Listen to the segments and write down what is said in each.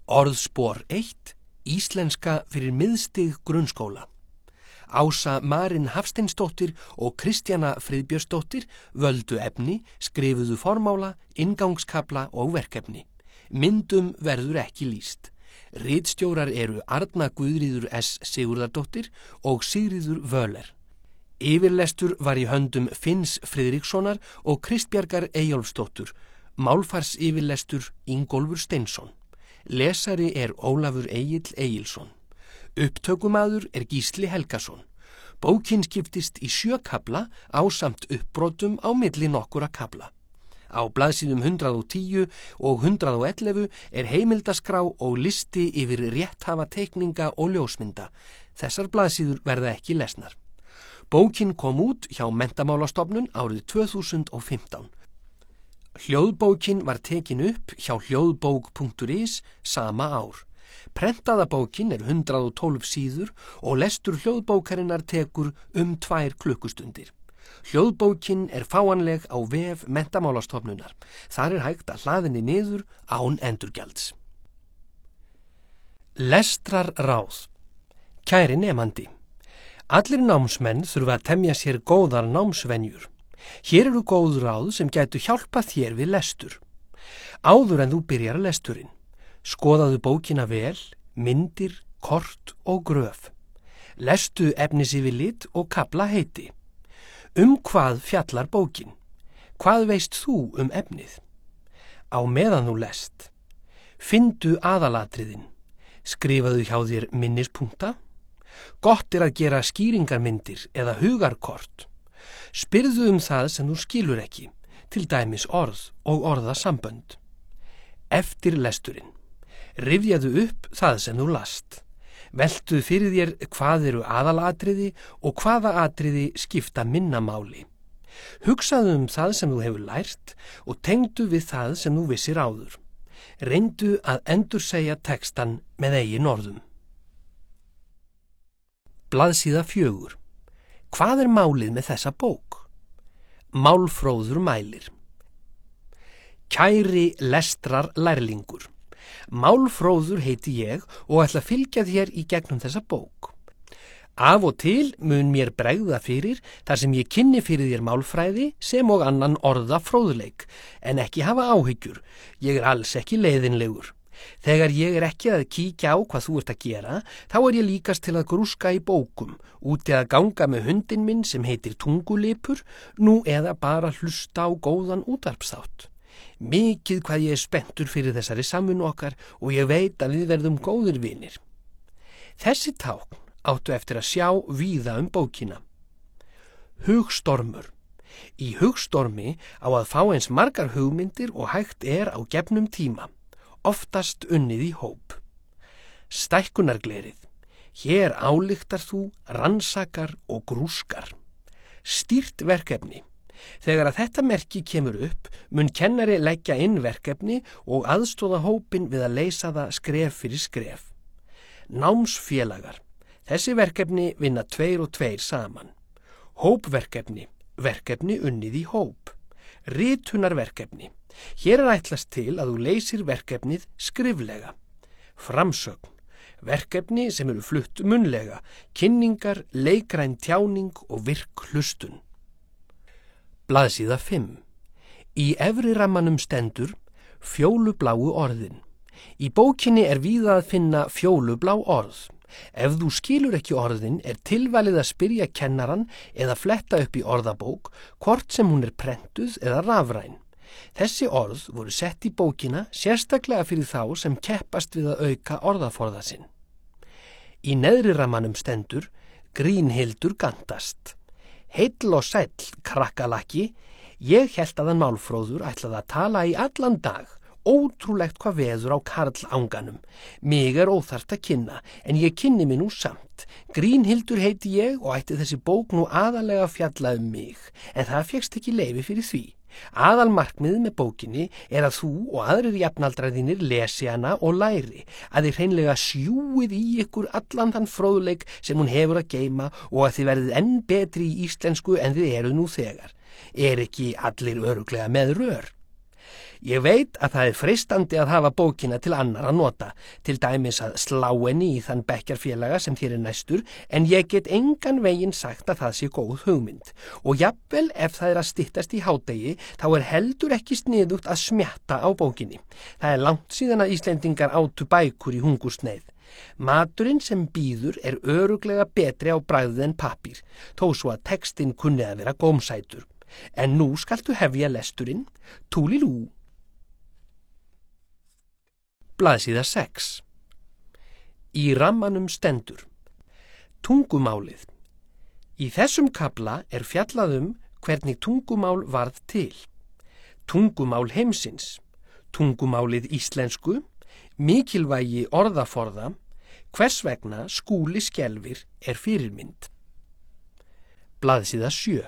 Orðspor 1. Íslenska fyrir miðstig grunnskóla. Ása Marin Hafsteinsdóttir og Kristjana Friðbjörnsdóttir völdu efni, skrifuðu formála, inngangskafla og verkefni. Myndum verður ekki lýst. Ritstjórar eru Arna Guðríður S. Sigurðardóttir og Sigríður Völer. Yfirlestur var í höndum Finns Friðrikssonar og Kristbjargar Eyjólfsdóttur. Málfarsyfirlestur Ingólfur Steinsson. Lesari er Ólafur Egill Egilsson. Upptökumaður er Gísli Helgason. Bókin skiptist í 7 kafla ásamt uppbrotum á milli nokkura kafla. Á blaðsíðum 110 og 111 er heimildaskrá og listi yfir rétthafa teikninga og ljósmynda. Þessar blaðsíður verða ekki lesnar. Bókin kom út hjá Menntamálastofnun árið 2015. Hljóðbókin var tekin upp hjá hljóðbók.is sama ár. Prentaða bókin er 112 síður og lestur hljóðbókarinnar tekur 2 klukkustundir. Hljóðbókin er fáanleg á vef Menntamálastofnunar. Þar er hægt að hlaðinni niður án endurgjalds. Lestrarráð. Kæri nemandi. Allir námsmenn þurfa að temja sér góðar námsvenjur. Hér eru góð ráð sem gætu hjálpað þér við lestur. Áður en þú byrjar lesturinn, skoðaðu bókina vel, myndir, kort og gröf. Lestu efnisyfirlit og kafla heiti. Hvað fjallar bókin? Hvað veist þú efnið? Á meðan þú lest. Finndu aðalatriðin. Skrifaðu hjá þér minnispunkta. Gott er að gera skýringarmyndir eða hugarkort. Spyrðu það sem þú skilur ekki, til dæmis orð og orðasambönd. Eftir lesturinn. Rifjaðu upp það sem þú last. Veltu fyrir þér hvað eru aðalatriði og hvaða atriði skipta minna máli. Hugsaðu það sem þú hefur lært og tengdu við það sem þú vissir áður. Reyndu að endursegja textan með eigin orðum. Blaðsíða 4. Hvað er málið með þessa bók? Málfróður mælir. Kæri lestrar lærlingur. Málfróður heiti ég og ætla að fylgja þér í gegnum þessa bók. Af og til mun mér bregða fyrir þar sem ég kynni fyrir þér málfræði sem og annan orðafróðleik, en ekki hafa áhyggjur. Ég er alls ekki leiðinlegur. Þegar ég er ekki að kíkja á hvað þú ert að gera, þá er ég líkast til að grúska í bókum, úti að ganga með hundinn minn sem heitir Tungulipur, nú eða bara hlusta á góðan útvarpsþátt. Mikið hvað ég er spenntur fyrir þessari samvinnu okkar og ég veit að við verðum góðir vinir. Þessi tákn áttu eftir að sjá víða bókina. Hugstormur. Í hugstormi á að fá eins margar hugmyndir og hægt er á gefnum tíma. Oftast unnið í hóp. Stækkunarglerið. Hér ályktar þú, rannsakar og grúskar. Stýrt verkefni. Þegar að þetta merki kemur upp, mun kennari leggja inn verkefni og aðstoða hópinn við að leysa það skref fyrir skref. Námsfélagar. Þessi verkefni vinna 2 og 2 saman. Hópverkefni. Verkefni unnið í hóp. Ritunarverkefni. Hér er ætlast til að þú leysir verkefnið skriflega. Framsögn. Verkefni sem eru flutt munnlega, kynningar, leikræn tjáning og virk hlustun. Blaðsíða 5. Í efri rammanum stendur fjólubláu orðin. Í bókinni er víða að finna fjólublá orð. Ef þú skilur ekki orðin er tilvalið að spyrja kennaran eða fletta upp í orðabók, hvort sem hún er prentuð eða rafræn. Þessi orð voru sett í bókina sérstaklega fyrir þá sem keppast við að auka orðaforða sinn. Í neðri rammanum stendur Grínhildur gantast. Heill og sæll, krakkalakki, ég hélt að hann málfróður ætlaði að tala í allan dag. Ótrúlegt hvað veður á karlanganum. Mig er óþarft að kynna, en ég kynni mig nú samt. Grínhildur heiti ég og ætti þessi bók nú aðalega að fjalla mig, en það fékkst ekki leyfi fyrir því. Aðalmarkmiðið með bókinni er að þú og aðrir jafnaldrar þínir lesi hana og læri, að þið hreinlega sjúið í ykkur allan þann fróðleik sem hún hefur að geyma og að þið verðið enn betri í íslensku en þið eruð nú þegar. Er ekki allir örugglega með rör? Ég veit að það er freistandi að hafa bókina til annarra nota, til dæmis að slá henni í þann bekkjarfélaga sem þér er næstur, en ég get engan veginn sagt að það sé góð hugmynd. Og jafnvel ef það er að styttast í hádegi, þá er heldur ekki sniðugt að smjatta á bókinni. Það er langt síðan að Íslendingar átu bækur í hungursneið. Maturinn sem býður er örugglega betri á bragðið en pappír, þó svo að textinn kunni að vera gómsætur. En nú skaltu hefja lesturinn, túlilú. Blaðsíða 6. Í rammanum stendur. Tungumálið. Í þessum kafla er fjallað hvernig tungumál varð til. Tungumál heimsins, tungumálið íslensku, mikilvægi orðaforða, hvers vegna Skúli skelfir er fyrirmynd. Blaðsíða 7.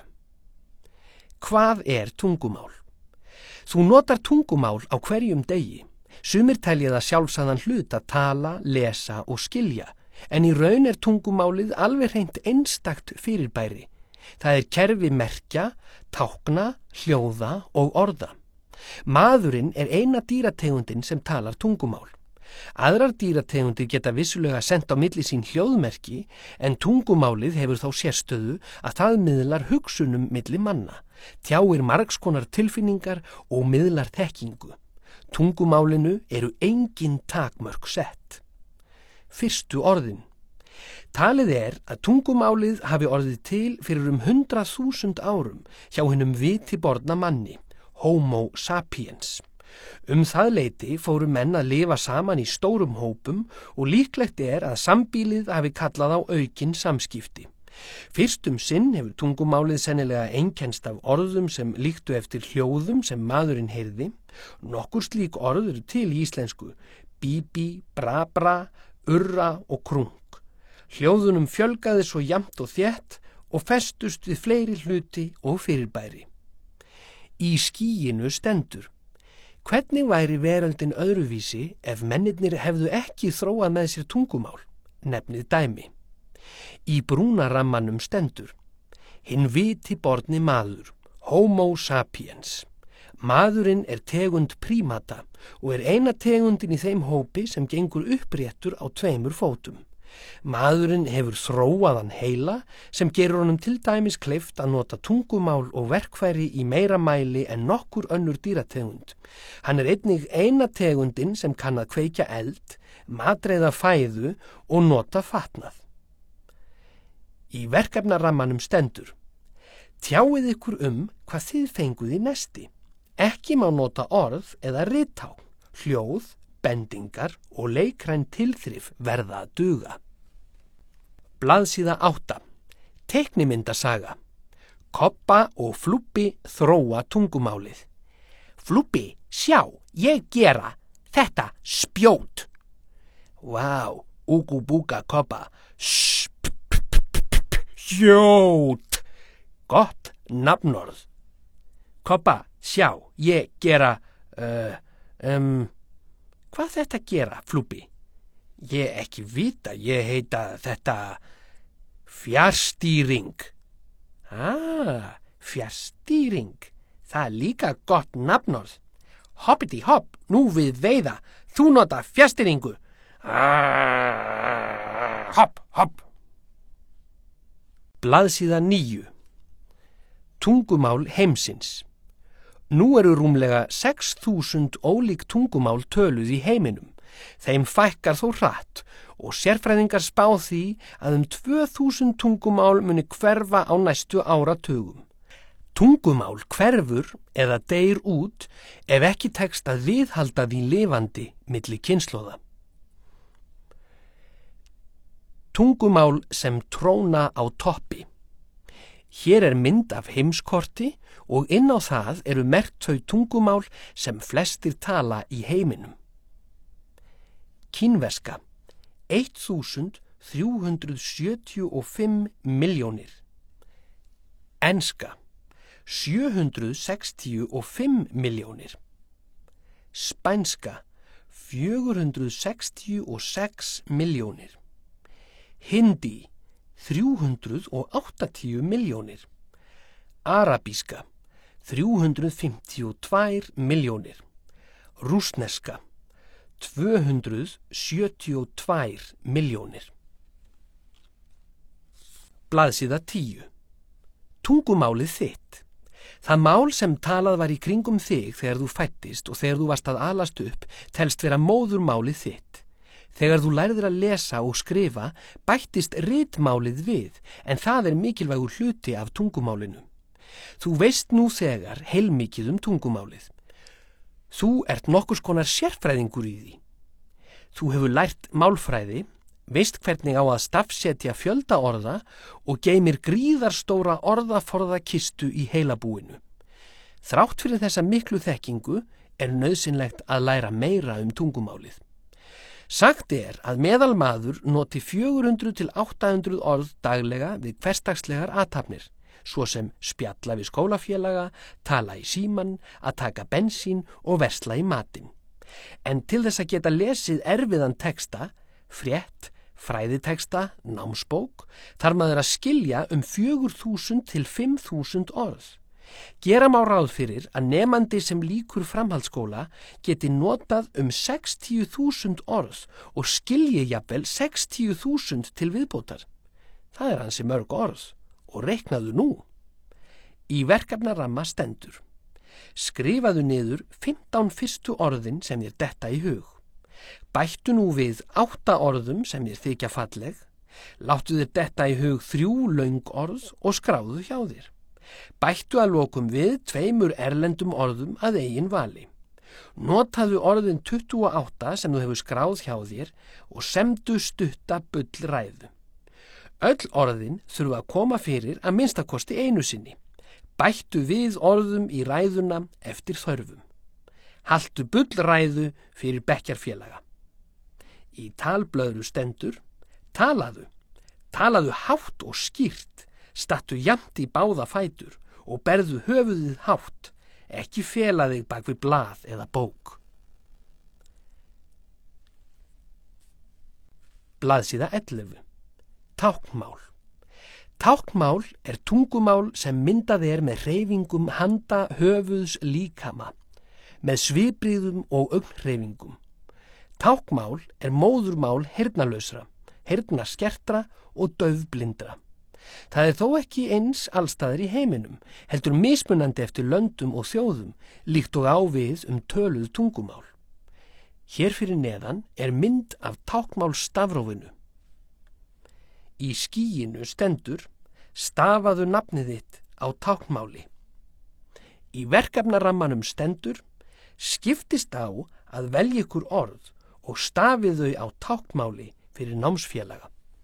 Hvað er tungumál? Þú notar tungumál á hverjum degi. Sumir telja það sjálfsagðan hlut að tala, lesa og skilja, en í raun er tungumálið alveg hreint einstakt fyrirbæri. Það er kerfi merkja, tákna, hljóða og orða. Maðurinn er eina dýrategundin sem talar tungumál. Aðrar dýrategundir geta vissulega sent á milli sín hljóðmerki, en tungumálið hefur þá sérstöðu að það miðlar hugsunum milli manna, tjáir margskonar tilfinningar og miðlar þekkingu. Tungumálinu eru engin takmörk sett. Fyrstu orðin. Talið er að tungumálið hafi orðið til fyrir 100.000 árum hjá hinum vitiborna manni, Homo sapiens. Það leyti fóru menn að lifa saman í stórum hópum og líklegt er að sambýlið hafi kallað á aukin samskipti. Fyrst sinn hefur tungumálið sennilega einkennst af orðum sem líktu eftir hljóðum sem maðurinn heyrði. Nokkur slík orð eru til í íslensku, bíbí, brabra, urra og krunk. Hljóðunum fjölgaði svo jafnt og þétt og festust við fleiri hluti og fyrirbæri. Í skýinu stendur. Hvernig væri veröldin öðruvísi ef mennirnir hefðu ekki þróað með sér tungumál? Nefnið dæmi. Í brúnarammanum stendur. Hinn vitiborni maður, Homo sapiens. Maðurinn er tegund prímata og er eina tegundin í þeim hópi sem gengur uppréttur á 2 fótum. Maðurinn hefur þróaðan heila sem gerur honum til dæmis kleift að nota tungumál og verkfæri í meira mæli en nokkur önnur dýrategund. Hann er einnig eina tegundin sem kann að kveikja eld, matreiða fæðu og nota fatnað. Í verkefnarammanum stendur. Tjáið ykkur hvað þið fenguð í nesti. Ekki má nota orð eða ritá, hljóð, bendingar og leikræn tilþrif verða að duga. Blaðsíða 8. Teiknimyndasaga. Kobba og Flúbbi þróa tungumálið. Flúbbi, sjá, ég gera þetta spjót. Vá, úgú-búga Kobba. Spjót. Gott nafnorð. Kobba, sjá, ég gera, hvað þetta gera, Flúbbi? Ég ekki vita, ég heita þetta fjarstýring. Fjarstýring, það er líka gott nafnorð. Hoppiti hopp, nú við veiða, þú nota fjarstýringu. Hopp, hopp. Blaðsíða 9. Tungumál heimsins. Nú eru rúmlega 6.000 ólík tungumál töluð í heiminum. Þeim fækkar þó hratt og sérfræðingar spá því að 2.000 tungumál muni hverfa á næstu áratugum. Tungumál hverfur eða deyr út ef ekki tekst að viðhalda því lifandi milli kynslóða. Tungumál sem tróna á toppi. Hér er mynd af heimskorti og inn á það eru merkt þau tungumál sem flestir tala í heiminum. Kínverska 1.375 milljónir. Enska 765 milljónir. Spænska 466 milljónir. Hindi 380 milljónir. Arabíska 352 milljónir. Rússneska 272 milljónir. Blaðsíða 10. Tungumálið þitt. Það mál sem talað var í kringum þig þegar þú fæddist og þegar þú varst að alast upp telst vera móðurmálið þitt. Þegar þú lærðir að lesa og skrifa bættist ritmálið við, en það er mikilvægur hluti af tungumálinu. Þú veist nú þegar heilmikið tungumálið. Þú ert nokkurs konar sérfræðingur í því. Þú hefur lært málfræði, veist hvernig á að stafsetja fjölda orða og geymir gríðarstóra orðaforðakistu í heilabúinu. Þrátt fyrir þessa miklu þekkingu er nauðsynlegt að læra meira tungumálið. Sagt er að meðalmaður noti 400 til 800 orð daglega við hversdagslegar athafnir, svo sem spjalla við skólafélaga, tala í síman, að taka bensín og versla í matinn. En til þess að geta lesið erfiðan texta, frétt, fræðiteksta, námsbók, þarf maður að skilja 4.000 til 5.000 orð. Gera má ráð fyrir að nemandi sem lýkur framhaldsskóla geti notað 60.000 orð og skilji jafnvel 60.000 til viðbótar. Það er ansi mörg orð og reiknaðu nú. Í verkefnaramma stendur: skrifaðu niður 15 fyrstu orðin sem þér detta í hug. Bættu nú við 8 orðum sem þér þykja falleg, láttu þér detta í hug 3 löng orð og skráðu hjá þér. Bættu að lokum við 2 erlendum orðum að eigin vali. Notaðu orðin 28 sem þú hefur skráð hjá þér og semdu stutta bullræðu. Öll orðin þurfa að koma fyrir að minnstakosti einu sinni. Bættu við orðum í ræðuna eftir þörfum. Haltu bullræðu fyrir bekkjarfélaga. Í talblöðru stendur: talaðu hátt og skýrt, stattu jafnt í báða fætur og berðu höfuðið hátt, ekki fela þig bak við blað eða bók. Blaðsíða 11. Táknmál. Táknmál er tungumál sem myndað er með hreyfingum handa, höfuðs, líkama, með svipbrigðum og augnhreyfingum. Táknmál er móðurmál heyrnarlausra, heyrnarskertra og daufblindra. Það er þó ekki eins allstaðar í heiminum, heldur mismunandi eftir löndum og þjóðum, líkt og á við töluð tungumál. Hér fyrir neðan er mynd af táknmálsstafrófinu. Í skýinu stendur: stafaðu nafnið þitt á táknmáli. Í verkefnarammanum stendur: skiptist á að velja ykkur orð og stafið þau á táknmáli fyrir námsfélaga.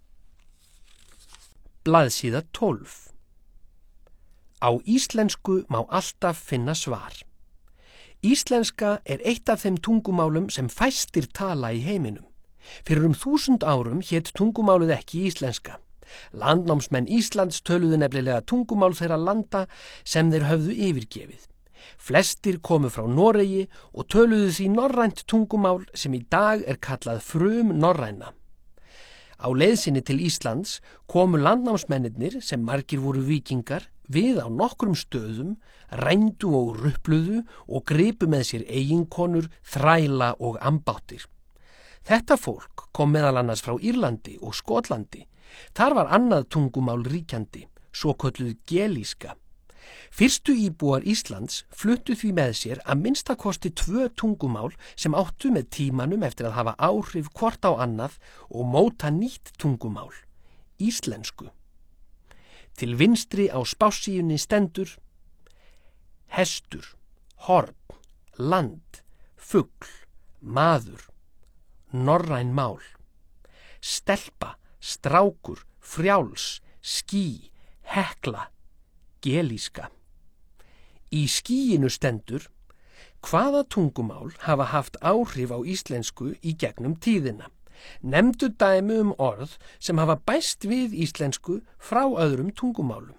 Blaðsíða 12. Á íslensku má alltaf finna svar. Íslenska er eitt af þeim tungumálum sem fæstir tala í heiminum. Fyrir 1000 árum hét tungumálið ekki íslenska. Landnámsmenn Íslands töluðu nefnilega tungumál þeirra landa sem þeir höfðu yfirgefið. Flestir komu frá Noregi og töluðu því norrænt tungumál sem í dag er kallað frumnorræna. Á leið sinni til Íslands komu landnámsmennirnir, sem margir voru víkingar, við á nokkrum stöðum, rændu og rupluðu og gripu með sér eiginkonur, þræla og ambáttir. Þetta fólk kom meðal annars frá Írlandi og Skotlandi. Þar var annað tungumál ríkjandi, svokölluð gelíska. Fyrstu íbúar Íslands fluttu því með sér að minnstakosti 2 tungumál sem áttu með tímanum eftir að hafa áhrif hvort á annað og móta nýtt tungumál, íslensku. Til vinstri á spássíunni stendur: hestur, horn, land, fugl, maður, norræn mál, stelpa, strákur, frjáls, ský, hekla, gelíska. Í skýinu stendur: hvaða tungumál hafa haft áhrif á íslensku í gegnum tíðina? Nefndu dæmi orð sem hafa bæst við íslensku frá öðrum tungumálum.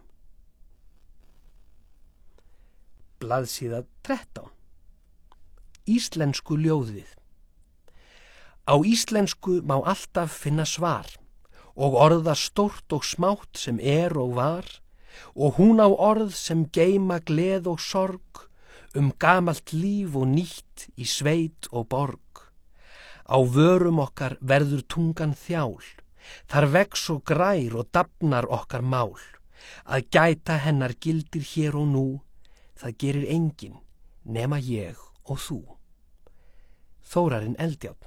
Blaðsíða 13. Íslensku ljóðið. Á íslensku má alltaf finna svar og orða stórt og smátt sem er og var, og hún á orð sem geyma gleð og sorg, gamalt líf og nýtt í sveit og borg. Á vörum okkar verður tungan þjál, þar vex og grær og dafnar okkar mál. Að gæta hennar gildir hér og nú, það gerir enginn nema ég og þú. Þórarinn Eldjárn.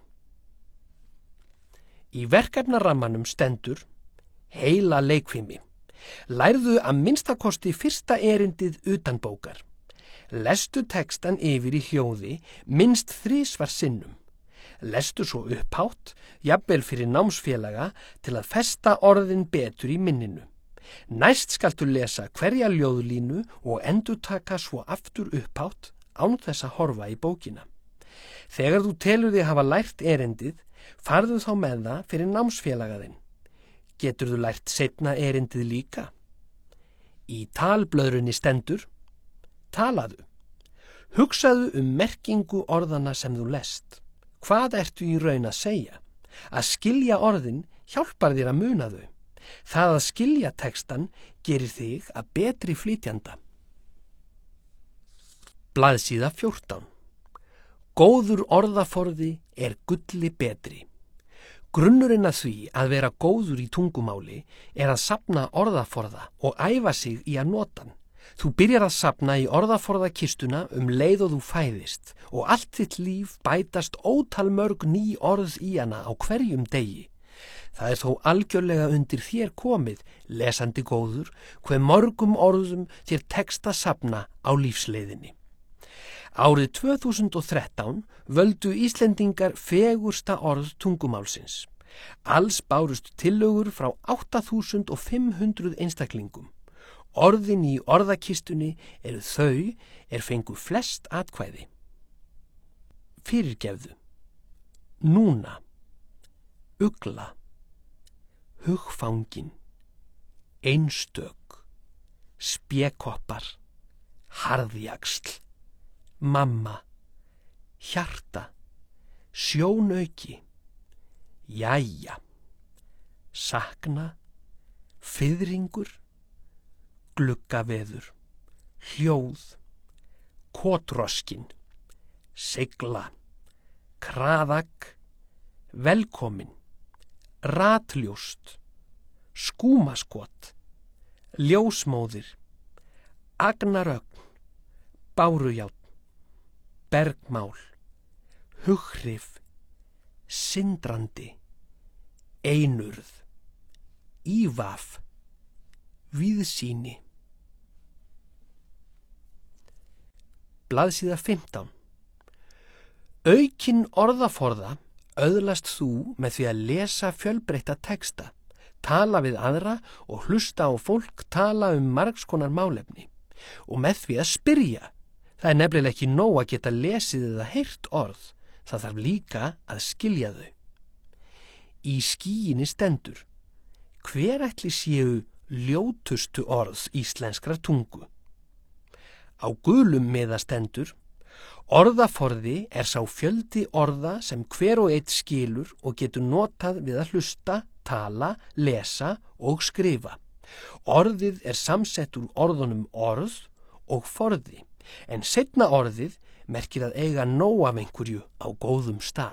Í verkefnarammanum stendur heila leikfimi. Lærðu að minnstakosti fyrsta erindið utan bókar. Lestu textan yfir í hljóði minnst 3 sinnum. Lestu svo upphátt, jafnvel fyrir námsfélaga, til að festa orðin betur í minninu. Næst skaltu lesa hverja ljóðlínu og endurtaka svo aftur upphátt án þess að horfa í bókina. Þegar þú telur þig hafa lært erindið, farðu þá með það fyrir námsfélagaðinn. Getur þú lært seinna erindið líka? Í talblöðrunni stendur: talaðu. Hugsaðu merkingu orðana sem þú lest. Hvað ertu í raun að segja? Að skilja orðin hjálpar þér að muna þau. Það að skilja textan gerir þig að betri flytjanda. Blaðsíða 14. Góður orðaforði er gulli betri. Grunnurinn að því að vera góður í tungumáli er að safna orðaforða og æfa sig í að nota hann. Þú byrjar að safna í orðaforðakistuna leið og þú fæðist og allt þitt líf bætast ótal mörg ný orð í hana á hverjum degi. Það er þó algjörlega undir þér komið, lesandi góður, hve mörgum orðum þér tekst að safna á lífsleiðinni. Árið 2013 völdu Íslendingar fegursta orð tungumálsins. Alls bárust tillögur frá 8.500 einstaklingum. Orðin í orðakistunni eru þau fengu flest atkvæði. Fyrirgefðu, núna, ugla, hugfangin, einstök, spékoppar, harðjaxl, mamma, hjarta, sjónauki, jæja, sakna, fiðringur, gluggaveður, hljóð, kotroskin, sigla, kraðak, velkomin, ratljóst, skúmaskot, ljósmóðir, agnarögn, bárujárn, bergmál, hughrif, sindrandi, einurð, ívaf, víðsýni. Blaðsíða 15. Aukin orðaforða öðlast þú með því að lesa fjölbreytta texta, tala við aðra og hlusta á fólk tala margs konar málefni og með því að spyrja. Það er nefnilega ekki nóg að geta lesið eða heyrt orð, það þarf líka að skilja þau. Í skýinni stendur: hver ætli séu ljótustu orð íslenskrar tungu? Á gulum miða stendur: orðaforði er sá fjöldi orða sem hver og einn skilur og getur notað við að hlusta, tala, lesa og skrifa. Orðið er samsett úr orðunum orð og forði, en seinna orðið merkir að eiga nóg af einhverju á góðum stað.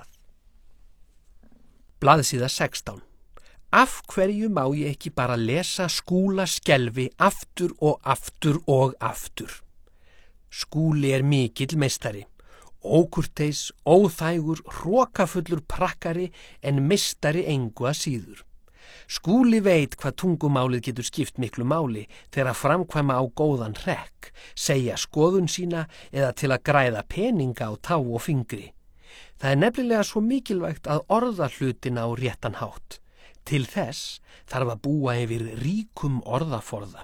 Blaðsíða 16. Af hverju má ég ekki bara lesa Skúla skelfi aftur og aftur og aftur? Skúli er mikill meistari, ókurteis, óþægur, hrokafullur prakkari en meistari engu að síður. Skúli veit hvað tungumálið getur skipt miklu máli þegar að framkvæma á góðan hrekk, segja skoðun sína eða til að græða peninga á tá og fingri. Það er nefnilega svo mikilvægt að orða hlutina á réttan hátt. Til þess þarf að búa yfir ríkum orðaforða.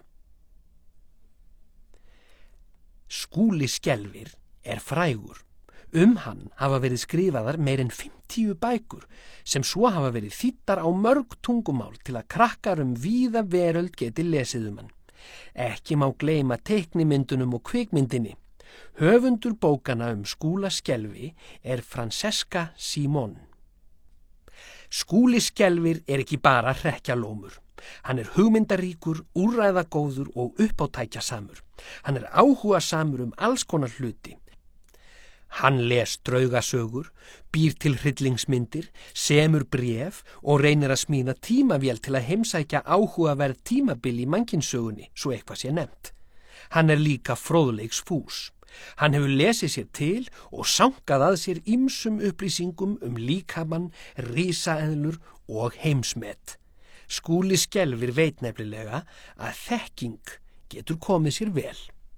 Skúli skelfir er frægur. Hann hafa verið skrifaðar meir en 50 bækur sem svo hafa verið þýddar á mörg tungumál til að krakkar víða veröld geti lesið hann. Ekki má gleyma teiknimyndunum og kvikmyndinni. Höfundur bókana Skúla skelfi er Francesca Simon. Skúli skelfir er ekki bara hrekkjalómur. Hann er hugmyndaríkur, úrræðagóður og uppátækjasamur. Hann er áhugasamur alls konar hluti, Hann les draugasögur, býr til hryllingsmyndir, semur bréf og reynir að smíða tímavél til að heimsækja áhugaverð tímabil í mannkynssögunni, svo eitthvað sé nefnt. Hann líka fróðleiksfús. Hann hefur lesið sér til og sankað að sér ýmsum upplýsingum líkamann, risaeðlur og heimsmet. Skúli skelfir veit nefnilega að þekking getur komið sér vel.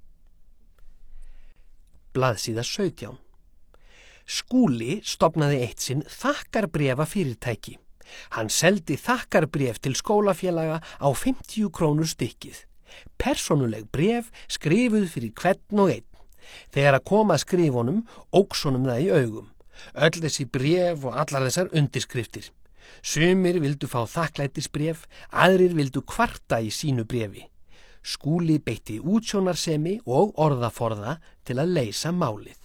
Blaðsíða 17. Skúli stofnaði eitt sinn þakkarbréfa fyrirtæki. Hann seldi þakkarbréf til skólafélaga á 50 krónur stykkið. Persónuleg bréf skrifuð fyrir hvern og einn. Þegar að koma að skrifunum, óx honum það í augum. Öll þessi bréf og allar þessar undirskriftir. Sumir vildu fá þakklætisbréf, aðrir vildu kvarta í sínu bréfi. Skúli beitti útsjónarsemi og orðaforða til að leysa málið.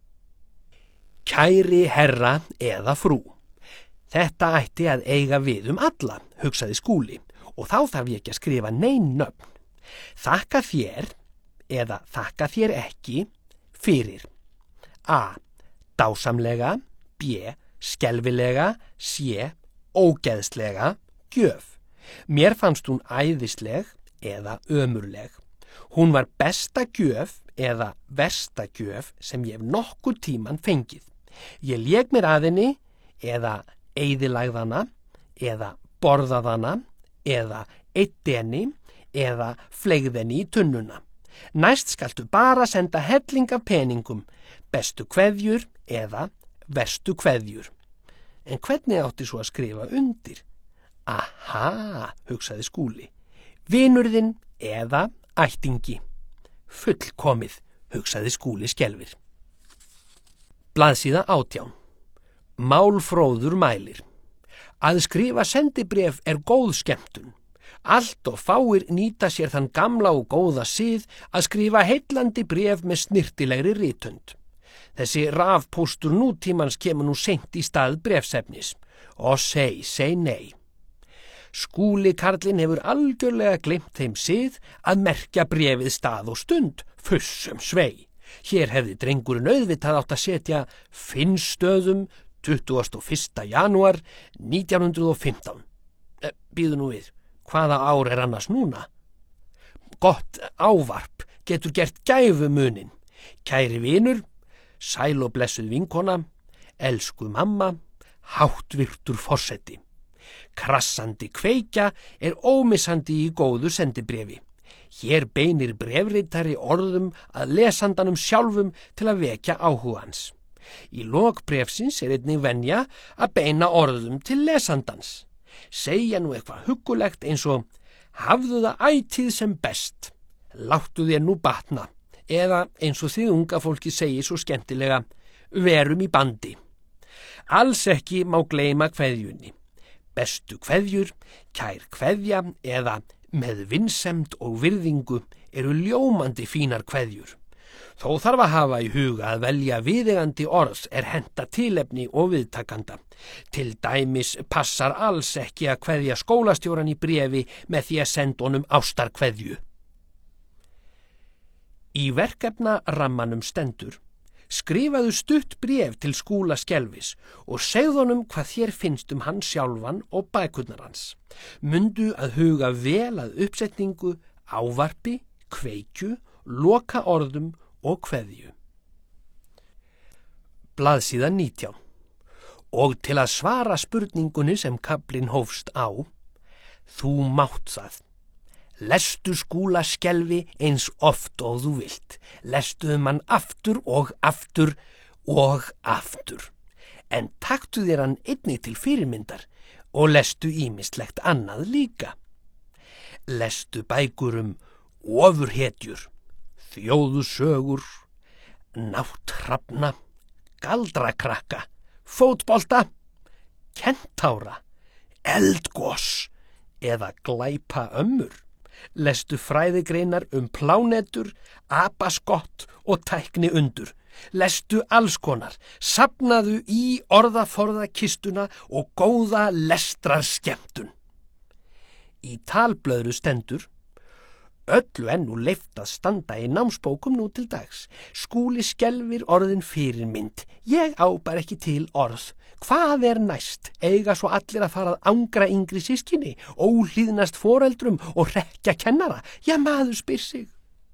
Kæri herra eða frú. Þetta ætti að eiga við alla, hugsaði Skúli, og þá þarf ég ekki að skrifa nein nöfn. Þakka þér eða þakka þér ekki fyrir A. Dásamlega, B. Skelfilega, C. Ógeðslega, gjöf. Mér fannst hún æðisleg eða ömurleg. Hún var besta gjöf eða versta gjöf sem ég hef nokkur tíman fengið. Ég lék mér að henni eða eyðilagðana eða borðaðana eða eyddi henni eða fleygði henni í tunnuna. Næst skaltu bara senda helling af peningum, bestu kveðjur eða verstu kveðjur. En hvernig átti svo að skrifa undir? Aha, hugsaði Skúli. Vinurðinn eða ættingi. Fullkomið, hugsaði Skúli skelfir. Blaðsíða 18. Málfróður mælir. Að skrifa sendibréf góð skemmtun. Allt og fáir nýta sér þann gamla og góða sið að skrifa heillandi bréf með snirtilegri ritund. Þessi rafpóstur nútímans kemur nú seint í stað bréfsefnis. Og seg nei. Skúli karlinn hefur algjörlega gleymt þeim sið að merkja bréfið stað og stund, fussum svei. Hér hefði drengurinn auðvitað átt að setja Finnstöðum 21. janúar 1915. Bíðu nú við, hvaða ár annars núna? Gott ávarp getur gert gæfumuninn. Kæri vinur, sæl og blessuð vinkona, elsku mamma, háttvirtur forseti. Krassandi kveikja ómissandi í góðu sendibréfi. Hér beinir bréfritari orðum að lesandanum sjálfum til að vekja áhuga hans. Í lok bréfsins einnig venja að beina orðum til lesandans. Segja nú eitthvað huggulegt eins og hafðu það ætíð sem best, láttu þér nú batna, eða eins og þið unga fólki segir svo skemmtilega, verum í bandi. Alls ekki má gleyma kveðjunni. Bestu kveðjur, kær kveðja eða með vinsemd og virðingu ljómandi fínar kveðjur. Þó þarf að hafa í huga að velja viðeigandi orð henta tilefni og viðtakanda. Til dæmis passar alls ekki að kveðja skólastjóran í bréfi með því að senda honum ástarkveðju. Í verkefnarammanum stendur: skrifaðu stutt bréf til Skúla skelfis og segðu honum hvað þér finnst hann sjálfan og bækurnar hans. Mundu að huga vel að uppsetningu, ávarpi, kveikju, loka orðum og kveðju. Blaðsíða 19. Og til að svara spurningunni sem kaflinn hófst á, þú mátt það. Lestu Skúla skelfi eins oft og þú vilt. Lestu hann aftur og aftur og aftur. En taktu þér hann einnig til fyrirmyndar og lestu ýmislegt annað líka. Lestu bækur ofurhetjur, þjóðusögur, nátthrafna, galdrakrakka, fótbolta, kentára, eldgos eða glæpa ömmur. Lestu fræðigreinar plánetur, apaskott og tækni undur. Lestu alls konar, safnaðu í orðaforðakistuna og góða lestrarskemmtun. Í talblöðru stendur: Öllu enn úr leyft að standa í námsbókum nú til dags. Skúli skelfir orðin fyrirmynd. Ég á bara ekki til orð. Hvað er næst? Eiga svo allir að fara að angra yngri systkini, óhlýðnast foreldrum og hrekkja kennara? Já, maður spyr sig.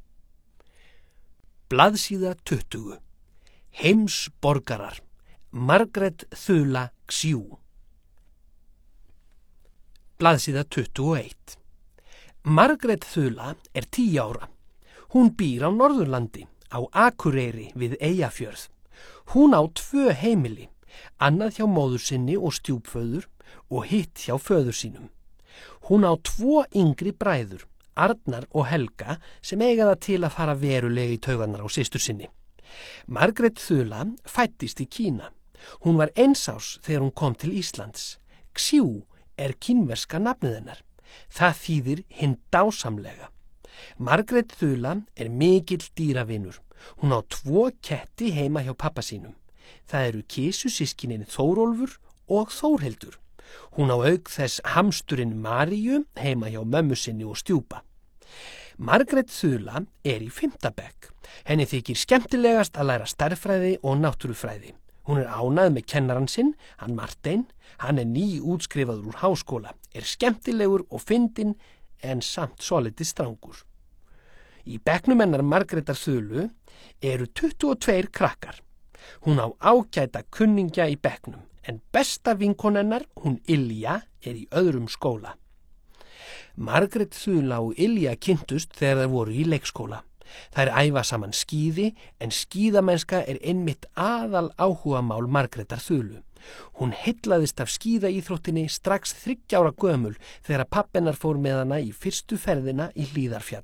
Blaðsíða 20. Heimsborgarar. Margrét Þula Xiu. Blaðsíða 21. Margrét Þula er 10 ára. Hún býr á Norðurlandi, á Akureyri við Eyjafjörð. Hún á 2 heimili, annað hjá móður sinni og stjúpföður og hitt hjá föður sínum. Hún á 2 yngri bræður, Arnar og Helga, sem eiga það til að fara verulega í taugarnar á systur sinni. Margrét Þula fæddist í Kína. Hún var 1 árs þegar hún kom til Íslands. Xiu er kínverska nafnið hennar. Það þýðir hinn dásamlega. Margrét Þula er mikill dýravinur. Hún á 2 ketti heima hjá pappa sínum. Það eru kisusystkinin Þórólfur og Þórhildur. Hún á auk þess hamsturinn Maríu heima hjá mömmu sinni og stjúpa. Margrét Þula er í 5. bekk. Henni þykir skemmtilegast að læra stærðfræði og náttúrufræði. Hún er ánægð með kennaran sinn, hann Martein. Hann er nýútskrifaður úr háskóla, er skemmtilegur og fyndinn en samt svolítið strangur. Í bekknum hennar Margrétar Þulu eru 22 krakkar. Hún á ágæta kunningja í bekknum, en besta vinkona hennar, hún Ylja, er í öðrum skóla. Margrét Þula og Ylja kynntust þegar þær voru í leikskóla. Þær æfa saman skíði, en skíðamennska er einmitt aðal áhugamál Margrétar Þulu. Hún heillaðist af skíðaíþróttinni strax 3 ára gömul þegar pappennar fór með hana í fyrstu ferðina í Hlíðarfjall.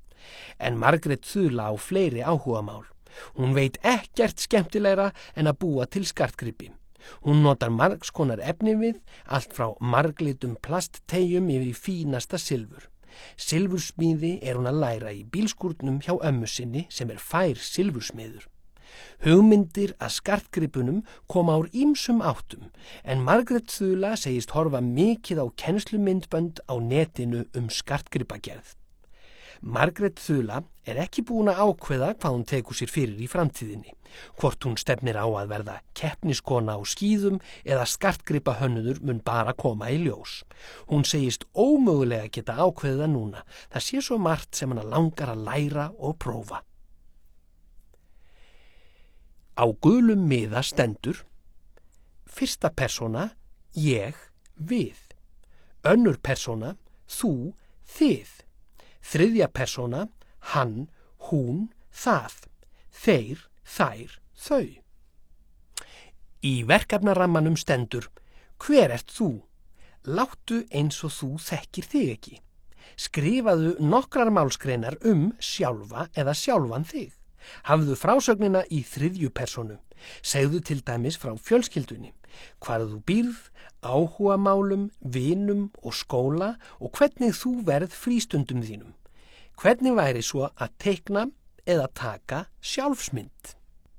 En Margrét Þula á fleiri áhugamál. Hún veit ekkert skemmtilegra en að búa til skartgripi. Hún notar margs konar efni við, allt frá marglitum plastteyjum yfir í fínasta silfur. Silfursmíði er hún að læra í bílskúrnum hjá ömmu sinni sem er fær silfursmiður. Hugmyndir að skartgripunum koma úr ýmsum áttum, en Margrét Þula segist horfa mikið á kennslumyndbönd á netinu skartgripagerð. Margrét Þula er ekki búin að ákveða hvað hún tekur sér fyrir í framtíðinni, hvort hún stefnir á að verða keppniskona á skíðum eða skartgripahönnuður mun bara koma í ljós. Hún segist ómögulega geta ákveðið núna, það sé svo margt sem hana langar að læra og prófa. Á gulum miða stendur: 1. persóna, ég, við. 2. persóna, þú, þið. 3. persóna, hann, hún, það. Þeir, þær, þau. Í verkefnarammanum stendur: hver ert þú? Láttu eins og þú þekkir þig ekki. Skrifaðu nokkrar málsgreinar sjálfa eða sjálfan þig. Hafðu frásögnina í 3. persónu. Segðu til dæmis frá fjölskyldunni, hvar þú býrð, áhugamálum, vinum og skóla og hvernig þú verð frístundum þínum. Hvernig væri svo að teikna eða taka sjálfsmynd?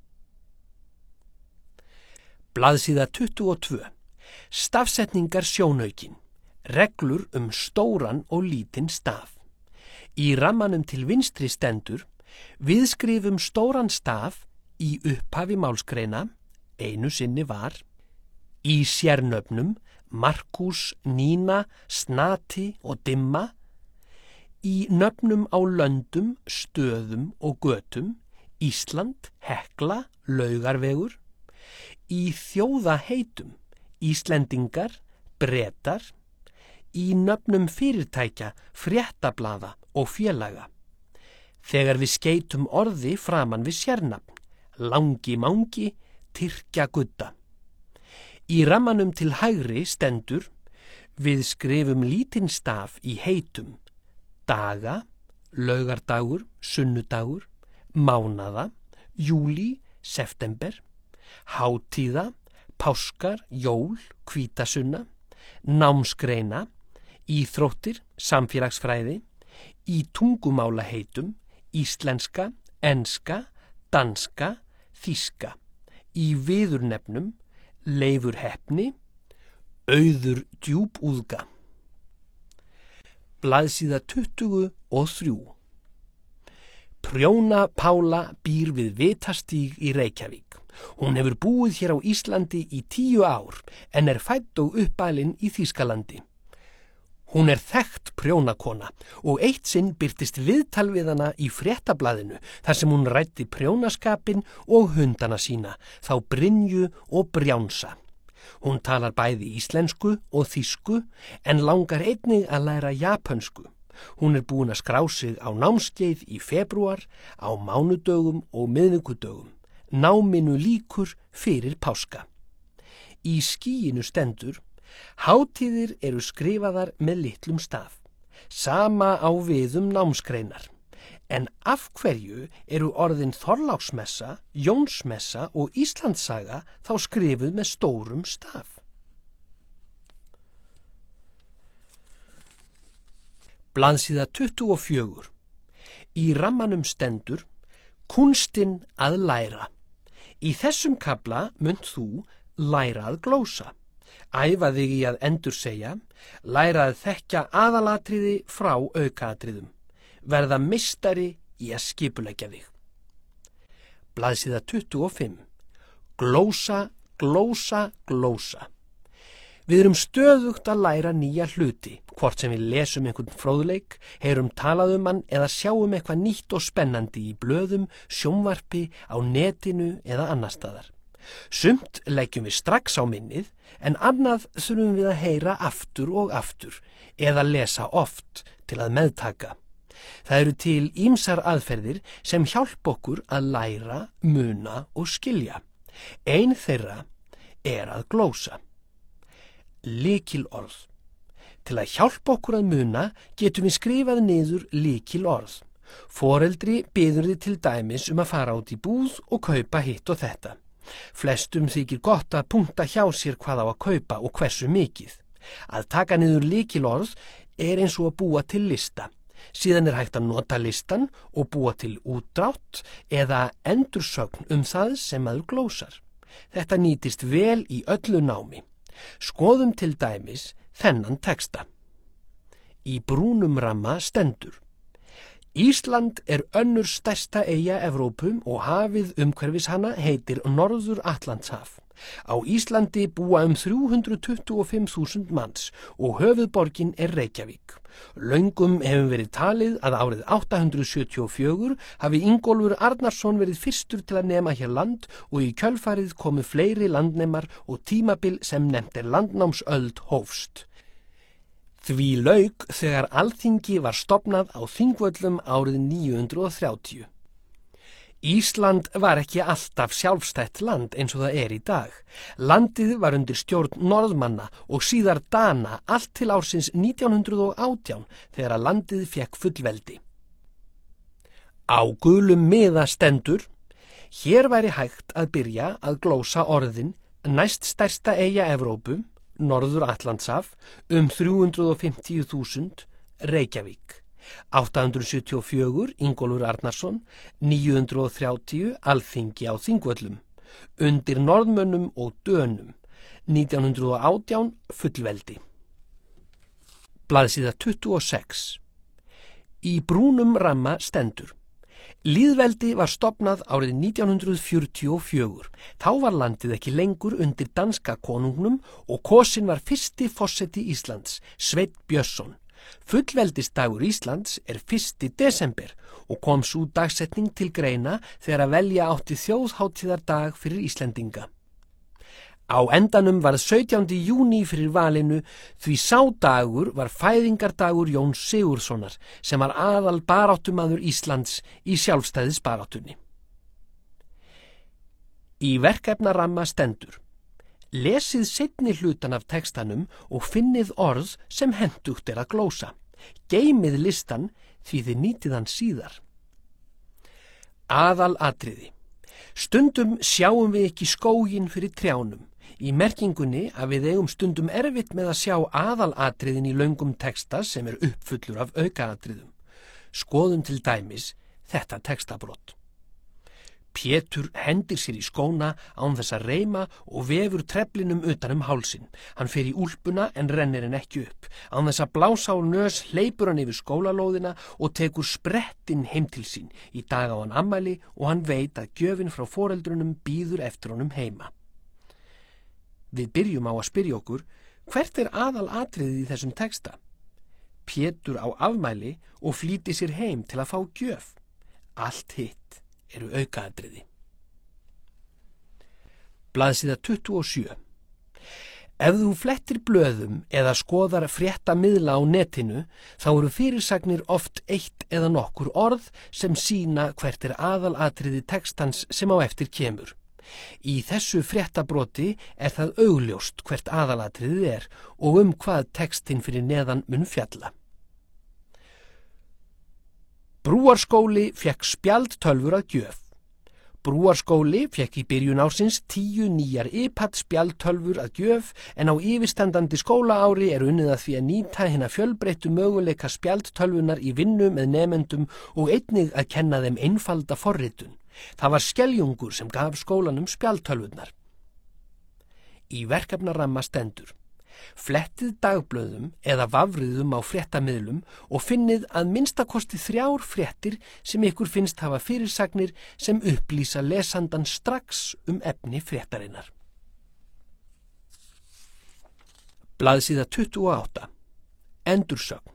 Blaðsíða 22. Stafsetningar sjónaukin. Reglur stóran og lítinn staf. Í rammanum til vinstri stendur: við skrifum stóran staf í upphafi málsgreina, einu sinni var. Í sérnöfnum Markús, Nína, Snati og Dimma. Í nöfnum á löndum, stöðum og götum, Ísland, Hekla, Laugarvegur. Í þjóðaheitum, Íslendingar, Bretar. Í nöfnum fyrirtækja, fréttablaða og félaga. Þegar við skeytum orði framan við sérnafn, Langi Mangi, Tyrkja Gudda. Í rammanum til hægri stendur: við skrifum lítinn staf í heitum, daga, laugardagur, sunnudagur, mánaða, júlí, september, hátíða, páskar, jól, hvítasunna, námsgreina, íþróttir, samfélagsfræði, í tungumálaheitum, íslenska, enska, danska, þýska, í viðurnefnum, Leifur Heppni, Auður Djúpúðga. Blaðsíða 23. Prjóna Pála býr við Vitastíg í Reykjavík. Hún hefur búið hér á Íslandi í 10 ár en er fædd og uppalin í Þýskalandi. Hún er þekkt prjónakona og eitt sinn birtist viðtal við hana í Fréttablaðinu þar sem hún ræddi prjónaskapinn og hundana sína, þá Brynju og Brjánsa. Hún talar bæði íslensku og þýsku en langar einnig að læra japönsku. Hún er búin að skrá sig á námskeið í febrúar, á mánudögum og miðvikudögum. Náminu lýkur fyrir páska. Í skýinu stendur: hátíðir eru skrifaðar með litlum staf. Sama á við námsgreinar. En af hverju eru orðin Þorláksmessa, Jónsmessa og Íslandssaga þá skrifuð með stórum staf? Blaðsíða 24. Í rammanum stendur: Kunstinn að læra. Í þessum kafla munt þú læra að glósa. Æfa þig í að endursegja, læra að þekkja aðalatriði frá aukaatriðum. Verða meistari í að skipuleggja þig. Blaðsíða 25. Glósa, glósa, glósa. Við erum stöðugt að læra nýja hluti, hvort sem við lesum einhvern fróðleik, heyrum talað hann eða sjáum eitthvað nýtt og spennandi í blöðum, sjónvarpi, á netinu eða annar staðar. Sumt leggjum við strax á minnið, en annað þurfum við að heyra aftur og aftur, eða lesa oft til að meðtaka. Það eru til ýmsar aðferðir sem hjálpa okkur að læra, muna og skilja. Ein þeirra er að glósa. Lykilorð. Til að hjálpa okkur að muna getum við skrifað niður lykilorð. Foreldri biður þig til dæmis að fara út í búð og kaupa hitt og þetta. Flestum þykir gott að punkta hjá sér hvað á að kaupa og hversu mikið. Að taka niður lykilorð er eins og að búa til lista. Síðan er hægt að nota listan og búa til útdrátt eða endursögn það sem maður glósar. Þetta nýtist vel í öllu námi. Skoðum til dæmis þennan texta. Í brúnum ramma stendur: Ísland er önnur stærsta eyja Evrópu og hafið umhverfis hana heitir Norður-Atlantshaf. Á Íslandi búa 325.000 manns og höfuðborgin er Reykjavík. Löngum hefur verið talið að árið 874 hafi Ingólfur Arnarsson verið fyrstur til að nema hér land og í kjölfarið komu fleiri landnemar og tímabil sem nefnt er landnámsöld hófst. Því lauk þegar Alþingi var stofnað á Þingvöllum árið 930. Ísland var ekki alltaf sjálfstætt land eins og það er í dag. Landið var undir stjórn Norðmanna og síðar Dana allt til ársins 1918 þegar að landið fékk fullveldi. Á gulum miða stendur: hér væri hægt að byrja að glósa orðin næst stærsta eyja Evrópu, Norður-Atlantshaf, 350.000, Reykjavík. 874 Ingólfur Arnarsson, 930 Alþingi á Þingvöllum, undir Norðmönnum og Dönum, 1918 fullveldi. Blaðsíða 26. Í brúnum ramma stendur: lýðveldi var stofnað árið 1944. Þá var landið ekki lengur undir danska konungnum og kosinn var fyrsti forseti Íslands, Sveinn Björnsson. Fullveldisdagur Íslands er 1. desember og kom sú dagsetning til greina þegar að velja átti þjóðhátíðardag fyrir Íslendinga. Á endanum varð 17. júní fyrir valinu því sá dagur var fæðingardagur Jóns Sigurðssonar sem var aðal baráttumaður Íslands í sjálfstæðisbaráttunni. Í verkefnaramma stendur: lesið seinni hlutan af textanum og finnið orð sem hentugt er að glósa. Geymið listan því þið nýtið hann síðar. Aðalatriði. Stundum sjáum við ekki skóginn fyrir trjánum, í merkingunni að við eigum stundum erfitt með að sjá aðalatriðin í löngum texta sem er uppfullur af aukaatriðum. Skoðum til dæmis þetta textabrot. Pétur hendir sér í skóna án þess að reyma og vefur treflinum utan hálsinn. Hann fer í úlpuna en rennir henn ekki upp. Án þess að blása á nös hleypur hann yfir skólalóðina og tekur sprettinn heim til sín. Í dag á hann afmæli og hann veit að gjöfin frá foreldrunum bíður eftir honum heima. Við byrjum á að spyrja okkur, hvert aðalatriðið í þessum texta? Pétur á afmæli og flýtir sér heim til að fá gjöf. Allt hitt eru aukaatriði. Blaðsíða 27. Ef þú flettir blöðum eða skoðar fréttamiðla á netinu, þá eru fyrirsagnir oft eitt eða nokkur orð sem sýna hvert aðalatriði textans sem á eftir kemur. Í þessu fréttabroti það augljóst hvert aðalatriðið og hvað textinn fyrir neðan mun fjalla. Brúarskóli fékk spjaldtölvur að gjöf. Brúarskóli fékk í byrjun ársins 10 nýjar iPad spjaldtölvur að gjöf en á yfirstandandi skólaári unnið að því að nýta hina fjölbreyttu möguleika spjaldtölvunar í vinnu með nemendum og einnig að kenna þeim einfalda forritun. Það var Skeljungur sem gaf skólanum spjaldtölvurnar. Í verkefnaramma stendur: Flettið dagblöðum eða vafriðum á fréttamiðlum og finnið að minnstakosti 3 fréttir sem ykkur finnst hafa fyrirsagnir sem upplýsa lesandan strax efni fréttarinnar. Blaðsíða 28. Endursögn.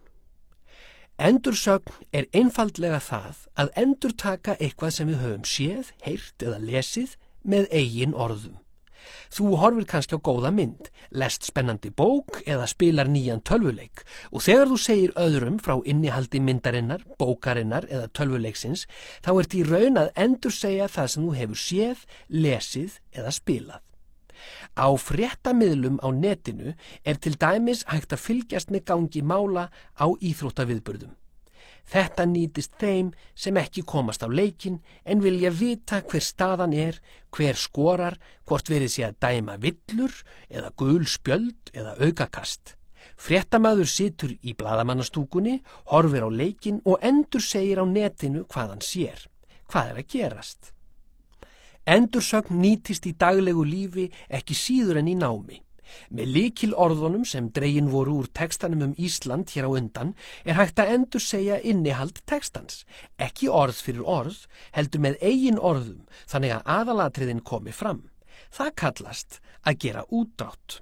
Endursögn einfaldlega það að endurtaka eitthvað sem við höfum séð, heyrt eða lesið með eigin orðum. Þú horfir kannski á góða mynd, lest spennandi bók eða spilar nýjan tölvuleik og þegar þú segir öðrum frá innihaldi myndarinnar, bókarinnar eða tölvuleiksins, þá í raun að endursegja það sem þú hefur séð, lesið eða spilað. Á fréttamiðlum á netinu til dæmis hægt að fylgjast með gangi mála á íþróttaviðburðum. Þetta nýtist þeim sem ekki komast á leikinn en vilja vita hver staðan hver skorar, hvort verið sé að dæma villur eða gul spjöld eða aukakast. Fréttamaður situr í blaðamannastúkunni, horfir á leikinn og endursegir á netinu hvað hann sér. Hvað að gerast? Endursögn nýtist í daglegu lífi ekki síður en í námi. Með lykilorðunum sem dregin voru úr textanum Ísland hér á undan hægt að endursegja innihald textans, ekki orð fyrir orð, heldur með eigin orðum, þannig að aðalatriðin komi fram. Það kallast að gera útdrátt.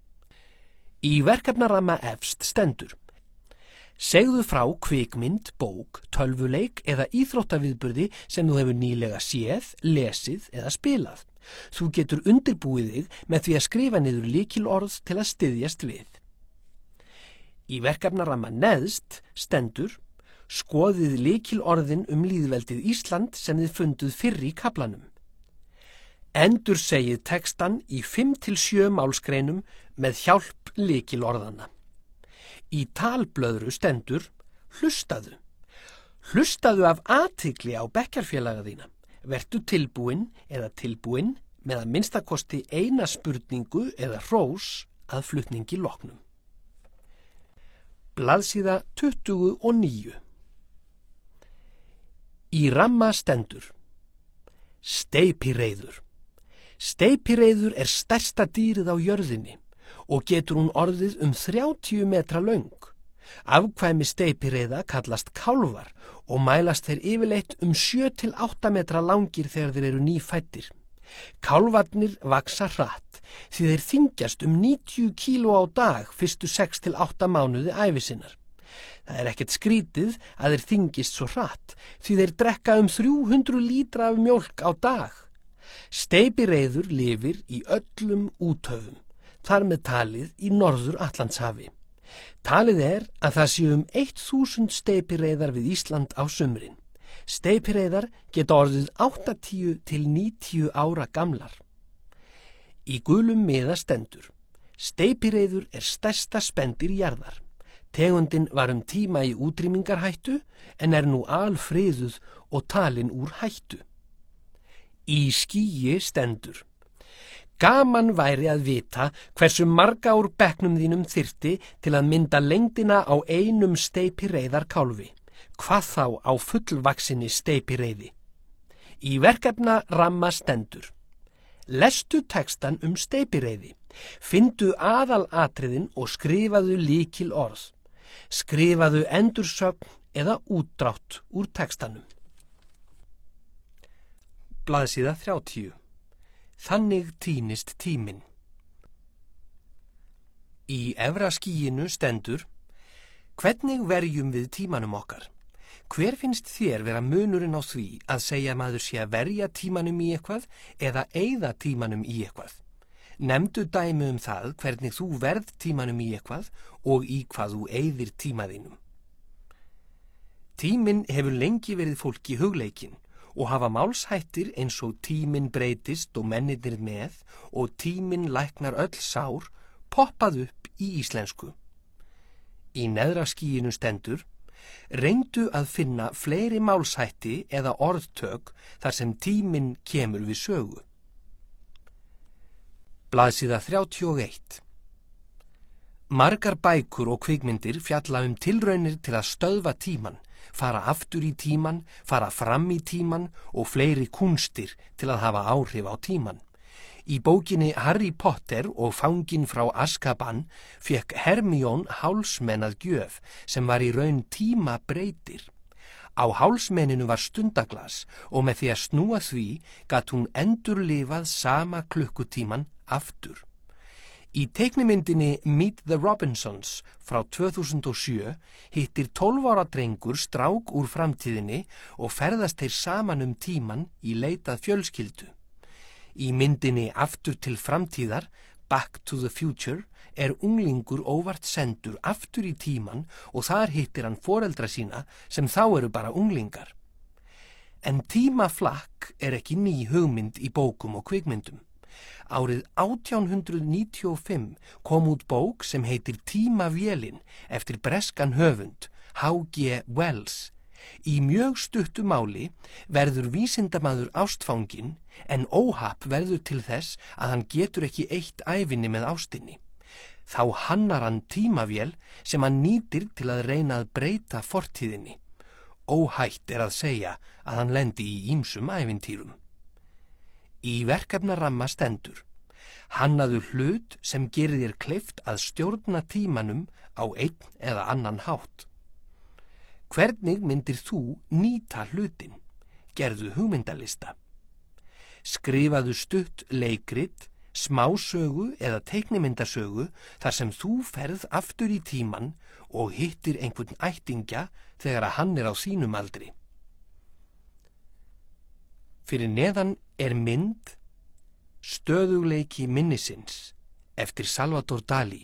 Í verkefnaramma efst stendur: Segðu frá kvikmynd, bók, tölvuleik eða íþróttaviðburði sem þú hefur nýlega séð, lesið eða spilað. Þú getur undirbúið þig með því að skrifa niður lykilorð til að styðjast við. Í verkefnaramma neðst stendur: Skoðið lykilorðin lýðveldið Ísland sem þið funduð fyrr í kaflanum. Endursegið textan í 5-7 málsgreinum með hjálp lykilorðanna. Í talblöðru stendur: Hlustaðu. Hlustaðu af athygli á bekkjarfélaga þína. Vertu tilbúin eða tilbúin með að minnstakosti eina spurningu eða hrós að flutningi loknum. Blaðsíða 29. Í ramma stendur: Steypireyður. Steypireyður stærsta dýrið á jörðinni og getur hún orðið 30 metra löng. Afkvæmi steypireyða kallast kálfar og mælast þeir yfirleitt 7-8 metra langir þegar þeir eru nýfæddir. Kálfarnir vaksa hratt því þeir þyngjast 90 kíló á dag fyrstu 6-8 mánuði ævi sinnar. Það ekkert skrítið að þeir þyngist svo hratt því þeir drekka 300 lítra af mjólk á dag. Steypireyður lifir í öllum úthöfum, þar með talið í Norður-Atlantshafi. Talið að það séu 1000 steypireyðar við Ísland á sumrin. Steypireyðar geta orðið 80-90 ára gamlar. Í gulum miða stendur: Steypireyður stærsta spendýr jarðar. Tegundin var tíma í útrýmingarhættu en nú alfriðuð og talin úr hættu. Í skýi stendur: Gaman væri að vita hversu marga úr bekknum þínum þyrfti til að mynda lengdina á einum steypireyðarkálfi. Hvað þá á fullvaksinni steypireyði? Í verkefnaramma stendur: lestu textan steypireiði, fyndu aðalatriðin og skrifaðu lykil orð. Skrifaðu endursögn eða útdrátt úr textanum. Blaðsíða 30. Þannig týnist tíminn. Í efra skýinu stendur: hvernig verjum við tímanum okkar? Hver finnst þér vera munurinn á því að segja maður sé að verja tímanum í eitthvað eða eyða tímanum í eitthvað? Nefndu dæmi það hvernig þú verð tímanum í eitthvað og í hvað þú eyðir tímaðinum. Tíminn hefur lengi verið fólki hugleikinn og hafa málshættir eins og tíminn breytist og mennirnir með og tíminn læknar öll sár poppað upp í íslensku. Í neðra skýinu stendur: reyndu að finna fleiri málshætti eða orðtök þar sem tíminn kemur við sögu. Blaðsíða 31. Margar bækur og kvikmyndir fjalla tilraunir til að stöðva tímann, fara aftur í tímann, fara fram í tímann og fleiri kúnstir til að hafa áhrif á tímann. Í bókinni Harry Potter og fanginn frá Azkaban fékk Hermione hálsmen að gjöf sem var í raun tímabreytir. Á hálsmeninu var stundaglas og með því að snúa því gat hún endurlifað sama klukkutíman aftur. Í teiknimyndinni Meet the Robinsons frá 2007 hittir 12 ára drengur strák úr framtíðinni og ferðast þeir saman tíman í leit að fjölskyldu. Í myndinni Aftur til framtíðar, Back to the Future, unglingur óvart sendur aftur í tíman og þar hittir hann foreldra sína sem þá eru bara unglingar. En tímaflakk ekki ný hugmynd í bókum og kvikmyndum. Árið 1895 kom út bók sem heitir Tímavélin eftir breskan höfund, H.G. Wells. Í mjög stuttu máli verður vísindamaður ástfanginn en óhapp verður til þess að hann getur ekki eytt ævinni með ástinni. Þá hannar hann tímavél sem hann nýtir til að reyna að breyta fortíðinni. Óhætt að segja að hann lendi í ýmsum ævintýrum. Í verkefnaramma stendur: hannaðu hlut sem gerir þér kleift að stjórna tímanum á einn eða annan hátt. Hvernig myndir þú nýta hlutin? Gerðu hugmyndalista. Skrifaðu stutt leikrit, smásögu eða teiknimyndasögu þar sem þú ferð aftur í tíman og hittir einhvern ættingja þegar hann á þínum aldri. Fyrir neðan mynd Stöðugleiki minnisins eftir Salvador Dalí.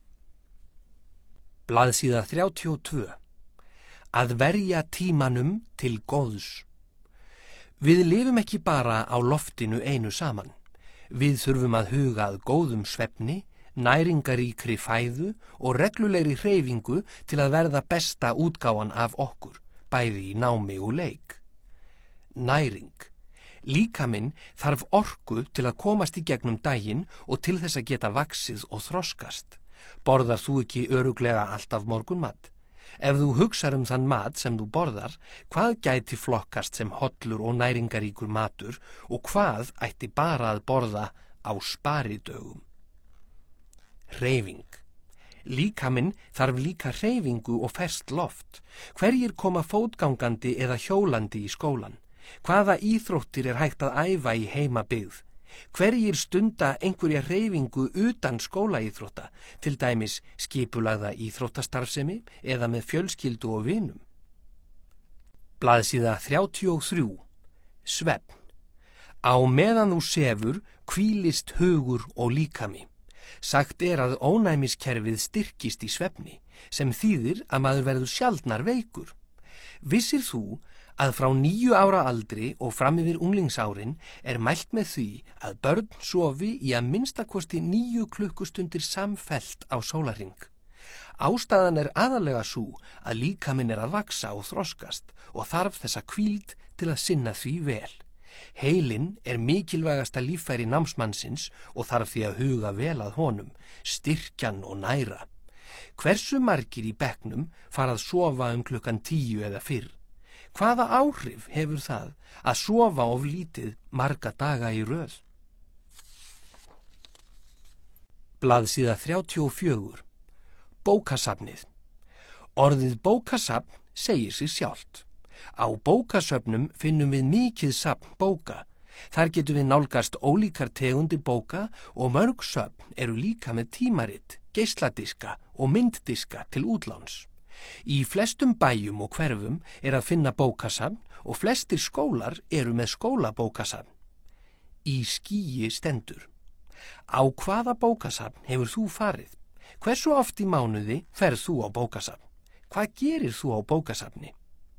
Blaðsíða 32. Að verja tímanum til góðs. Við lifum ekki bara á loftinu einu saman. Við þurfum að huga að góðum svefni, næringaríkri fæðu og reglulegri hreyfingu til að verða besta útgáfan af okkur, bæði í námi og leik. Næring. Líkaminn þarf orku til að komast í gegnum daginn og til þess að geta vaxið og þroskast. Borðar þú ekki örugglega alltaf morgunmat? Ef þú hugsar þann mat sem þú borðar, hvað gæti flokkast sem hollur og næringaríkur matur og hvað ætti bara að borða á sparidögum? Hreyfing. Líkaminn þarf líka hreyfingu og ferskt loft. Hverjir koma fótgangandi eða hjólandi í skólan? Hvaða íþróttir hægt að æfa í heimabyggð? Hverjir stunda einhverja hreyfingu utan skólaíþrótta, til dæmis skipulagða íþróttastarfsemi eða með fjölskyldu og vinum? Blaðsíða 33. Svefn. Á meðan þú sefur hvílist hugur og líkami. Sagt að ónæmiskerfið styrkist í svefni, sem þýðir að maður verður sjaldnar veikur. Vissir þú að frá 9 ára aldri og fram yfir unglingsárin mælt með því að börn sofi í að minnstakosti 9 klukkustundir samfellt á sólarhring. Ástæðan aðallega sú að líkaminn að vaxa og þroskast og þarf þessa hvíld til að sinna því vel. Heilinn mikilvægasta líffæri námsmannsins og þarf því að huga vel að honum, styrkjan og næra. Hversu margir í bekknum fara að sofa klukkan 10 eða fyrr? Hvaða áhrif hefur það að sofa of lítið marga daga í röð? Blaðsíða 34. Bókasafnið. Orðið bókasafn segir sig sjálft. Á bókasöfnum finnum við mikið safn bóka. Þar getum við nálgast ólíkar tegundir bóka og mörg söfn eru líka með tímarit, geisladiska og mynddiska til útláns. Í flestum bæjum og hverfum að finna bókasafn og flestir skólar eru með skólabókasafn. Í skýi stendur: Á hvaða bókasafn hefur þú farið? Hversu oft í mánuði ferð þú á bókasafn? Hvað gerir þú á bókasafni?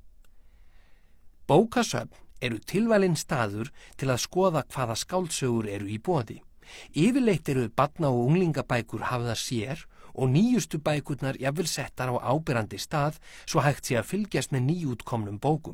Bókasöfn eru tilvalinn staður til að skoða hvaða skáldsögur eru í boði. Yfirleitt eru barna- og unglingabækur hafðar sér og nýjustu bækurnar jafnvel settar á áberandi stað svo hægt sé að fylgjast með nýútkomnum bókum.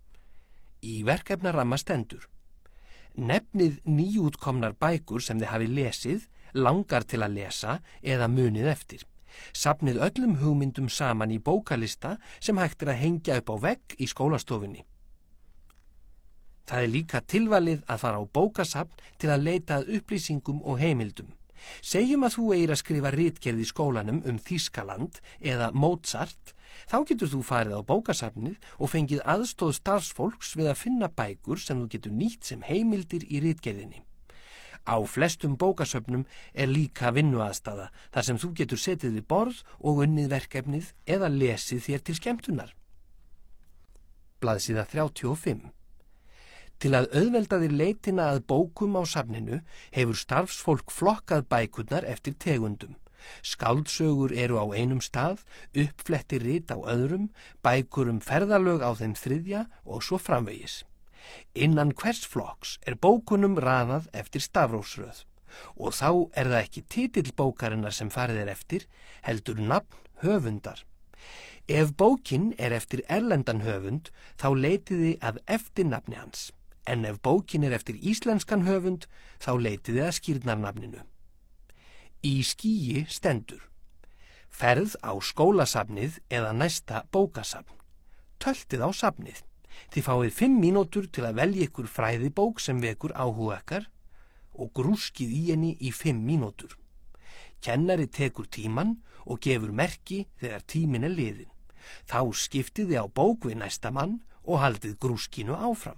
Í verkefnaramma stendur: Nefnið nýútkomnar bækur sem þið hafi lesið, langar til að lesa eða munið eftir. Safnið öllum hugmyndum saman í bókalista sem hægt að hengja upp á vegg í skólastofunni. Það líka tilvalið að fara á bókasafn til að leita að upplýsingum og heimildum. Segjum að þú eigir að skrifa ritgerð í skólanum Þýskaland eða Mozart, þá getur þú farið á bókasafnið og fengið aðstoð starfsfólks við að finna bækur sem þú getur nýtt sem heimildir í ritgerðinni. Á flestum bókasöfnum líka vinnuaðstaða þar sem þú getur setið við borð og unnið verkefnið eða lesið þér til skemmtunar. Blaðsíða 35. Til að auðvelda þér leitina að bókum á safninu hefur starfsfólk flokkað bækurnar eftir tegundum. Skáldsögur eru á einum stað, uppfletti rit á öðrum, bækur ferðalög á þeim þriðja og svo framvegis. Innan hvers flokks bókunum raðað eftir stafrófsröð og þá það ekki titill bókarinnar sem farið eftir, heldur nafn höfundar. Ef bókin eftir erlendan höfund, þá leitiði að eftirnafni hans. En ef bókin eftir íslenskan höfund, þá leitiði að skírnarnafninu. Í skýi stendur: Ferð á skólasafnið eða næsta bókasafn. Töltið á safnið. Þið fáið 5 mínútur til að velja ykkur fræðibók sem vekur áhuga ykkar og grúskið í henni í 5 mínútur. Kennari tekur tíman og gefur merki þegar tíminn liðinn. Þá skiptið þið á bók við næsta mann og haldið grúskinu áfram.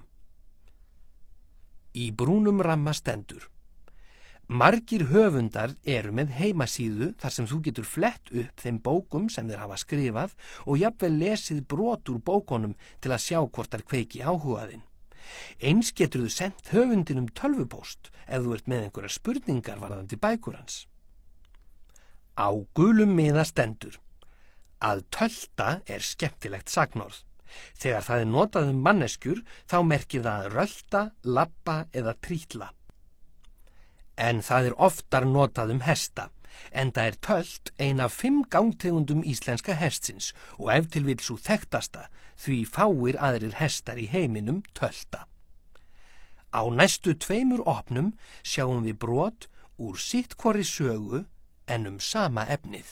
Í brúnum ramma stendur: Margir höfundar eru með heimasíðu þar sem þú getur flett upp þeim bókum sem þeir hafa skrifað og jafnvel lesið brot úr bókunum til að sjá hvort þær kveiki áhugaðinn. Eins getur þú sent höfundinum tölvupóst ef þú ert með einhverjar spurningar varðandi bækur hans. Á gulum miða stendur: Að tölta skemmtilegt sagnorð. Þegar það notað manneskjur, þá merkir það rölta, labba eða trítla. En það oftar notað hesta, enda tölt ein af 5 gangtegundum íslenska hestsins og ef til vill sú þekktasta, því fáir aðrir hestar í heiminum tölta. Á næstu 2 opnum sjáum við brot úr sitt hvorri sögu en sama efnið.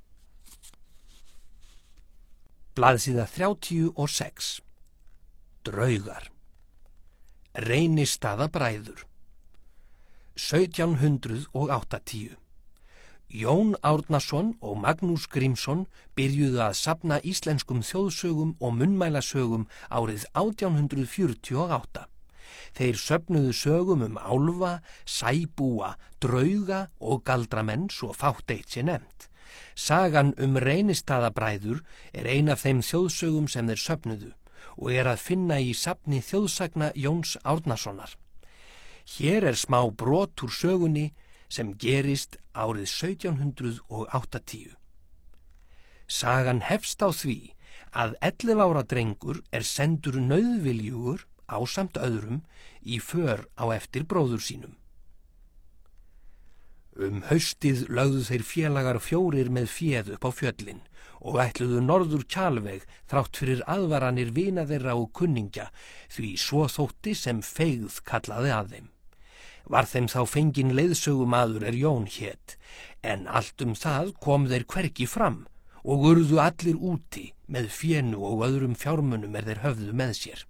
Blaðsíða 36. Draugar. Reynistaðabræður. 1780. Jón Árnason og Magnús Grímsson byrjuðu að safna íslenskum þjóðsögum og munnmælasögum árið 1848. Þeir söfnuðu sögum álfa, sæbúa, drauga og galdramenn svo fátt eitt sé nefnt. Sagan Reynistaðabræður ein af þeim þjóðsögum sem þeir söfnuðu og að finna í safni þjóðsagna Jóns Árnasonar. Hér smá brot úr sögunni sem gerist árið 1780. Sagan hefst á því að 11 ára drengur sendur nauðviljugur ásamt öðrum í för á eftir bróður sínum. Haustið lögðu þeir félagar 4 með féð upp á fjöllin og ætluðu norður Kjalveg þrátt fyrir aðvaranir vina þeirra og kunningja, því svo þótti sem feigð kallaði að þeim. Var þeim þá fenginn leiðsögumaður Jón hét, en allt það kom þeir hvergi fram og urðu allir úti með fénu og öðrum fjármunum þeir höfðu með sér.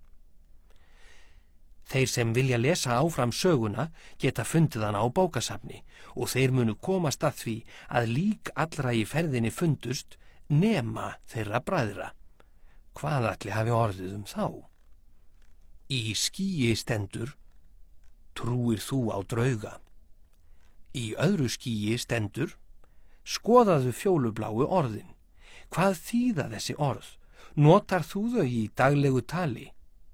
Þeir sem vilja lesa áfram söguna geta fundið hana á bókasafni og þeir munu komast að því að lík allra í ferðinni fundust nema þeirra bræðra. Hvað ætli hafi orðið þá? Í skýi stendur: trúir þú á drauga? Í öðru skýi stendur: skoðaðu fjólubláu orðin. Hvað þýða þessi orð? Notar þú þau í daglegu tali?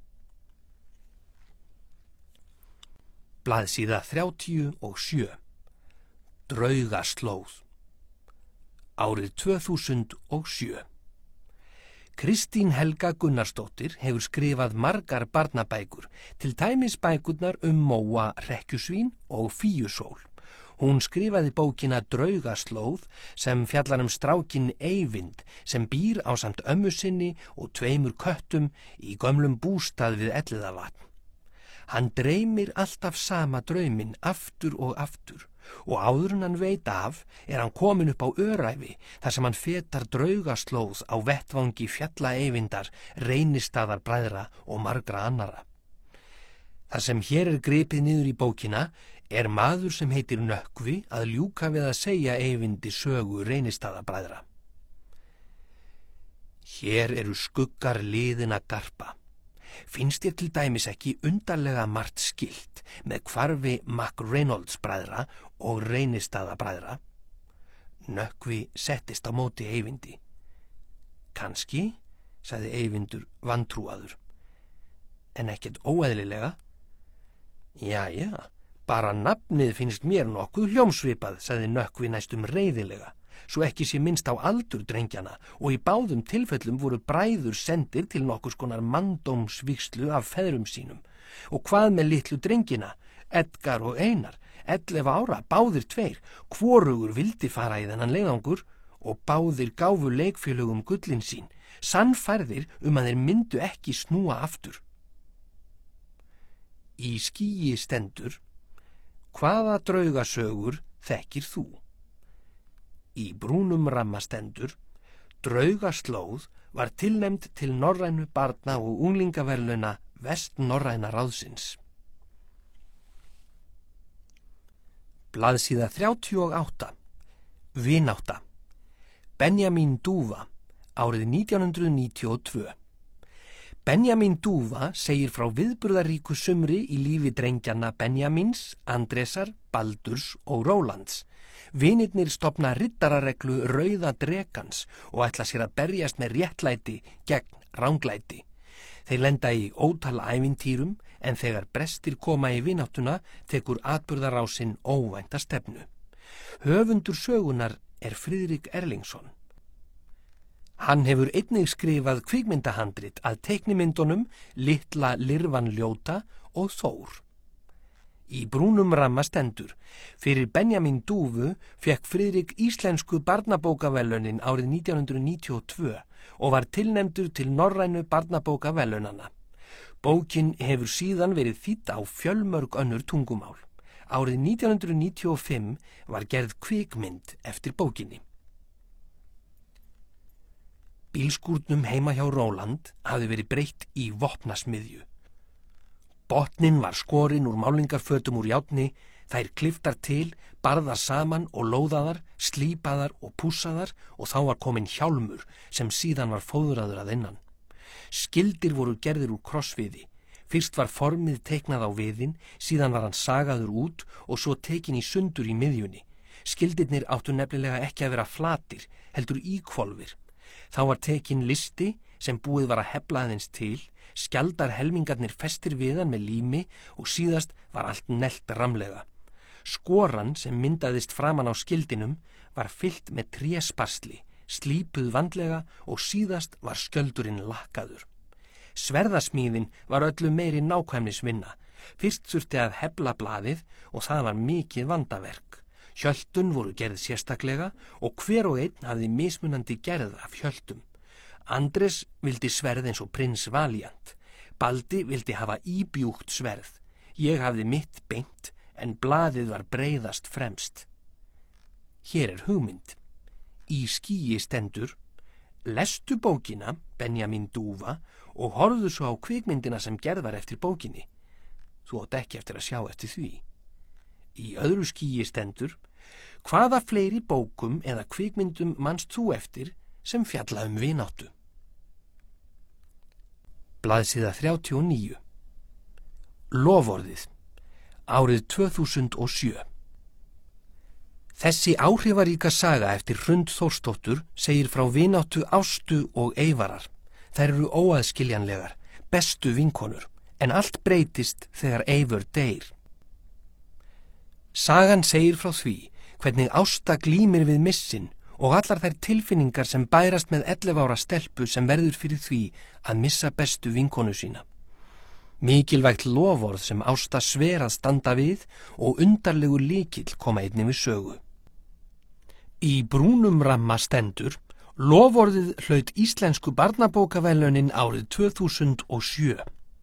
Blaðsíða 37. Draugaslóð. Árið 2007. Kristín Helga Gunnarsdóttir hefur skrifað margar barnabækur, til dæmis bækurnar Móa hrekkjusvín og Fíusól. Hún skrifaði bókina Draugaslóð sem fjallar strákinn Eyvind sem býr ásamt ömmu sinni og 2 köttum í gömlum bústað við Elliðavatn. Hann dreymir alltaf sama drauminn aftur og aftur og áður en hann veit af hann kominn upp á Öræfi þar sem hann fetar draugaslóð á vettvangi fjalla Eyvindar, Reynistaðar bræðra og margra annara. Það sem hér gripið niður í bókina maður sem heitir Nökkvi að ljúka við að segja Eyvindi sögu Reynistaðar bræðra. Hér skuggar liðina garpa. Finnst þér til dæmis ekki undarlega margt skylt með hvarfi McReynolds bræðra og Reynistaða bræðra? Nökkvi settist á móti Eyvindi. Kannski, sagði Eyvindur vantrúaður. En ekkert óeðlilega? Jæja, bara nafnið finnst mér nokkuð hljómsvipað, sagði Nökkvi næstum reiðilega, svo ekki sé minnst á aldur drengjana og í báðum tilfellum voru bræður sendir til nokkurs konar manndómsvígslu af feðrum sínum. Og hvað með litlu drengina, Edgar og Einar, 11 ára, báðir 2, hvorugur vildi fara í þennan leiðangur og báðir gáfu leikfélögum gullin sín, sannfærðir að þeir myndu ekki snúa aftur. Í skýi stendur: hvaða draugasögur þekkir þú? Í brúnum ramma stendur: Draugaslóð var tilnefnd til norrænu barna- og unglingaverðlauna Vestnorræna ráðsins. Blaðsíða 38. Vinátta. Benjamin Dúfa, árið 1992. Benjamin Dúfa segir frá viðburðaríku sumri í lífi drengjana Benjamins, Andresar, Baldurs og Rólands. Vinirnir stofna riddarareglu Rauða drekans og ætla sér að berjast með réttlæti gegn ranglæti. Þeir lenda í ótal ævintýrum en þegar brestir koma í vináttuna tekur atburðarásinn óvænta stefnu. Höfundur sögunar Friðrik Erlingsson. Hann hefur einnig skrifað kvikmyndahandrit að teiknimyndunum Litla lirfan ljóta og Þór. Í brúnum ramma stendur: fyrir Benjamin Dúfu fékk Friðrik íslensku barnabókaverðlaunin árið 1992 og var tilnefndur til norrænu barnabókaverðlaunanna. Bókin hefur síðan verið þýdd á fjölmörg önnur tungumál. Árið 1995 var gerð kvikmynd eftir bókinni. Bílskúrnum heima hjá Róland hafði verið breytt í vopnasmiðju. Botninn var skorinn úr málingarfötum úr járni, þær klipptar til, barðar saman og lóðaðar, slípaðar og pússaðar og þá var kominn hjálmur sem síðan var fóðraður að innan. Skildir voru gerðir úr krossviði. Fyrst var formið teiknað á viðinn, síðan var hann sagaður út og svo tekinn í sundur í miðjunni. Skildirnir áttu nefnilega ekki að vera flatir, heldur íhvolfir. Þá var tekinn listi sem búið var að hefla aðeins til, skjaldar helmingarnir festir við hann með lími og síðast var allt neglt ramlega. Skoran sem myndaðist framan á skildinum var fyllt með trésparsli, slípuð vandlega og síðast var skjöldurinn lakkaður. Sverðasmíðin var öllu meiri nákvæmnisvinna. Fyrst þurfti að hefla blaðið og það var mikið vandaverk. Hjöltun voru gerð sérstaklega og hver og einn hafði mismunandi gerð af hjöltum. Andres vildi sverð eins og prins Valiant. Baldi vildi hafa íbjúgt sverð. Ég hafði mitt beint en blaðið var breiðast fremst. Hér hugmynd. Í skýi stendur: lestu bókina, Benjamin Dúfa, og horfðu svo á kvikmyndina sem gerð var eftir bókinni. Þú átt ekki eftir að sjá eftir því. Í öðru skýi stendur: hvaða fleiri bókum eða kvikmyndum manst þú eftir sem fjalla vináttu? Blaðsíða 39. Loforðið. Árið 2007. Þessi áhrifaríka saga eftir Hrund Þórsdóttur segir frá vináttu Ástu og Eyvarar. Þær eru óaðskiljanlegar, bestu vinkonur, en allt breytist þegar Eyvör deyr. Sagan segir frá því hvernig Ásta glímir við missinn og allar þær tilfinningar sem bærast með 11 ára stelpu sem verður fyrir því að missa bestu vinkonu sína. Mikilvægt loforð sem Ásta sver að standa við og undarlegur lykill koma einnig við sögu. Í brúnum ramma stendur: loforðið hlaut íslensku barnabókaverðlaunin árið 2007.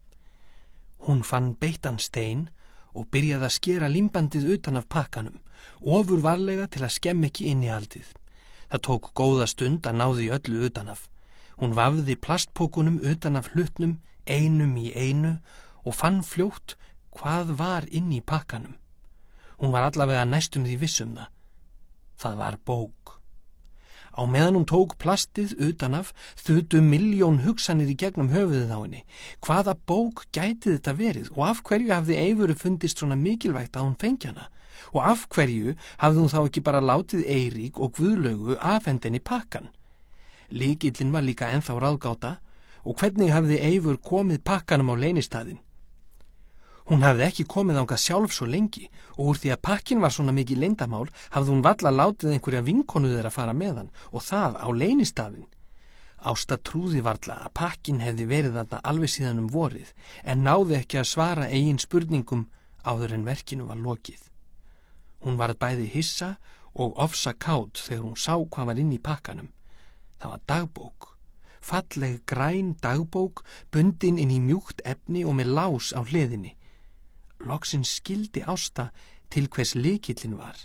Hún fann beittan stein og byrjaði að skera límbandið utan af pakkanum, ofurvarlega til að skemma ekki innihaldið. Það tók góða stund að ná því öllu utan af. Hún vafði plastpókunum utan af hlutnum, einum í einu, og fann fljótt hvað var inn í pakkanum. Hún var allavega næstum því viss það. Það var bók. Á meðan hún tók plastið utan af þutu milljón hugsanir í gegnum höfuðið á henni. Hvaða bók gæti þetta verið og af hverju hafði Eyvöru fundist svona mikilvægt að hún fengi hana? Og af hverju hafði hún þá ekki bara látið Eirík og Guðlaugu afhenda henni pakkan? Lykillinn var líka ennþá ráðgáta, og hvernig hafði Eyvör komið pakkanum á leynistaðinn? Hún hafði ekki komið þangað sjálf svo lengi og úr því að pakkin var svona mikið leyndarmál hafði hún varla látið einhverja vinkonu þeirra fara með hann og það á leynistafinn. Ásta trúði varla að pakkin hefði verið þarna alveg síðan vorið en náði ekki að svara eigin spurningum áður en verkinu var lokið. Hún varð bæði hissa og ofsakát þegar hún sá hvað var inn í pakkanum. Það var dagbók. Falleg græn dagbók bundin inn í mjúkt efni og með lás á hliðinni. Loksins skildi Ásta til hvers lykillinn var.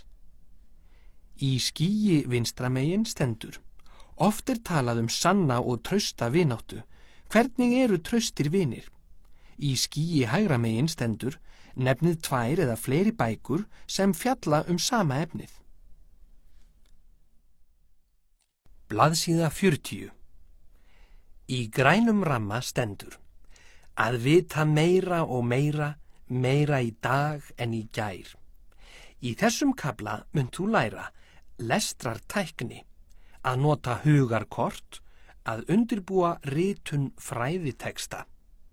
Í skýi vinstra megin stendur: oft talað sanna og trausta vináttu. Hvernig eru traustir vinir? Í skýi hægra megin stendur: nefnið 2 eða fleiri bækur sem fjalla sama efnið. Blaðsíða 40. Í grænum ramma stendur: að vita meira og meira, meira í dag en í gær. Í þessum kafla munt þú læra lestrartækni, að nota hugarkort, að undirbúa ritun fræðiteksta.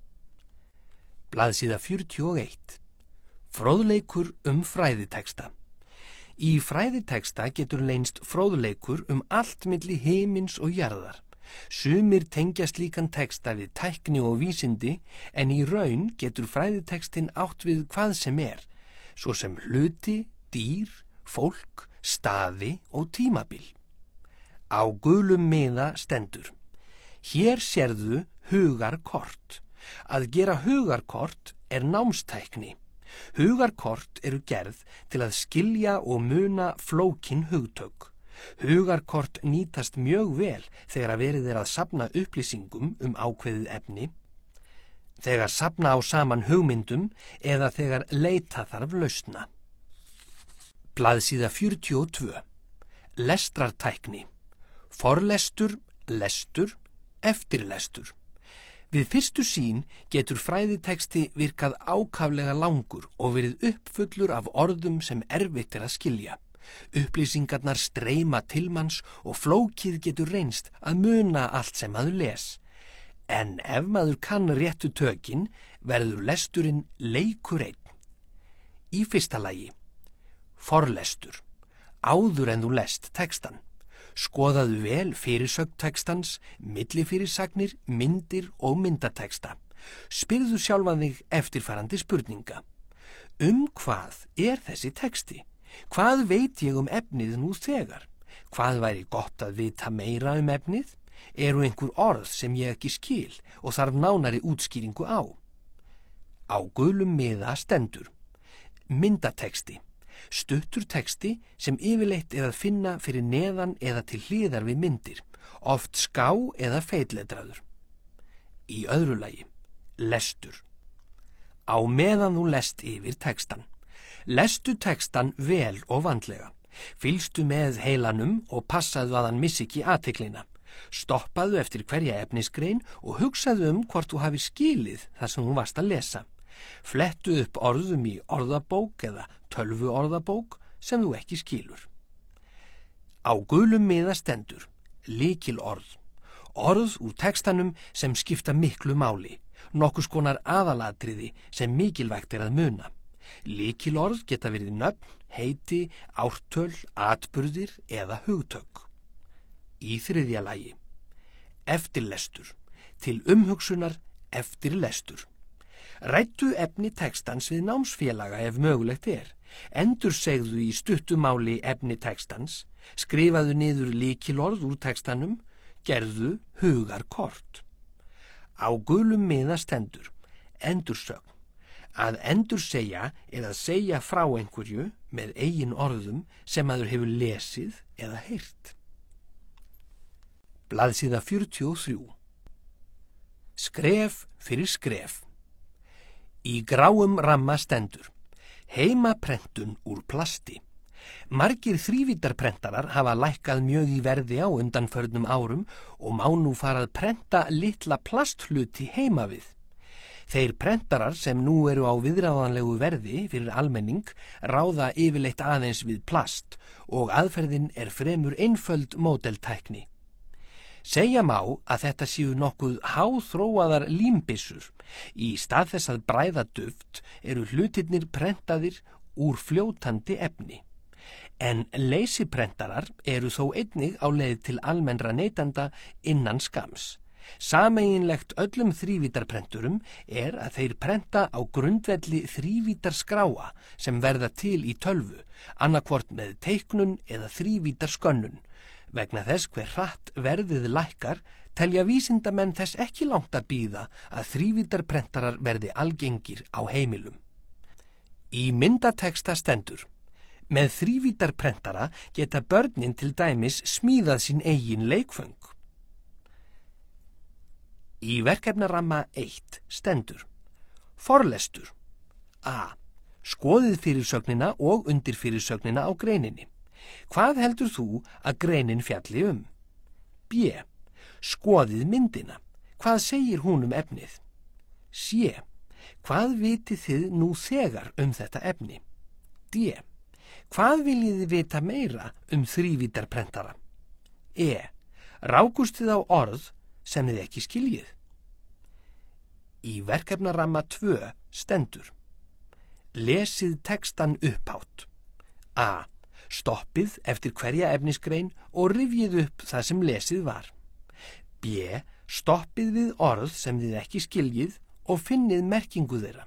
Blaðsíða 41. Fróðleikur fræðiteksta. Í fræðiteksta getur leynst fróðleikur allt milli himins og jarðar. Sumir tengjast líkan teksta við tækni og vísindi en í raun getur fræðitekstinn átt við hvað sem svo sem hluti, dýr, fólk, staði og tímabil. Á gulum miða stendur: hér sérðu hugarkort. Að gera hugarkort námstækni. Hugarkort eru gerð til að skilja og muna flókin hugtök. Hugarkort nýtast mjög vel þegar verið að safna upplýsingum ákveðið efni, þegar safna á saman hugmyndum eða þegar leita þarf lausna. Blaðsíða 42. Lestrartækni. Forlestur, lestur, eftirlestur. Við fyrstu sýn getur fræðiteksti virkað ákaflega langur og verið uppfullur af orðum sem erfitt að skilja. Upplýsingarnar streyma til manns og flókið getur reynst að muna allt sem maður les. En ef maður kann réttu tökin, verður lesturinn leikur einn. Í fyrsta lagi: forlestur. Áður en þú lest textan. Skoðaðu vel fyrirsögn textans, millifyrirsagnir, myndir og myndateksta. Spyrðu sjálfan þig eftirfarandi spurninga: hvað þessi texti? Hvað veit ég efnið nú þegar? Hvað væri gott að vita meira efnið? Eru einhver orð sem ég ekki skil og þarf nánari útskýringu á? Á gulum miða stendur: myndateksti. Stuttur texti sem yfirleitt er að finna fyrir neðan eða til hliðar við myndir, oft ská eða feitletraður. Í öðru lagi, lestur. Á meðan þú lest yfir textan. Lestu textan vel og vandlega. Fylgstu með heilanum og passaðu að hann missi ekki athyglina. Stoppaðu eftir hverja efnisgrein og hugsaðu hvort þú hafi skilið það sem þú varst að lesa. Flettu upp orðum í orðabók eða tölvuorðabók sem þú ekki skilur. Á gulum miða stendur lykilorð. Orð úr textanum sem skipta miklu máli, nokkurs konar aðalatriði sem mikilvægt er að muna. Lykilorð geta verið nöfn, heiti, ártöl, atburðir eða hugtök. Í þriðja lagi, eftirlestur, til umhugsunar eftir lestur. Ræddu efni textans við námsfélaga ef mögulegt er. Endursegðu í stuttumáli efni textans, skrifaðu niður lykilorð úr textanum, gerðu hugarkort. Á gulum miða stendur endursögn. Að endursegja er að segja frá einhverju með eigin orðum sem maður hefur lesið eða heyrt. Blaðsíða 43. Skref fyrir skref. Í gráum ramma stendur heimaprentun úr plasti. Margir þrívítarprentarar hafa lækkað mjög í verði á undanförnum árum og má nú fara að prenta litla plasthluti heima við. Þeir prentarar sem nú eru á viðráðanlegu verði fyrir almenning ráða yfirleitt aðeins við plast og aðferðin er fremur einföld módeltækni. Segja má að þetta séu nokkuð háþróaðar límbyssur. Í stað þess að bræða duft eru hlutirnir prentaðir úr fljótandi efni. En leysiprentarar eru þó einnig á leið til almennra neytenda innan skams. Sameiginlegt öllum þrívítarprenturum er að þeir prenta á grundvelli þrívítarskráa sem verða til í tölvu, annarkvort með teiknun eða þrívítarskönnun. Vegna þess hver hratt verðið lækkar, telja vísindamenn þess ekki langt að bíða að þrívítarprentarar verði algengir á heimilum. Í myndateksta stendur: með þrívítarprentara geta börnin til dæmis smíðað sín eigin leikföng. Í verkefnaramma 1 stendur forlestur. A. Skoðið fyrirsögnina og undirfyrirsögnina á greininni. Hvað heldur þú að greinin fjalli um? B. Skoðið myndina. Hvað segir hún um efnið? C. Hvað vitið þið nú þegar um þetta efni? D. Hvað viljið þið vita meira um þrívítarprentara? E. Rákust þið á orð sem þið ekki skiljið? Í verkefnaramma 2 stendur lesið textan upphátt. A. Stoppið eftir hverja efnisgrein og rifjið upp það sem lesið var. B. Stoppið við orð sem þið ekki skiljið og finnið merkingu þeirra.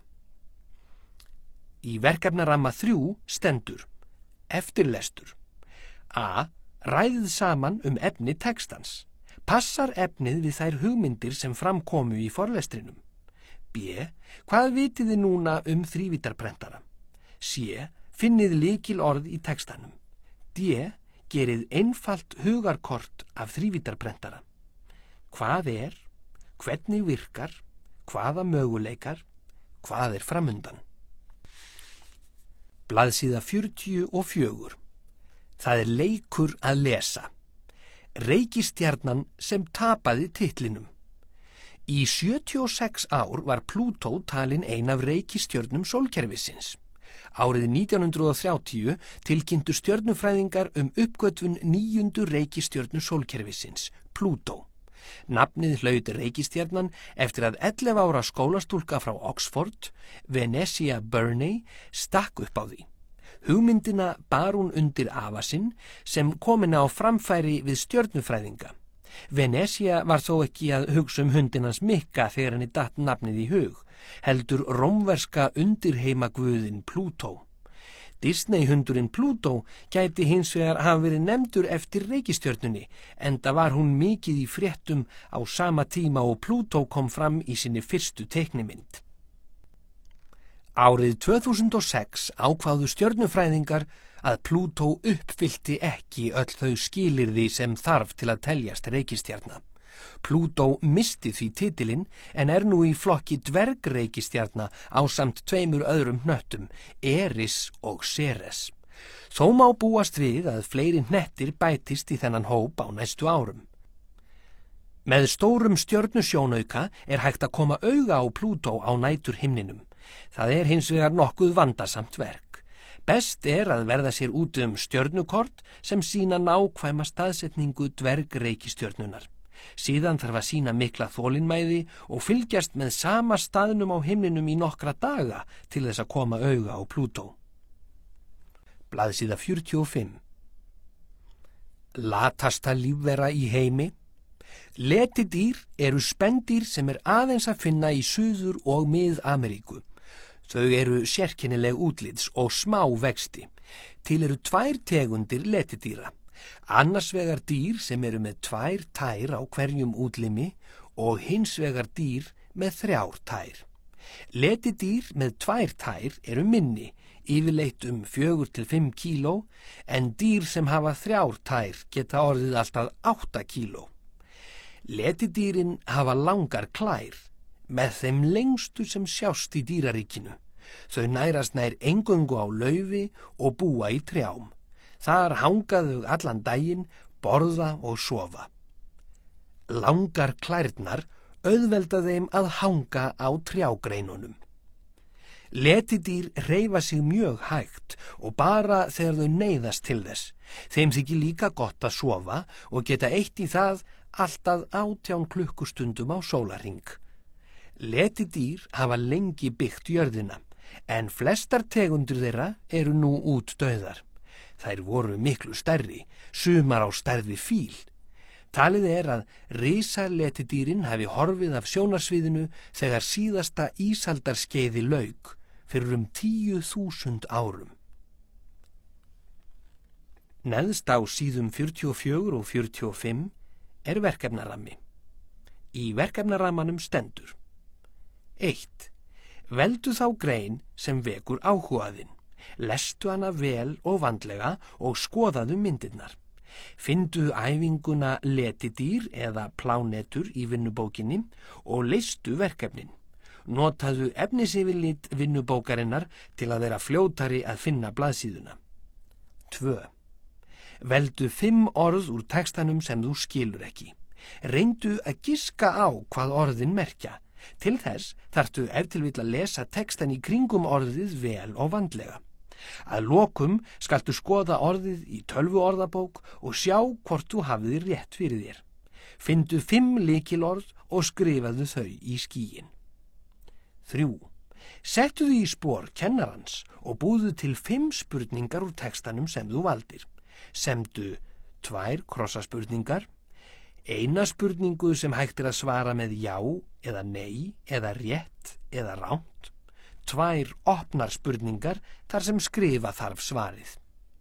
Í verkefnaramma 3 stendur eftirlestur. A. Ræðið saman um efni textans. Passar efnið við þær hugmyndir sem framkomu í forlestrinum? B. Hvað vitið þið núna um þrívítarprentara? C. Finnið lykilorð í textanum. D. Gerið einfalt hugarkort af þrívítarprentara. Hvað er, hvernig virkar, hvaða möguleikar, hvað er framundan? Blaðsíða 44. Það er leikur að lesa. Reikistjarnan sem tapaði titlinum. Í 76 ár var Plútó talin ein af reikistjörnum sólkerfisins. Árið 1930 tilkynntu stjörnufræðingar uppgötvun 9. reikistjörnu sólkerfisins, Plútó. Nafnið hlaut reikistjarnan eftir að 11 ára skólastúlka frá Oxford, Venetia Burney, stakk upp á því. Hugmyndina bar hún undir afa sinn sem komin á framfæri við stjörnufræðinga. Venetia var þó ekki að hugsa hundinans Mikka þegar henni datt nafnið í hug, heldur rómverska undirheimaguðinn Plútó. Disney-hundurinn Plútó gæti hins vegar hafa verið nefndur eftir reikistjörnunni, enda var hún mikið í fréttum á sama tíma og Plútó kom fram í sinni fyrstu teiknimynd. Árið 2006 ákváðu stjörnufræðingar að Plútó uppfyllti ekki öll þau skilyrði sem þarf til að teljast reikistjarna. Plútó missti því titilinn en er nú í flokki dvergreikistjarna ásamt 2 öðrum hnöttum, Eris og Ceres. Þó má búast við að fleiri hnettir bætist í þennan hóp á næstu árum. Með stórum stjörnusjónauka er hægt að koma auga á Plútó á næturhimninum. Það er hins vegar nokkuð vandasamt verk. Best er að verða sér út stjörnukort sem sýna nákvæma staðsetningu dvergreikistjörnunar. Síðan þarf að sýna mikla þolinmæði og fylgjast með sama staðnum á himninum í nokkra daga til þess að koma auga á Plútó. Blaðsíða 45. Latasta lífvera í heimi. Letidýr eru spendýr sem er aðeins að finna í Suður- og Mið-Ameríku. Þau eru sérkennileg útlits og smá vexti. Til eru 2 tegundir letidýra. Annars vegar dýr sem eru með 2 tær á hverjum útlimi og hins vegar dýr með 3 tær. Letidýr með 2 tær eru minni, yfirleitt 4 til 5 kíló, en dýr sem hafa 3 tær geta orðið alltaf 8 kíló. Letidýrin hafa langar klær, með þeim lengstu sem sjást í dýraríkinu. Þau nærast nær eingöngu á laufi og búa í trjám. Þar hanga þau allan daginn, borða og sofa. Langar klærnar auðvelda þeim að hanga á trjágreinunum. Letidýr hreyfa sig mjög hægt og bara þegar þau neyðast til þess. Þeim þykir líka gott að sofa og geta eytt í það alltaf 18 klukkustundum á sólarhring. Letidýr hafa lengi byggt jörðina, en flestar tegundir þeirra eru nú útdauðar. Þær voru miklu stærri, sumar á stærð við fíl. Talið er að risaletidýrin hafi horfið af sjónarsviðinu þegar síðasta ísaldarskeiði lauk fyrir 10.000 árum. Neðst á síðum 44 og 45 er verkefnarammi. Í verkefnarammanum stendur: 1. Veldu þá grein sem vekur áhugaðinn. Lestu hana vel og vandlega og skoðaðu myndirnar. Findu æfinguna letidýr eða plánetur í vinnubókinni og leystu verkefnin. Notaðu efnisyfirlit vinnubókarinnar til að vera fljótari að finna blaðsíðuna. 2. Veldu 5 orð úr textanum sem þú skilur ekki. Reyndu að giska á hvað orðin merkja. Til þess þarftu ef til vill að lesa textan í kringum orðið vel og vandlega. Að lokum skaltu skoða orðið í tölvuorðabók og sjá hvort þú hafið rétt fyrir þér. Findu 5 lykilorð og skrifaðu þau í skýin. 3. Settu þau í spor kennarans og búðu til 5 spurningar úr textanum sem þú valdir. Semdu 2 krossaspurningar, 1 spurningu sem hægt að svara með já eða nei eða rétt eða rangt, 2 opnar spurningar þar sem skrifa þarf svarið.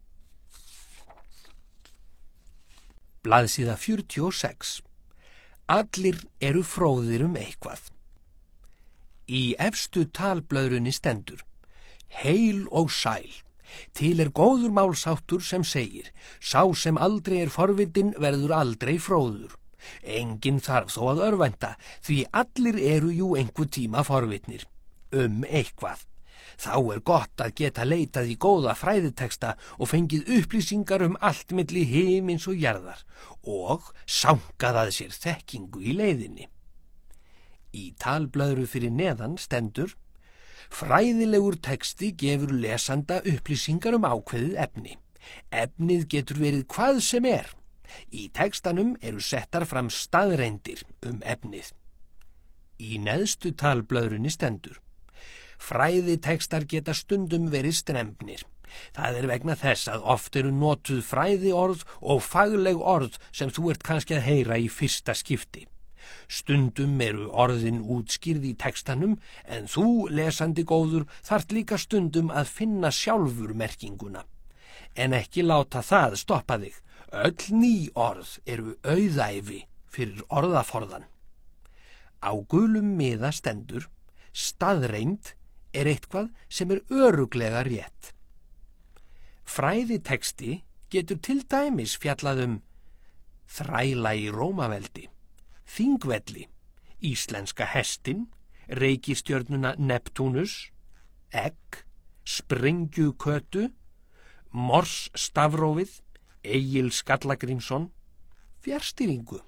Blaðsíða 46. Allir eru fróðir eitthvað. Í efstu talblöðrunni stendur: Heil og sæl. Til góður málsháttur sem segir: sá sem aldrei forvitinn verður aldrei fróður. Enginn þarf þó að örvænta, því allir eru jú einhver tíma forvitnir. Eitthvað. Þá gott að geta leitað í góða fræðiteksta og fengið upplýsingar allt milli himins og jarðar og sankað að sér þekkingu í leiðinni. Í talblöðru fyrir neðan stendur: Fræðilegur texti gefur lesanda upplýsingar ákveðið efni. Efnið getur verið hvað sem er. Í textanum eru settar fram staðreyndir efnið. Í neðstu talblöðrunni stendur: Fræðitextar geta stundum verið strembnir. Það vegna þess að oft eru notuð fræðiorð og fagleg orð sem þú ert kannski að heyra í fyrsta skipti. Stundum eru orðin útskýrð í textanum, en þú, lesandi góður, þarft líka stundum að finna sjálfur merkinguna. En ekki láta það stoppa þig. Öll ný orð eru auðæfi fyrir orðaforðan. Á gulum miða stendur: Staðreynd er eitthvað sem er örugglega rétt. Fræðitexti getur til dæmis fjallað þræla í Rómaveldi, Þingvelli, íslenska hestin, reikistjörnuna Neptúnus, egg, sprengjukötu, Mors stafrófið, Egil Skallagrímsson, fjarstýringu.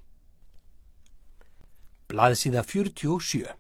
Blaðsíða 47.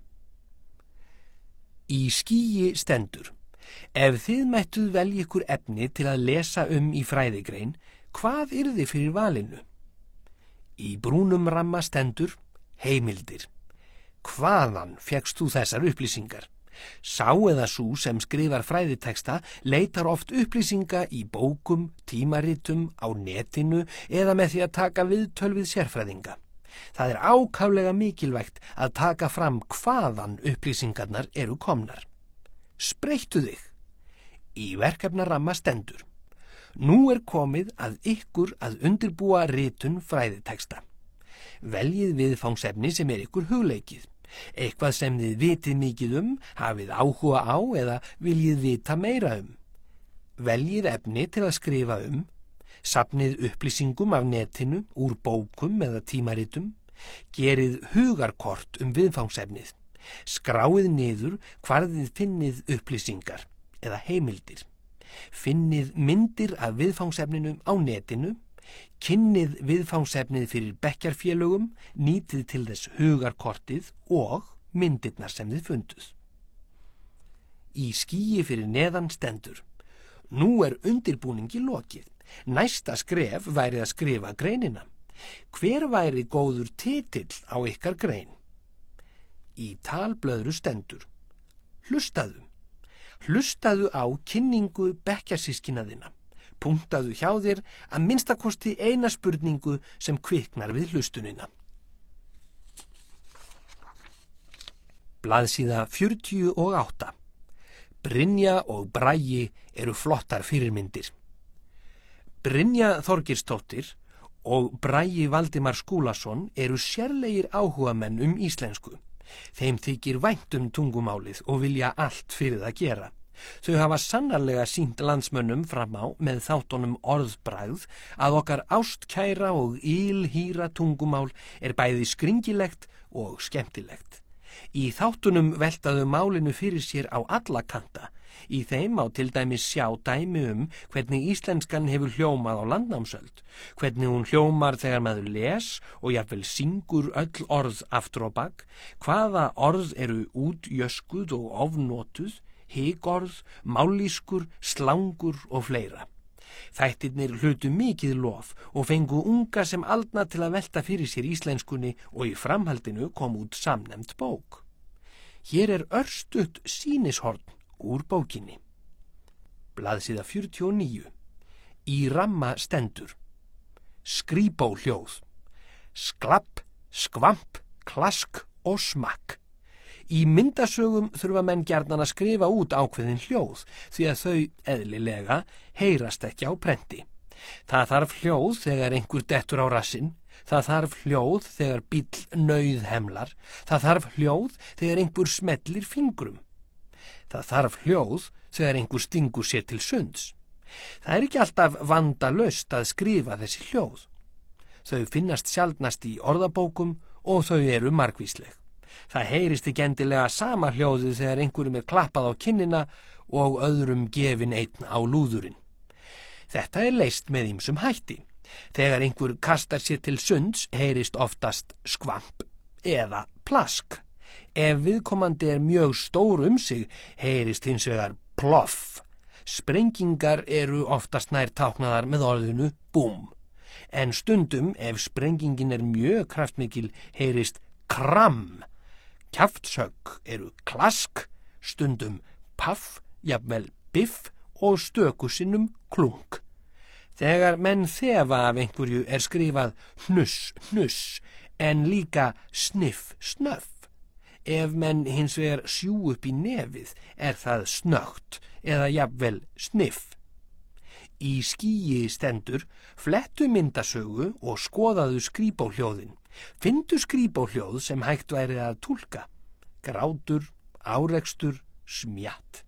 Í skýi stendur: ef þið mættuð velja ykkur efni til að lesa í fræðigrein, hvað yrði fyrir valinu? Í brúnum ramma stendur: heimildir. Hvaðan fékkst þú þessar upplýsingar? Sá eða sú sem skrifar fræðiteksta leitar oft upplýsinga í bókum, tímaritum, á netinu eða með því að taka viðtöl við sérfræðinga. Það er ákaflega mikilvægt að taka fram hvaðan upplýsingarnar eru komnar. Spreyttu þig. Í verkefnaramma stendur: nú er komið að ykkur að undirbúa ritun fræðiteksta. Veljið viðfangsefni sem er ykkur hugleikið, eitthvað sem þið vitið mikið hafið áhuga á eða viljið vita meira Veljið efni til að skrifa safnið upplýsingum af netinu, úr bókum eða tímaritum, gerið hugarkort viðfangsefnið, skráið niður hvar þið finnið upplýsingar eða heimildir, finnið myndir af viðfangsefninu á netinu, kynnið viðfangsefnið fyrir bekkjarfélögum, nýtið til þess hugarkortið og myndirnar sem þið funduð. Í skýi fyrir neðan stendur: nú er undirbúningi lokið. Næsta skref væri að skrifa greinina. Hver væri góður titill á ykkar grein? Í talblöðru stendur: hlustaðu. Hlustaðu á kynningu bekkjarsystkina þinna. Punktaðu hjá þér að minnstakosti eina spurningu sem kviknar við hlustunina. Blaðsíða 48. Brynja og Bragi eru flottar fyrirmyndir. Brynja Þorgeirsdóttir og Bragi Valdimar Skúlason eru sérlegir áhugamenn íslensku. Þeim þykir vænt tungumálið og vilja allt fyrir það gera. Þau hafa sannarlega sýnt landsmönnum fram á með þáttunum Orðbragð að okkar ástkæra og ylhýra tungumál er bæði skringilegt og skemmtilegt. Í þáttunum veltaðu málinu fyrir sér á alla kanta. Í þeim má til dæmis sjá dæmi hvernig íslenskan hefur hljómað á landnámsöld, hvernig hún hljómar þegar maður les og jafnvel syngur öll orð aftur á bak, hvaða orð eru útjöskuð og ofnotuð, hygorð, mállýskur, slangur og fleira. Þættirnir hlutu mikið lof og fengu unga sem aldna til að velta fyrir sér íslenskunni og í framhaldinu kom út samnefnd bók. Hér er örstutt sýnishorn úr bókinni. Blaðsíða 49. Í ramma stendur: skrípóhljóð, sklapp, skvamp, klask og smakk. Í myndasögum þurfa menn gjarnan að skrifa út ákveðin hljóð því að þau eðlilega heyrast ekki á prenti. Það þarf hljóð þegar einhver dettur á rassinn, það þarf hljóð þegar bíll nauðhemlar, það þarf hljóð þegar einhver smellir fingrum. Það þarf hljóð þegar einhver stingur sér til sunds. Það er ekki alltaf vandalaust að skrifa þessi hljóð. Þau finnast sjaldnast í orðabókum og þau eru margvísleg. Það heyrist ekki endilega sama hljóðið þegar einhverjum er klappað á kinnina og öðrum gefin einn á lúðurinn. Þetta er leyst með ýmsum hætti. Þegar einhver kastar sér til sunds heyrist oftast skvamp eða plask. Ef viðkomandi er mjög stór sig heyrist hins vegar ploff. Sprengingar eru oftast nær táknaðar með orðinu búm. En stundum ef sprengingin er mjög kraftmikil heyrist kramm. Kjaftsögg eru klask, stundum paff, jafnvel biff og stöku sinnum klunk. Þegar menn þefa af einhverju er skrifað hnuss, hnuss, en líka sniff, snöff. Ef menn hins vegar sjú upp í nefið er það snögt eða jafnvel sniff. Í skýi stendur: flettu myndasögu og skoðaðu skrípóhljóðin. Finndu skrípóhljóð sem hægt væri að túlka. Grátur, árekstur, smjatt.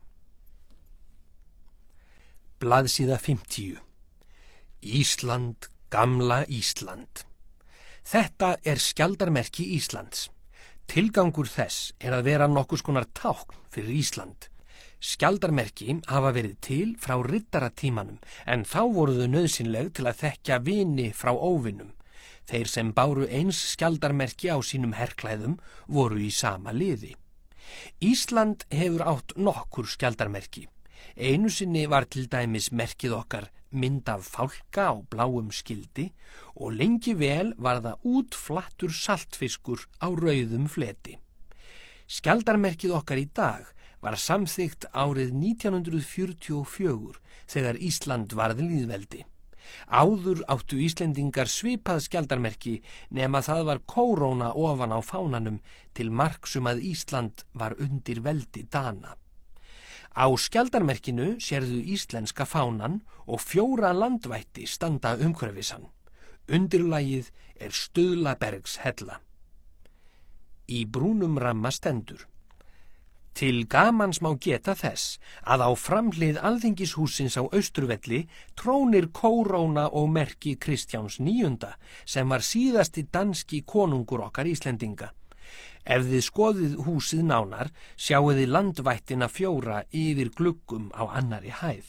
Blaðsíða 50. Ísland, gamla Ísland. Þetta er skjaldarmerki Íslands. Tilgangur þess er að vera nokkurs konar tákn fyrir Ísland. Skjaldarmerki hafa verið til frá riddaratímanum en þá voru þau nauðsynleg til að þekkja vini frá óvinum. Þeir sem báru eins skjaldarmerki á sínum herklæðum voru í sama liði. Ísland hefur átt nokkur skjaldarmerki. Einu sinni var til dæmis merkið okkar mynd af fálka á bláum skildi og lengi vel var það útflattur saltfiskur á rauðum fleti. Skjaldarmerkið okkar í dag var samþykkt árið 1944 þegar Ísland varð lýðveldi. Áður áttu Íslendingar svipað skjaldarmerki nema það var kóróna ofan á fánanum til marks að Ísland var undir veldi Dana. Á skjaldarmerkinu sérðu íslenska fánan og 4 landvætti standa umhverfis hann. Undirlagið er Stuðlabergshella. Í brúnum ramma stendur: Til gamans má geta þess að á framhlið Alþingishússins á Austurvelli trónir kóróna og merki Kristjáns 9. sem var síðasti danski konungur okkar Íslendinga. Ef þið skoðið húsið nánar, sjáið þið landvættina 4 yfir gluggum á annari hæð.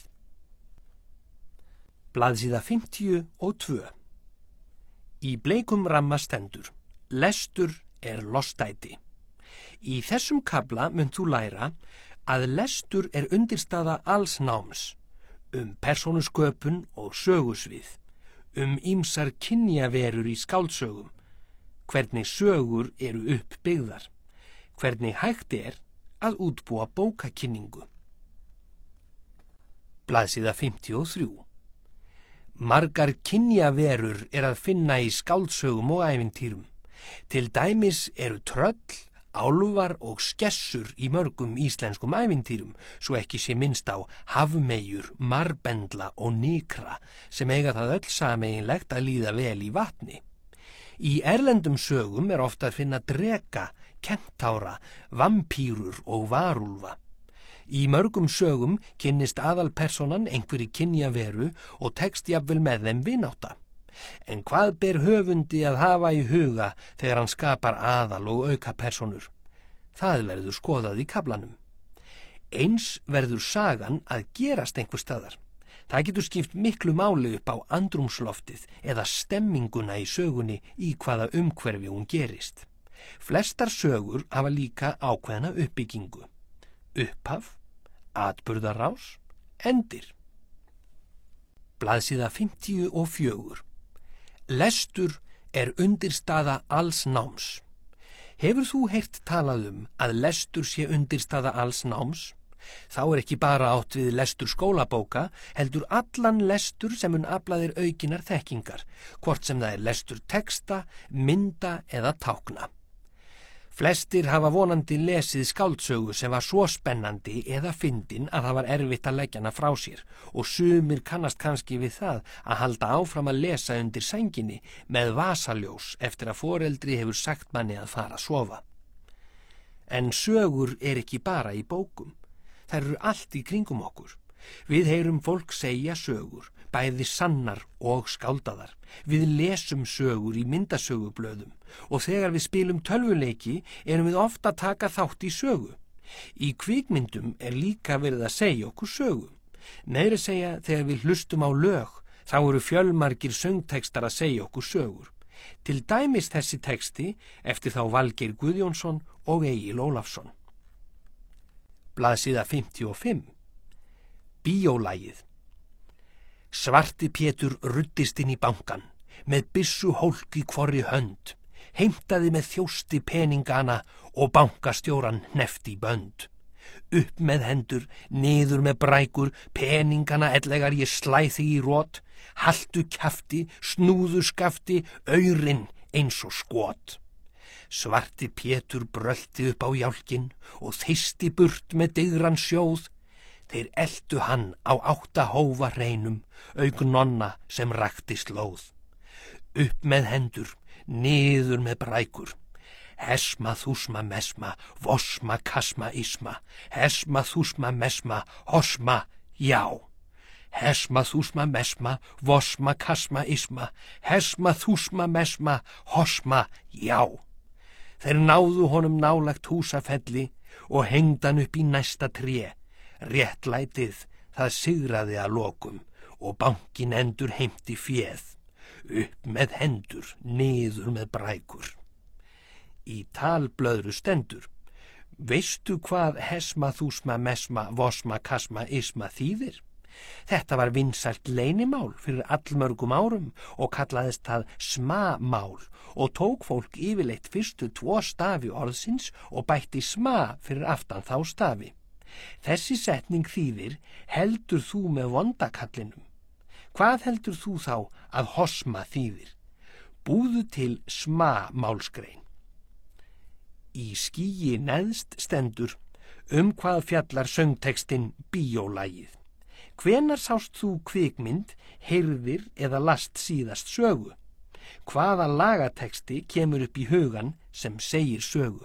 Blaðsíða 52. Í bleikum ramma stendur: Lestur er lostæti. Í þessum kafla munt þú læra að lestur er undirstaða alls náms, persónusköpun og sögusvið, ýmsar kynjaverur í skáldsögum, hvernig sögur eru uppbyggðar, hvernig hægt er að útbúa bókakynningu. Blaðsíða 53. Margar kynjaverur er að finna í skáldsögum og ævintýrum. Til dæmis eru tröll, álfar og skessur í mörgum íslenskum ævintýrum, svo ekki sé minnst á hafmeyjur, marbendla og nykra sem eiga það öll sameiginlegt að líða vel í vatni. Í erlendum sögum er oft að finna dreka, kentára, vampírur og varúlfa. Í mörgum sögum kynnist aðalpersonan einhverri kynjaveru og tekst jafnvel með þeim vinátta. En hvað ber höfundi að hafa í huga þegar hann skapar aðal og aukapersonur? Það verður skoðað í kaflanum. Eins verður sagan að gerast einhvers staðar. Það getur skipt miklu máli upp á andrúmsloftið eða stemminguna í sögunni í hvaða umhverfi hún gerist. Flestar sögur hafa líka ákveðna uppbyggingu. Upphaf, atburðarás, endir. Blaðsíða 54. Lestur er undirstaða alls náms. Hefur þú heyrt talað að lestur sé undirstaða alls náms? Þá er ekki bara átt við lestur skólabóka, heldur allan lestur sem afla þér aukinar þekkingar, hvort sem það er lestur texta, mynda eða tákna. Flestir hafa vonandi lesið skáldsögu sem var svo spennandi eða fyndin að það var erfitt að leggja hana frá sér og sumir kannast kannski við það að halda áfram að lesa undir sænginni með vasaljós eftir að foreldri hefur sagt manni að fara að sofa. En sögur er ekki bara í bókum. Þær eru allt í kringum okkur. Við heyrum fólk segja sögur, bæði sannar og skáldaðar. Við lesum sögur í myndasögublöðum og þegar við spilum tölvuleiki erum við ofta að taka þátt í sögu. Í kvikmyndum er líka verið að segja okkur sögu. Meira segja þegar við hlustum á lög, þá eru fjölmargir söngtekstar að segja okkur sögur. Til dæmis þessi teksti eftir þá Valgeir Guðjónsson og Egil Ólafsson. Blaðsíða 55. Bíólagið. Svarti Pétur ruddist inn í bankann, með byssu hólk í hvorri hönd, heimtaði með þjósti peningana og bankastjóran hneppt í bönd. Upp með hendur, niður með brækur, peningana ellegar ég slæ þig í rót, haltu kjafti, snúðu skafti, aurinn eins og skot. Svarti Pétur brölti upp á jálkin og þeysti burt með digran sjóð. Þeir eltu hann á 8 hófa hreinum, auk nonna sem rakti slóð. Upp með hendur, niður með brækur, Hesma, þúsma, mesma, vosma, kasma, isma. Hesma, þúsma, mesma, hosma, já. Hesma, þúsma, mesma, vosma, kasma, isma. Hesma, þúsma, mesma, hosma, já. Þeir náðu honum nálægt húsafelli og hengdan upp í næsta tré. Réttlætið, það sigraði að lokum og bankinn endur heimti féð. Upp með hendur, niður með brækur. Í talblöðru stendur: veistu hvað hesma, þúsma, mesma, vosma, kasma, isma þýðir? Þetta var vinsælt leynimál fyrir allmörgum árum og kallaðist það smamál og tók fólk yfirleitt fyrstu 2 stafi orðsins og bætti sma fyrir aftan þá stafi. Þessi setning þýðir: heldur þú með vondakallinum? Hvað heldur þú þá að hosma þýðir? Búðu til smamálsgrein. Í skýi neðst stendur: hvað fjallar söngtekstinn bíólagið? Hvenær sást þú kvikmynd, heyrðir eða last síðast sögu? Hvaða lagateksti kemur upp í hugan sem segir sögu?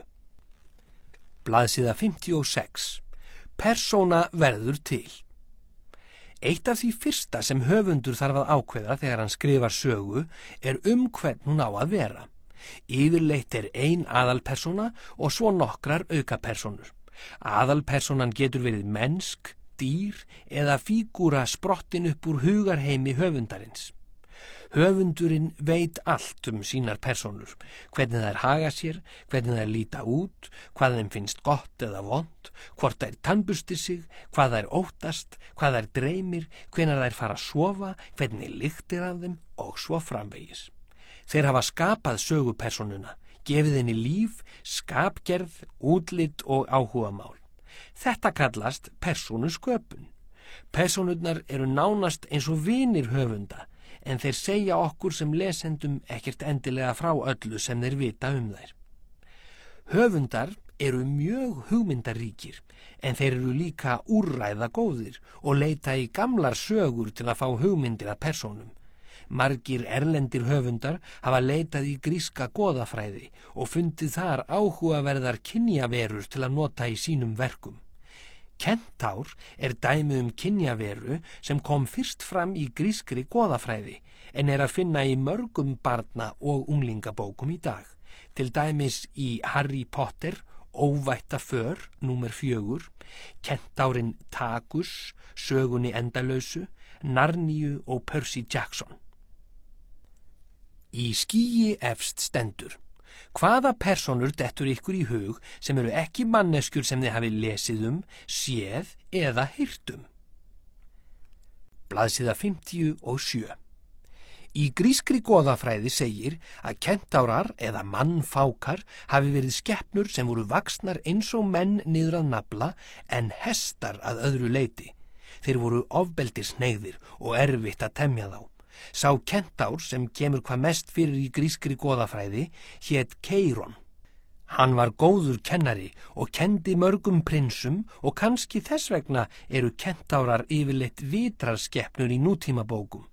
Blaðsíða 56. Persóna verður til. Eitt af því fyrsta sem höfundur þarf að ákveða þegar hann skrifar sögu er hvern hún á að vera. Yfirleitt er ein aðalpersóna og svo nokkrar aukapersónur. Aðalpersónan getur verið mennsk, dýr eða fígúra sprottin upp úr hugarheimi höfundarins. Höfundurinn veit allt sínar persónur, hvernig þær haga sér, hvernig þær líta út, hvað þeim finnst gott eða vont, hvort þær tannbusti sig, hvað þær óttast, hvað þær dreymir, hvenær þær fara að sofa, hvernig lyktir af þeim og svo framvegis. Þeir hafa skapað sögupersónuna, gefið henni líf, skapgerð, útlit og áhugamál. Þetta kallast persónusköpun. Persónurnar eru nánast eins og vinir höfunda, en þeir segja okkur sem lesendum ekkert endilega frá öllu sem þeir vita þær. Höfundar eru mjög hugmyndaríkir, en þeir eru líka úrræðagóðir og leita í gamlar sögur til að fá hugmyndir að persónum. Margir erlendir höfundar hafa leitað í gríska goðafræði og fundið þar áhugaverðar kynjaverur til að nota í sínum verkum. Kentár er dæmi kynjaveru sem kom fyrst fram í grískri goðafræði en er að finna í mörgum barna- og unglingabókum í dag. Til dæmis í Harry Potter, Óvætta för, númer 4, Kentárin Takus, Sögunni endalausu, Narníu og Percy Jackson. Í skýi efst stendur: hvaða persónur dettur ykkur í hug sem eru ekki manneskjur sem þið hafi lesið séð eða heyrt Blaðsíða 57. Í grískri goðafræði segir að kentárar eða mannfákar hafi verið skepnur sem voru vaxnar eins og menn niður að nafla en hestar að öðru leyti. Þeir voru ofbeldishneigðir og erfitt að temja þá. Sá kentár sem kemur hvað mest fyrir í grískri goðafræði hét Keiron. Hann var góður kennari og kendi mörgum prinsum og kannski þess vegna eru kentárar yfirleitt vitrarskepnur í nútímabókum.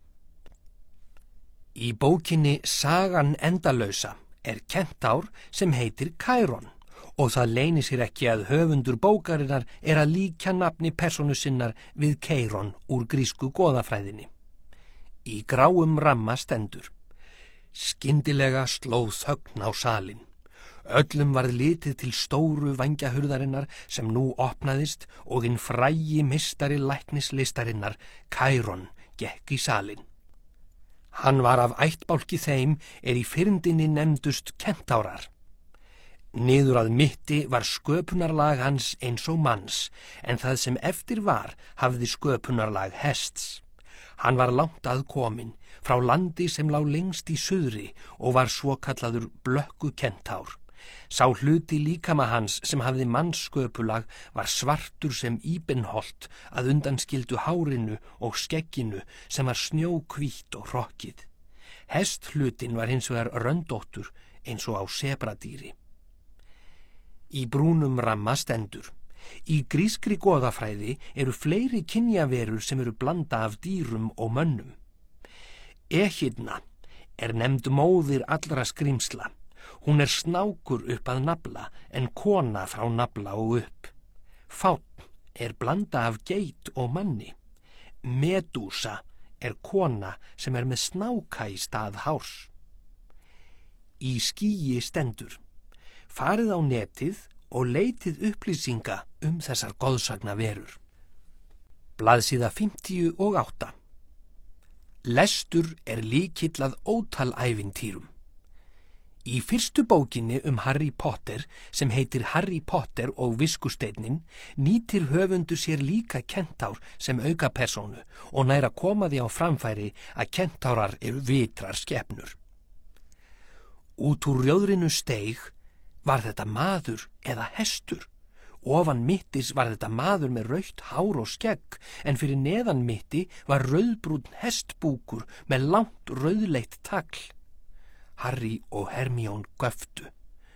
Í bókinni Sagan endalausa er kentár sem heitir Keiron og það leynir sér ekki að höfundur bókarinnar er að líkja nafni persónu sinnar við Keiron úr grísku goðafræðinni. Í gráum ramma stendur: skyndilega slóð þögn á salinn. Öllum varð litið til stóru vængahurðarinnar sem nú opnaðist og hinn frægi meistari læknislistarinnar, Keiron, gekk í salinn. Hann var af ættbálki þeim í fyrndinni nefndust kentárar. Niður að mitti var sköpunarlag hans eins og manns, en það sem eftir var hafði sköpunarlag hests. Hann var langt að kominn, frá landi sem lá lengst í suðri og var svokallaður blökku kentár. Sá hluti líkama hans sem hafði mannssköpulag var svartur sem íbenholt að undanskildu hárinu og skegginu sem var snjóhvítt og hrokkið. Hesthlutin var hins vegar röndóttur eins og á sebradýri. Í brúnum ramma stendur: í grískri goðafræði eru fleiri kynjaverur sem eru blanda af dýrum og mönnum. Echidna er nefnd móðir allra skrímsla. Hún snákur upp að nafla en kona frá nafla og upp. Fánn blanda af geit og manni. Medúsa kona sem með snáka í stað hárs. Í skýi stendur: farið á netið og leitið upplýsinga þessar goðsagna verur. Blaðsíða 58. Lestur lykill að ótal ævintýrum. Í fyrstu bókinni Harry Potter, sem heitir Harry Potter og viskusteinninn, nýtir höfundur sér líka kentár sem aukapersónu og nær að koma því á framfæri að kentárar vitrar skepnur. Út úr rjóðrinu steig: var þetta maður eða hestur? Ofan mittis var þetta maður með rautt hár og skegg, en fyrir neðan mitti var rauðbrúnn hestbúkur með langt rauðleitt tagl. Harry og Hermione göftu.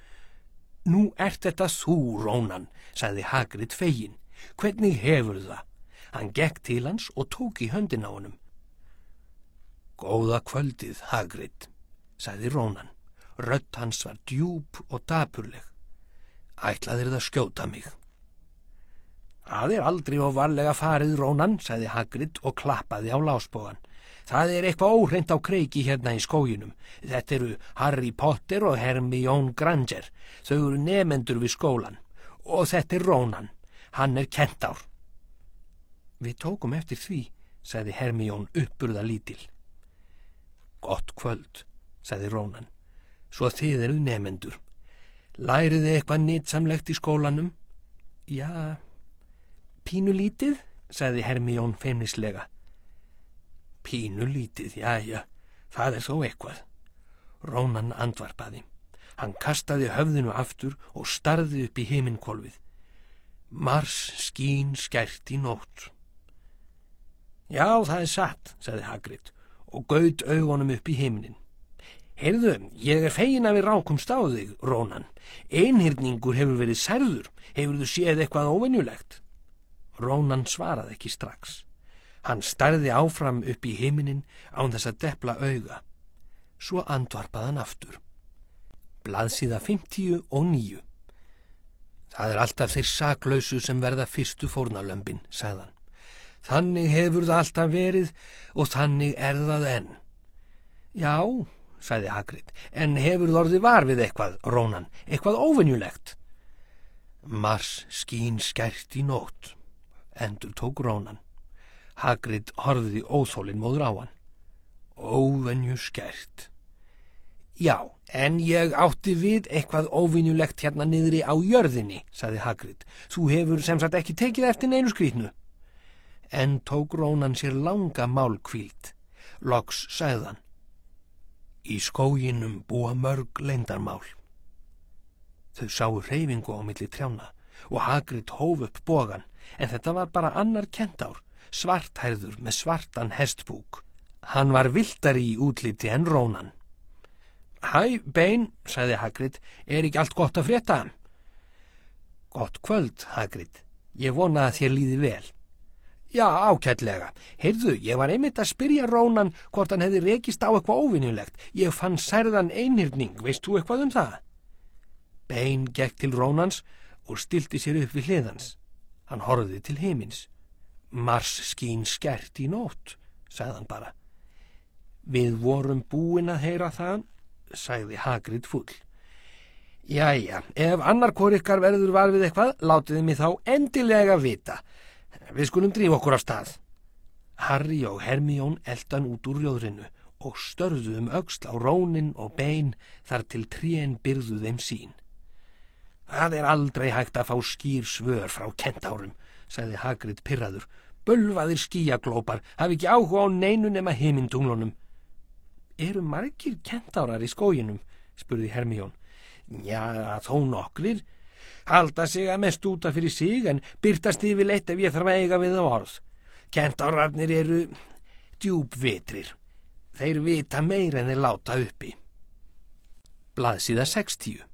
Nú þetta þú, Rónan, sagði Hagrid feginn. Hvernig hefur það? Hann gekk til hans og tók í höndina á honum. Góða kvöldið, Hagrid, sagði Rónan. Rödd hans var djúp og dapurleg. Ætlaðir það skjóta mig? Það aldrei of varlega farið, Rónan, sagði Hagrid og klappaði á lásbogann. Það eitthvað óhreint á kreiki hérna í skóginum. Þetta Harry Potter og Hermione Granger. Þau nemendur við skólan. Og þetta Rónan. Hann kentár. Við tókum eftir því, sagði Hermione uppburða lítil. Gott kvöld, sagði Rónan. Svo þið nemendur. Lærið eitthvað nytsamlegt í skólanum? Já, pínulítið, sagði Hermione feimnislega. Pínulítið, jæja, það þó eitthvað. Rónan andvarpaði. Hann kastaði höfðinu aftur og starði upp í himinhvolfið. Mars skín skært í nótt. Já, það satt, sagði Hagrid og gaut augunum upp í himinin. Heyrðu, ég fegin að við rákumst á þig, Rónan. Einhyrningur hefur verið særður. Hefurðu séð eitthvað óvenjulegt? Rónan svaraði ekki strax. Hann starði áfram upp í himinin án þess að depla auga. Svo andvarpaði hann aftur. Blaðsíða 59. Það alltaf þeir saklausu sem verða fyrstu fórnarlömbin, sagði hann. Þannig hefur það alltaf verið og þannig það enn. Já, sagði Hagrid, en hefur orðið var við eitthvað, Rónan, eitthvað óvenjulegt? Mars skín skært í nótt, endurtók Rónan. Hagrid horfði óþolinmóður á hann. Óvenju skært. Já, en ég átti við eitthvað óvenjulegt hérna niðri á jörðinni, sagði Hagrid. Þú hefur sem sagt ekki tekið eftir neinu skrýtnu. En tók Rónan sér langa málhvíld. Loks sagði hann. Í skóginum búa mörg leyndarmál. Þau sáu hreyfingu á milli trjána og Hagrid hóf upp bogann, en þetta var bara annar kentár, svarthærður með svartan hestbúk. Hann var villtari í útliti en Rónan. Hæ, Bein, sagði Hagrid, ekki allt gott að frétta? Gott kvöld, Hagrid. Ég vona að þér líði vel. Já, ágætlega. Heyrðu, ég var einmitt að spyrja Rónan hvort hann hefði rekist á eitthvað óvenjulegt. Ég fann særðan einhyrning, veist þú eitthvað það? Bein gekk til Rónans og stilti sér upp við hliðans. Hann horfði til himins. Mars skín skært í nótt, sagði hann bara. Við vorum búin að heyra það, sagði Hagrid fúll. Jæja, ef annar hvor ykkar verður var við eitthvað, látið mig þá endilega vita. Við skulum drífa okkur af stað. Harry og Hermione eldan út úr rjóðrinu og störðu öxl á Rónin og Bein þar til trén byrðu þeim sín. Það aldrei hægt að fá skýr svör frá kentárum, sagði Hagrid pirraður. Bölvaðir skýjaglópar hafi ekki áhuga á neinu nema himintunglunum. Eru margir kentárar í skóginum? Spurði Hermione. Já, þó nokkrir. Halda sig að mest út af fyrir sig en birtast yfirleitt ef ég þarf að eiga við á orð. Kentárarnir eru djúpvitrir. Þeir vita meira en þeir láta uppi. Blaðsíða 60.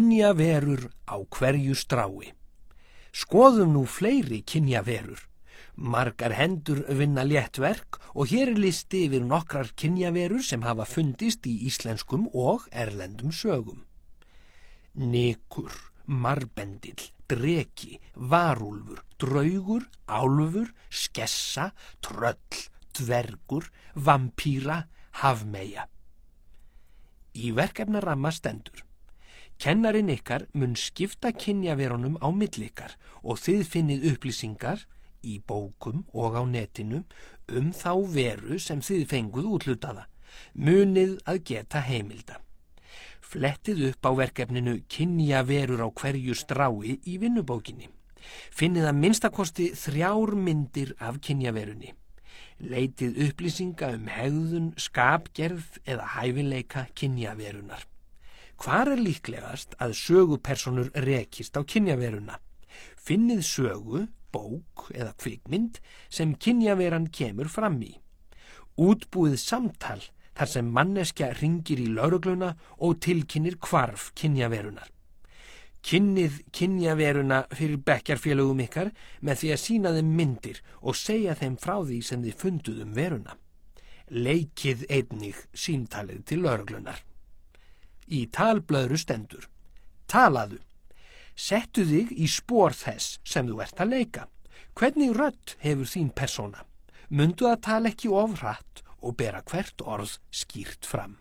Kynjaverur á hverju strái. Skoðum nú fleiri kynjaverur. Margar hendur vinna léttverk og hér er listi yfir nokkrar kynjaverur sem hafa fundist í íslenskum og erlendum sögum. Nykur, marbendill, dreki, varúlfur, draugur, álfur, skessa, tröll, dvergur, vampíra, hafmeyja. Í verkefnaramma stendur: Kennarinn ykkar mun skipta kynjaverunum á milli ykkar og þið finnið upplýsingar í bókum og á netinu þá veru sem þið fenguð úthlutaða. Munið að geta heimilda. Flettið upp á verkefninu kynjaverur á hverju strái í vinnubókinni. Finnið að minnstakosti 3 myndir af kynjaverunni. Leitið upplýsinga hegðun, skapgerð eða hæfileika kynjaverunar. Hvar er líklegast að sögupersonur rekist á kynjaveruna? Finnið sögu, bók eða kvikmynd sem kynjaveran kemur fram í. Útbúið samtal þar sem manneskja hringir í lögregluna og tilkynnir hvarf kynjaverunar. Kynnið kynjaveruna fyrir bekkjarfélögum ykkar með því að sýna þeim myndir og segja þeim frá því sem þið funduð veruna. Leikið einnig símtalið til lögreglunar. Í talblöðru stendur: Talaðu. Settu þig í spor þess sem þú ert að leika. Hvernig rödd hefur þín persóna? Mundu að tala ekki of hratt og bera hvert orð skýrt fram.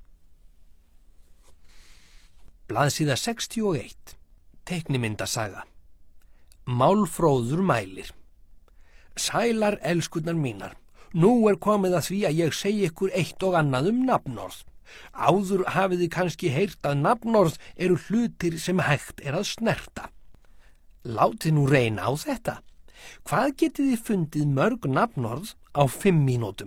Blaðsíða 61. Teiknimyndasaga. Málfróður mælir. Sælar elskurnar mínar, nú er komið að því að ég segi ykkur eitt og annað nafnorð. Áður hafið þið kannski heyrt að nafnorð eru hlutir sem hægt er að snerta. Látið nú reyna á þetta. Hvað getið þið fundið mörg nafnorð á 5 mínútum?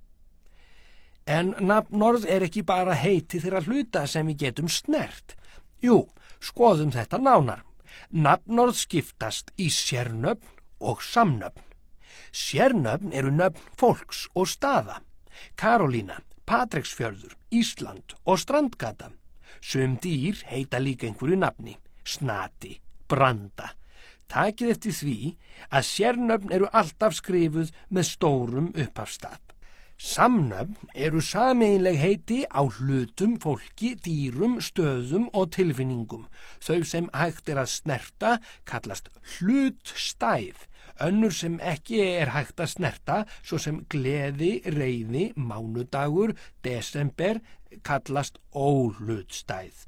En nafnorð er ekki bara heiti þeirra hluta sem við getum snert. Jú, skoðum þetta nánar. Nafnorð skiptast í sérnöfn og samnöfn. Sérnöfn eru nöfn fólks og staða. Karolína, Patreksfjörður, Ísland og Strandgata. Sum dýr heita líka einhverju nafni. Snati, Branda. Takið eftir því að sérnöfn eru alltaf skrifuð með stórum upphafsstaf. Samnöfn eru sameiginleg heiti á hlutum, fólki, dýrum, stöðum og tilfinningum. Þau sem hægt er að snerta kallast hlutstæð. Önnur sem ekki er hægt að snerta, svo sem gleði, reiði, mánudagur, desember, kallast óhlutstæð.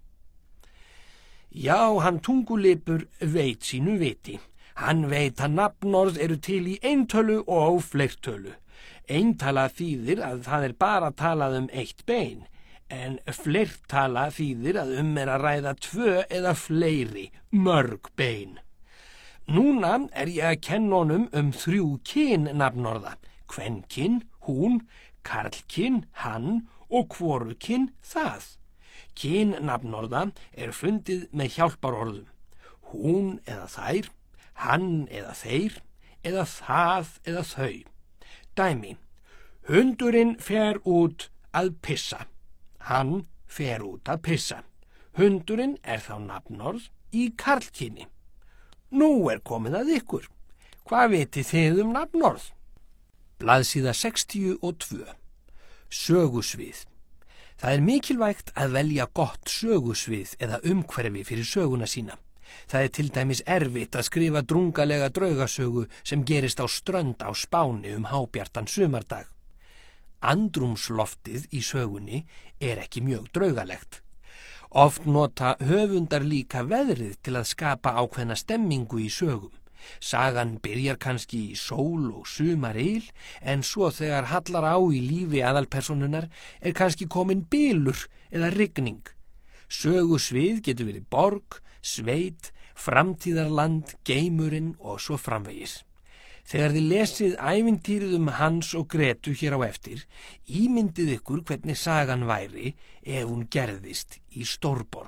Já, hann tungulipur veit sínu viti. Hann veit að nafnorð eru til í eintölu og fleirtölu. Eintala þýðir að það er bara talað eitt bein, en fleirtala þýðir að er að ræða 2 eða fleiri, mörg bein. Núna er ég að kenna honum 3 kyn nafnorða, kvenkyn, hún, karlkyn, hann og hvorugkyn, það. Kyn nafnorða er fundið með hjálparorðum. Hún eða þær, hann eða þeir, eða það eða þau. Dæmi: hundurinn fer út að pissa. Hann fer út að pissa. Hundurinn er þá nafnorð í karlkyni. Nú er komið að ykkur. Hvað vitið þið nafnorð? Blaðsíða 62. Sögusvið. Það er mikilvægt að velja gott sögusvið eða umhverfi fyrir söguna sína. Það er til dæmis erfitt að skrifa drungalega draugasögu sem gerist á strönd á Spáni hábjartan sumardag. Andrúmsloftið í sögunni er ekki mjög draugalegt. Oft nota höfundar líka veðrið til að skapa ákveðna stemmingu í sögum. Sagan byrjar kannski í sól og sumaryl, en svo þegar hallar á í lífi aðalpersonunar er kannski komin bylur eða rigning. Sögusvið getur verið borg, sveit, framtíðarland, geimurinn og svo framvegis. Þegar þið lesið ævintýrið Hans og Gretu hér á eftir, ímyndið ykkur hvernig sagan væri ef hún gerðist í stórborg.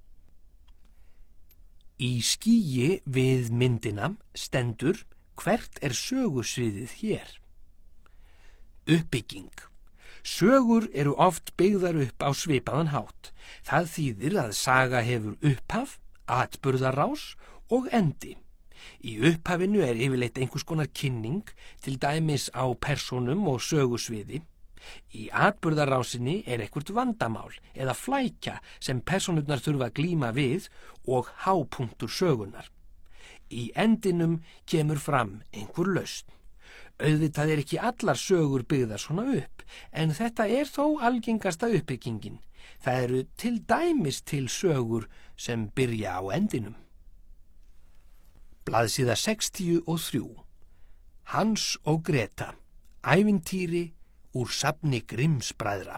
Í skýi við myndina stendur: hvert er sögusviðið hér? Uppbygging. Sögur eru oft byggðar upp á svipaðan hátt. Það þýðir að saga hefur upphaf, atburðarás og endi. Í upphafinu yfirleitt einhvers konar kynning, til dæmis á persónum og sögusviði. Í atburðarásinni eitthvert vandamál eða flækja sem persónurnar þurfa að glíma við og hápunktur sögunar. Í endinum kemur fram einhver lausn. Auðvitað ekki allar sögur byggðar svona upp, en þetta þó algengasta uppbyggingin. Það eru til dæmis til sögur sem byrja á endinum. Blaðsíða 63. Hans og Greta. Ævintýri úr safni Grimms-bræðra.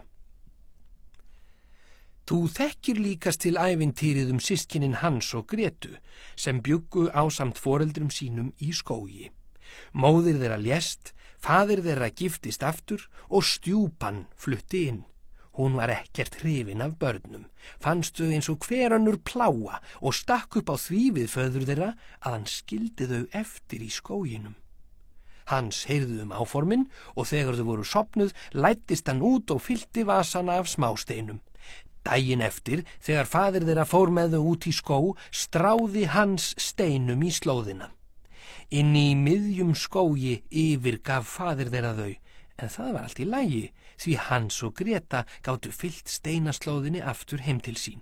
Þú þekkir líkast til ævintýrið systkinin Hans og Gretu sem bjuggu ásamt foreldrum sínum í skógi. Móðir þeirra lést, faðir þeirra giftist aftur og stjúpan flutti inn. Hún var ekkert hrifin af börnum, fannst þau eins og hver önnur pláa og stakk upp á því við föður þeirra að hann skildi þau eftir í skóginum. Hans heyrði áformin og þegar þau voru sofnuð læddist hann út og fyllti vasana af smásteinum. Daginn eftir, þegar faðir þeirra fór með þau út í skó, stráði Hans steinum í slóðina. Inni í miðjum skógi yfirgaf faðir þeirra þau, en það var allt í lagi, því Hans og Greta gátu fyllt steinaslóðinni aftur heim til sín.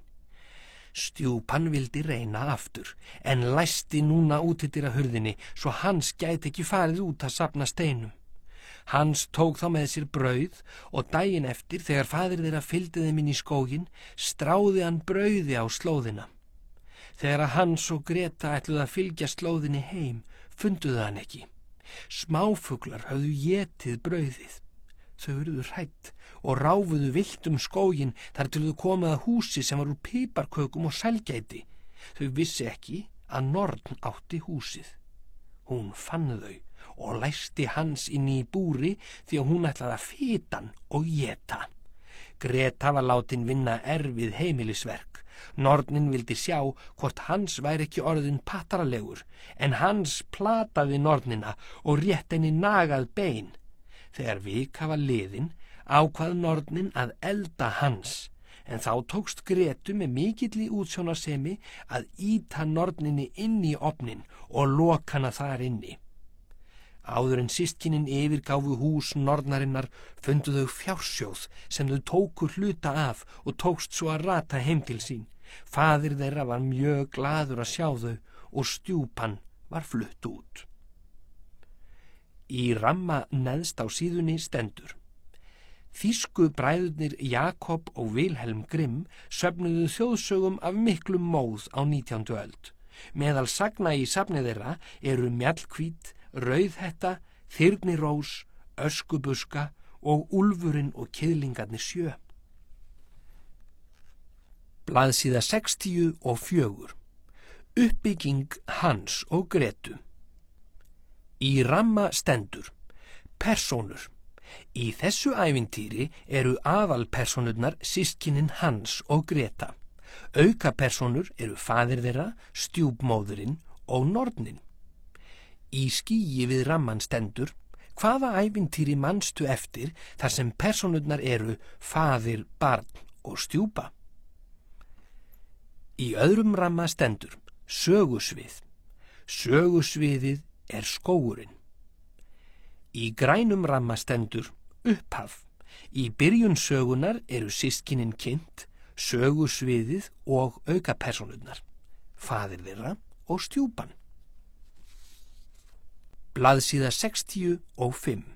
Stjúpan vildi reyna aftur, en læsti núna útidyrahurðinni svo Hans gæti ekki farið út að safna steinum. Hans tók þá með sér brauð og daginn eftir, þegar faðir þeirra fylgdi þeim inn í skóginn, stráði hann brauði á slóðina. Þegar Hans og Greta ætluðu að fylgja slóðinni heim, funduðu hann ekki. Smáfuglar höfðu étið brauðið. Þau urðu hrædd og ráfuðu villt skóginn þar til þau komu að húsi sem var úr piparkökum og sælgæti. Þau vissi ekki að norn átti húsið. Hún fann þau og læsti Hans inn í búri því að hún ætlaði að fita hann og éta. Greta var látin vinna erfið heimilisverk. Nornin vildi sjá hvort Hans væri ekki orðinn pattaralegur, en Hans plataði nornina og rétt henni nagað bein. Þegar vika var liðin, ákvað nornin að elda Hans, en þá tókst Gretu með mikilli útsjónarsemi að ýta norninni inn í ofnin og loka hana þar inni. Áður en systkinin yfirgáfu hús nornarinnar fundu þau fjársjóð sem þau tóku hluta af og tókst svo að rata heim til sín. Faðir þeirra var mjög glaður að sjá þau og stjúpan var flutt út. Í ramma neðst á síðunni stendur: Þýsku bræðurnir Jakob og Vilhelm Grimm söfnuðu þjóðsögum af miklum móð á 19. öld. Meðal sagna í safni þeirra eru Mjallhvít, Rauðhetta, Þyrnirós, Öskubuska og Úlfurinn og kiðlingarnir 7. Blaðsíða 64. Uppbygging Hans og Gretu. Í ramma stendur: Persónur. Í þessu ævintýri eru aðalpersónurnar systkinin Hans og Greta. Aukapersónur eru faðir þeirra, stjúpmóðurinn og nornin. Í skýi við ramman stendur: Hvaða ævintýri manstu eftir þar sem persónurnar eru faðir, barn og stjúpa? Í öðrum ramma stendur: Sögusvið. Sögusviðið er skógurinn. Í grænum ramma stendur: Upphaf. Í byrjun sögunar eru systkinin kynnt, sögusviðið og aukapersónurnar, faðir þeirra og stjúpan. Blaðsíða 65.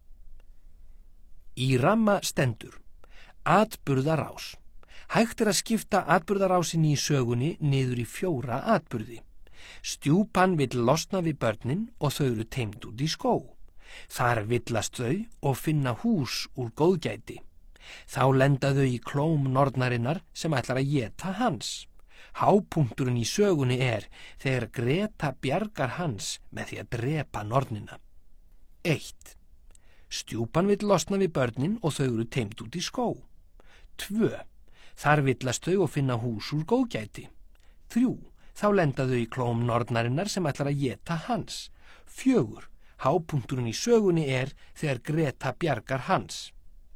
Í ramma stendur: Atburðarás. Hægt að skipta atburðarásinni í sögunni niður í 4 atburði. Stjúpan vill losna við börnin og þau eru teymd út í skó. Þar villast þau og finna hús úr góðgæti. Þá lenda þau í klóm nornarinnar sem ætlar að éta Hans. Hápunkturinn í sögunni þegar Greta bjargar Hans með því að drepa nornina. 1. Stjúpan vill losna við börnin og þau eru teymd út í skó. 2. Þar villast þau og finna hús úr góðgæti. 3. Þá lenda þau í klóm nornarinnar sem ætlar að éta Hans. 4. Hápunkturinn í sögunni þegar Greta bjargar Hans.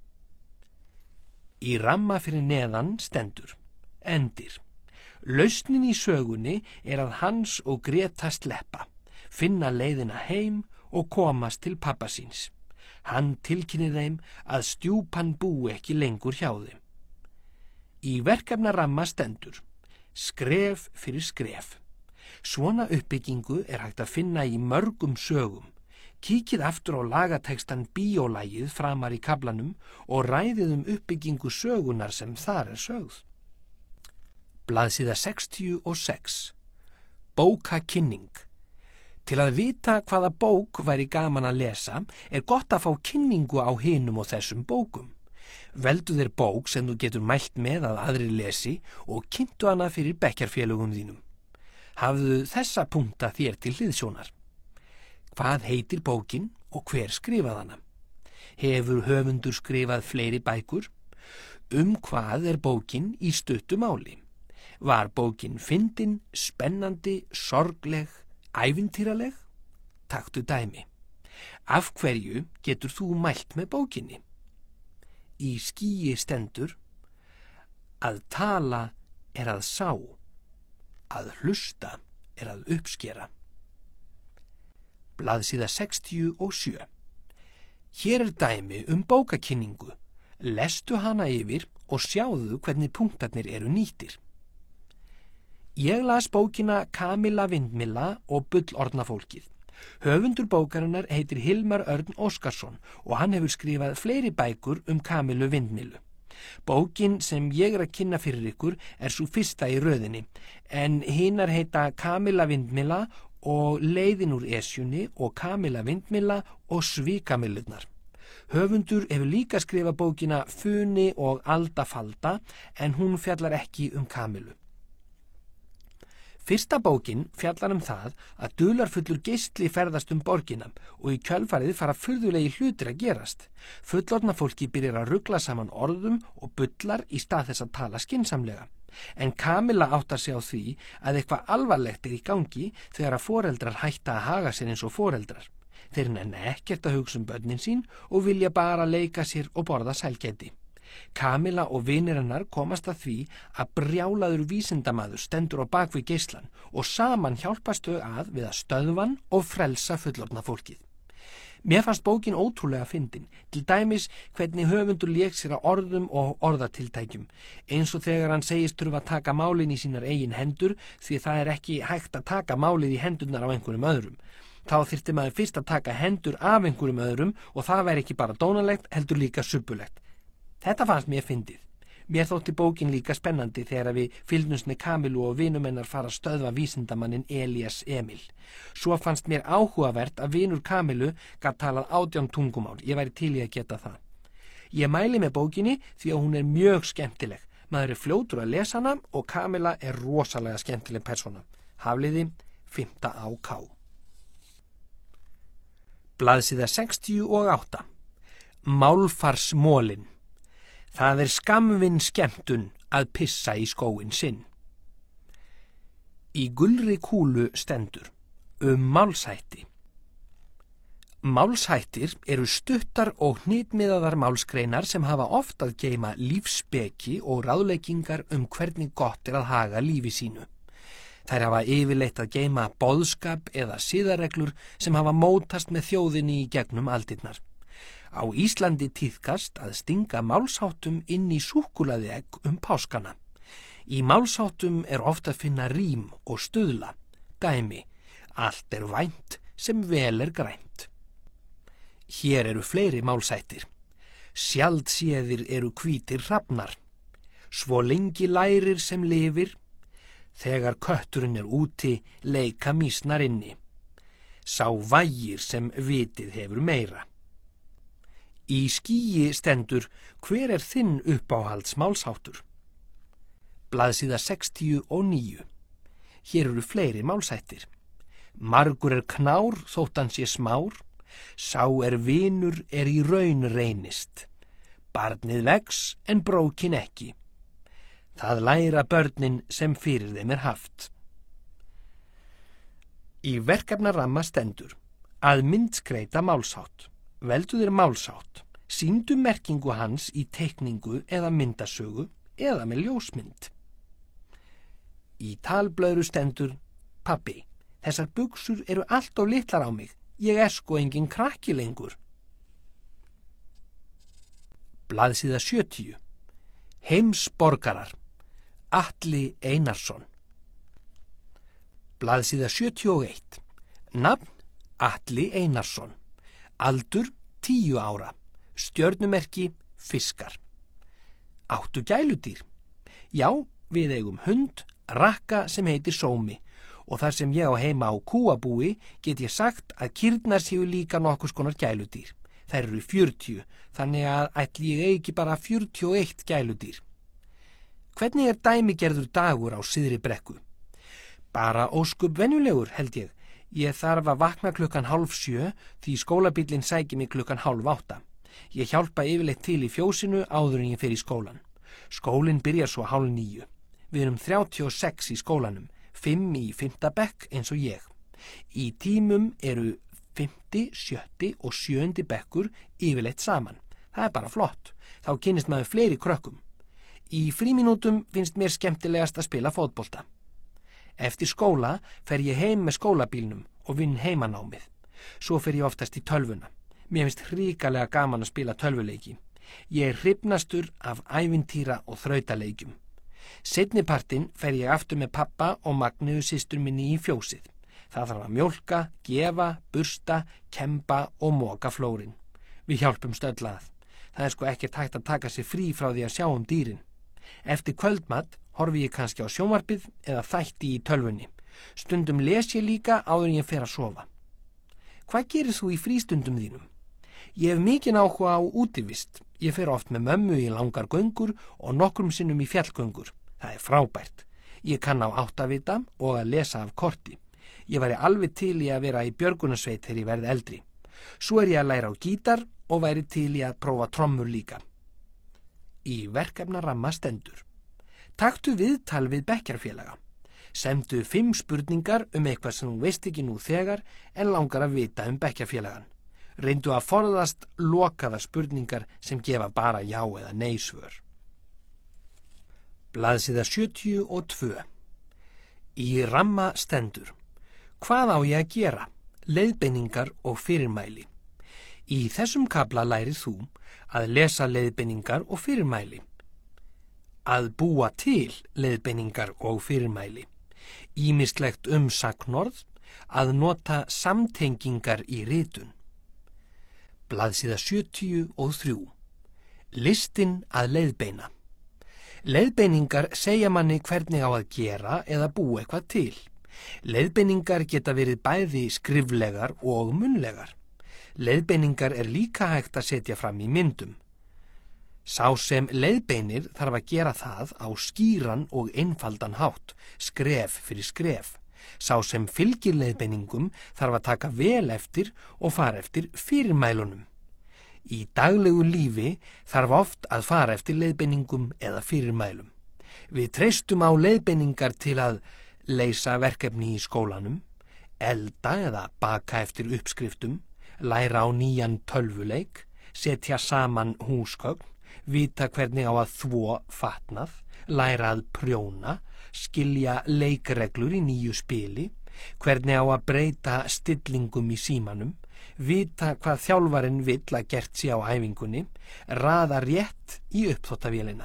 Í ramma fyrir neðan stendur: Endir. Lausnin í sögunni að Hans og Greta sleppa. finna leiðina heim og komast til pabba síns. Hann tilkynnir þeim að stjúpan búi ekki lengur hjá þeim. Í verkefnaramma stendur: skref fyrir skref. Svona uppbyggingu er hægt að finna í mörgum sögum. Kíkið aftur á lagatekstan Bíólagið framar í kaflanum og ræðið uppbyggingu sögunar sem þar er sögð. Blaðsíða 66. Bókakynning. Til að vita hvaða bók væri gaman að lesa er gott að fá kynningu á hinum og þessum bókum. Veldu þér bók sem þú getur mælt með að aðrir lesi og kynntu hana fyrir bekkjarfélögum þínum. Hafðu þessa punkta þér til hliðsjónar. Hvað heitir bókin og hver skrifað hana? Hefur höfundur skrifað fleiri bækur? Hvað er bókin í stuttu máli? Var bókin fyndin, spennandi, sorgleg, ævintýraleg? Taktu dæmi. Af hverju getur þú mælt með bókinni? Í skýi stendur: að tala er að sá, að hlusta er að uppskera. Blaðsíða 67. Hér er dæmi bókakynningu. Lestu hana yfir og sjáðu hvernig punktarnir eru nýttir. Ég las bókina Kamilla Vindmylla og Bullorðnafólkið. Höfundur bókarinnar heitir Hilmar Örn Óskarsson og hann hefur skrifað fleiri bækur Kamillu Vindmyllu. Bókin sem ég er að kynna fyrir ykkur er sú fyrsta í röðinni, en hinar heita Kamilla Vindmylla og Leiðin úr Esjunni og Kamilla Vindmylla og Svikamyllurnar. Höfundur hefur líka skrifað bókina Funi og Aldafalda, en hún fjallar ekki Kamillu. Fyrsta bókin fjallar það að dularfullur geisli ferðast borgina og í kjölfarið fara furðulegi hlutir að gerast. Fullorðna fólki byrjar að rugla saman orðum og bullar í stað þess að tala skynsamlega. En Kamilla áttar sig á því að eitthvað alvarlegt er í gangi þegar að foreldrar hætta að haga sér eins og foreldrar. Þeir nenna ekkert að hugsa börnin sín og vilja bara leika sér og borða sælgæti. Kamilla og vinir hennar komast að því að brjálaður vísindamaður stendur á bakvið geislan og saman hjálpast þau við að stöðva hann og frelsa fullorðna fólkið. Mér fannst bókin ótrúlega fyndin, til dæmis hvernig höfundur lék sér að orðum og orðatiltækjum, eins og þegar hann segist þurfa að taka málin í sínar eigin hendur því það er ekki hægt að taka málið í hendurnar á einhverjum öðrum. Þá þyrfti maður fyrst að taka hendur af einhverjum öðrum og það væri ekki bara dónalegt heldur líka subbulegt. Þetta fannst mér fyndið. Mér þótti bókin líka spennandi þegar við fylgdumst með Kamillu og vinum hennar fara að stöðva vísindamanninn Elías Emil. Svo fannst mér áhugavert að vinur Kamillu gat talað 18 tungumál. Ég væri til í að geta það. Ég mæli með bókinni því að hún er mjög skemmtileg. Maður er fljótur að lesa hana og Kamilla er rosalega skemmtileg persóna. Hafliði 5. AK. Blaðsíða 68. Málfarsmolin. Það er skammvinn skemmtun að pissa í skóinn sinn. Í gulri kúlu stendur málshætti. Málshættir eru stuttar og hnitmiðaðar málsgreinar sem hafa oft að geyma lífsspeki og ráðleggingar hvernig gott er að haga lífi sínu. Þær hafa yfirleitt að geyma boðskap eða siðareglur sem hafa mótast með þjóðinni í gegnum aldirnar. Á Íslandi tíðkast að stinga málsháttum inn í súkkulaðiegg páskana. Í málsháttum er ofta að finna rím og stuðla. Dæmi: allt er vænt sem vel er grænt. Hér eru fleiri málshættir. Sjaldséðir eru hvítir hrafnar. Svo lengi lærir sem lifir. Þegar kötturinn er úti, leika mýsnar inni. Sá vægir sem vitið hefur meira. Í skýi stendur: hver er þinn uppáhalds málsháttur? Blaðsíða 69. Hér eru fleiri málshættir. Margur er knár þótt hann sé smár. Sá er vinur í raun reynist. Barnið vex en brókin ekki. Það læra börnin sem fyrir þeim er haft. Í verkefnaramma stendur: að myndskreita málshátt. Veldu þér málshátt. Sýndu merkingu hans í teikningu eða myndasögu eða með ljósmynd. Í talblöðru stendur: pabbi, Þessar buxur eru allt of litlar á mig. Ég sko engin krakki lengur. Blaðsíða 70. Heimsborgarar. Atli Einarsson. Blaðsíða 71. Nafn Atli Einarsson. Aldur 10 ára. Stjörnumerki fiskar. Áttu gæludýr? Já, við eigum hund, rakka sem heitir Sómi, og þar sem ég á heima á kúabúi get ég sagt að kýrnar séu líka nokkurs konar gæludýr. Þær eru 40, þannig að ætli ég ekki bara 41 gæludýr. Hvernig er dæmigerður dagur á Syðri Brekku? Bara óskup venjulegur, held ég. Ég þarf að vakna klukkan 6:30 því skólabíllinn sækir mig klukkan 7:30. Ég hjálpa yfirleitt til í fjósinu áður en ég fer í skólan. Skólinn byrjar svo 8:30. Við erum 36 í skólanum, 5 í 5. bekk eins og ég. Í tímum eru 5., 7. og 7. bekkur yfirleitt saman. Það er bara flott. Þá kynnist maður fleiri krökkum. Í frímínútum finnst mér skemmtilegast að spila fótbolta. Eftir skóla fer ég heim með skólabílnum og vinn heimanámið. Svo fer ég oftast í tölvuna. Mér finnst hrikalega gaman að spila tölvuleiki. Ég er hrifnastur af ævintýra og þrautaleikjum. Seinnipartinn fer ég aftur með pappa og Magneu systur minni í fjósið. Það þarf að mjólka, gefa, bursta, kemba og moka flórin. Við hjálpumst öll að. Það er sko ekkert hægt að taka sig frí frá því að sjá dýrin. Eftir kvöldmat horfi ég kannski á sjónvarpið eða þætti í tölvunni. Stundum les ég líka áður en ég fer að sofa. Hvað gerir þú í frístundum þínum? Ég hef mikinn áhuga á útivist. Ég fer oft með mömmu í langar göngur og nokkrum sinnum í fjallgöngur. Það er frábært. Ég kann á áttavita og að lesa af korti. Ég væri alveg til í að vera í björgunarsveit þegar ég verð eldri. Svo er ég að læra á gítar og væri til í að prófa trommur líka. Í verkefnaramma stendur: Taktu viðtal við bekkjarfélaga. Semdu 5 spurningar eitthvað sem þú veist ekki nú þegar en langar að vita bekkjarfélagan. Reyndu að forðast lokaðar spurningar sem gefa bara já eða nei svör. Blaðsíða 72. Í ramma stendur: Hvað á ég að gera? Leiðbeiningar og fyrirmæli. Í þessum kafla lærið þú að lesa leiðbeiningar og fyrirmæli, að búa til leiðbeiningar og fyrirmæli, ýmislegt sagnorð, að nota samtengingar í ritun. Blaðsíða 73. Listinn að leiðbeina. Leiðbeiningar segja manni hvernig á að gera eða búa eitthvað til. Leiðbeiningar geta verið bæði skriflegar og munnlegar. Leiðbeiningar er líka hægt að setja fram í myndum. Sá sem leiðbeinir þarf að gera það á skýran og einfaldan hátt, skref fyrir skref. Sá sem fylgir leiðbeiningum þarf að taka vel eftir og fara eftir fyrirmælunum. Í daglegu lífi þarf oft að fara eftir leiðbeiningum eða fyrirmælum. Við treystum á leiðbeiningar til að leysa verkefni í skólanum, elda eða baka eftir uppskriftum, læra á nýjan tölvuleik, setja saman húsgögn, vita hvernig á að þvo fatnað, læra að prjóna, skilja leikreglur í nýju spili, hvernig á að breyta stillingum í símanum, vita hvað þjálfarinn vill að gert sé á æfingunni, raða rétt í uppþvottavélina.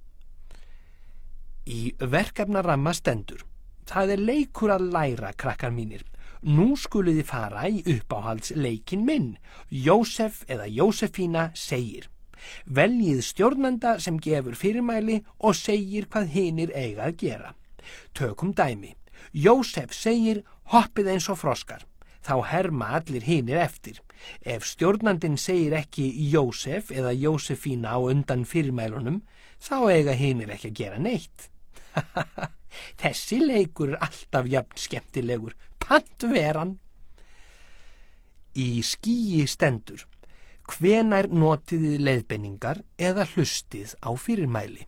Í verkefnaramma stendur: Það er leikur að læra, krakkar mínir. Nú skuluð þið fara í uppáhaldsleikinn minn. Jósef eða Jósefína segir. Veljið stjórnanda sem gefur fyrirmæli og segir hvað hinir eiga að gera. Tökum dæmi. Jósef segir: hoppið eins og froskar. Þá herma allir hinir eftir. Ef stjórnandinn segir ekki Jósef eða Jósefína á undan fyrirmælunum, þá eiga hinir ekki að gera neitt. Þessi leikur er alltaf jafn skemmtilegur. Pantveran. Í skýi stendur: Hvenær notiði leiðbeiningar eða hlustið á fyrirmæli?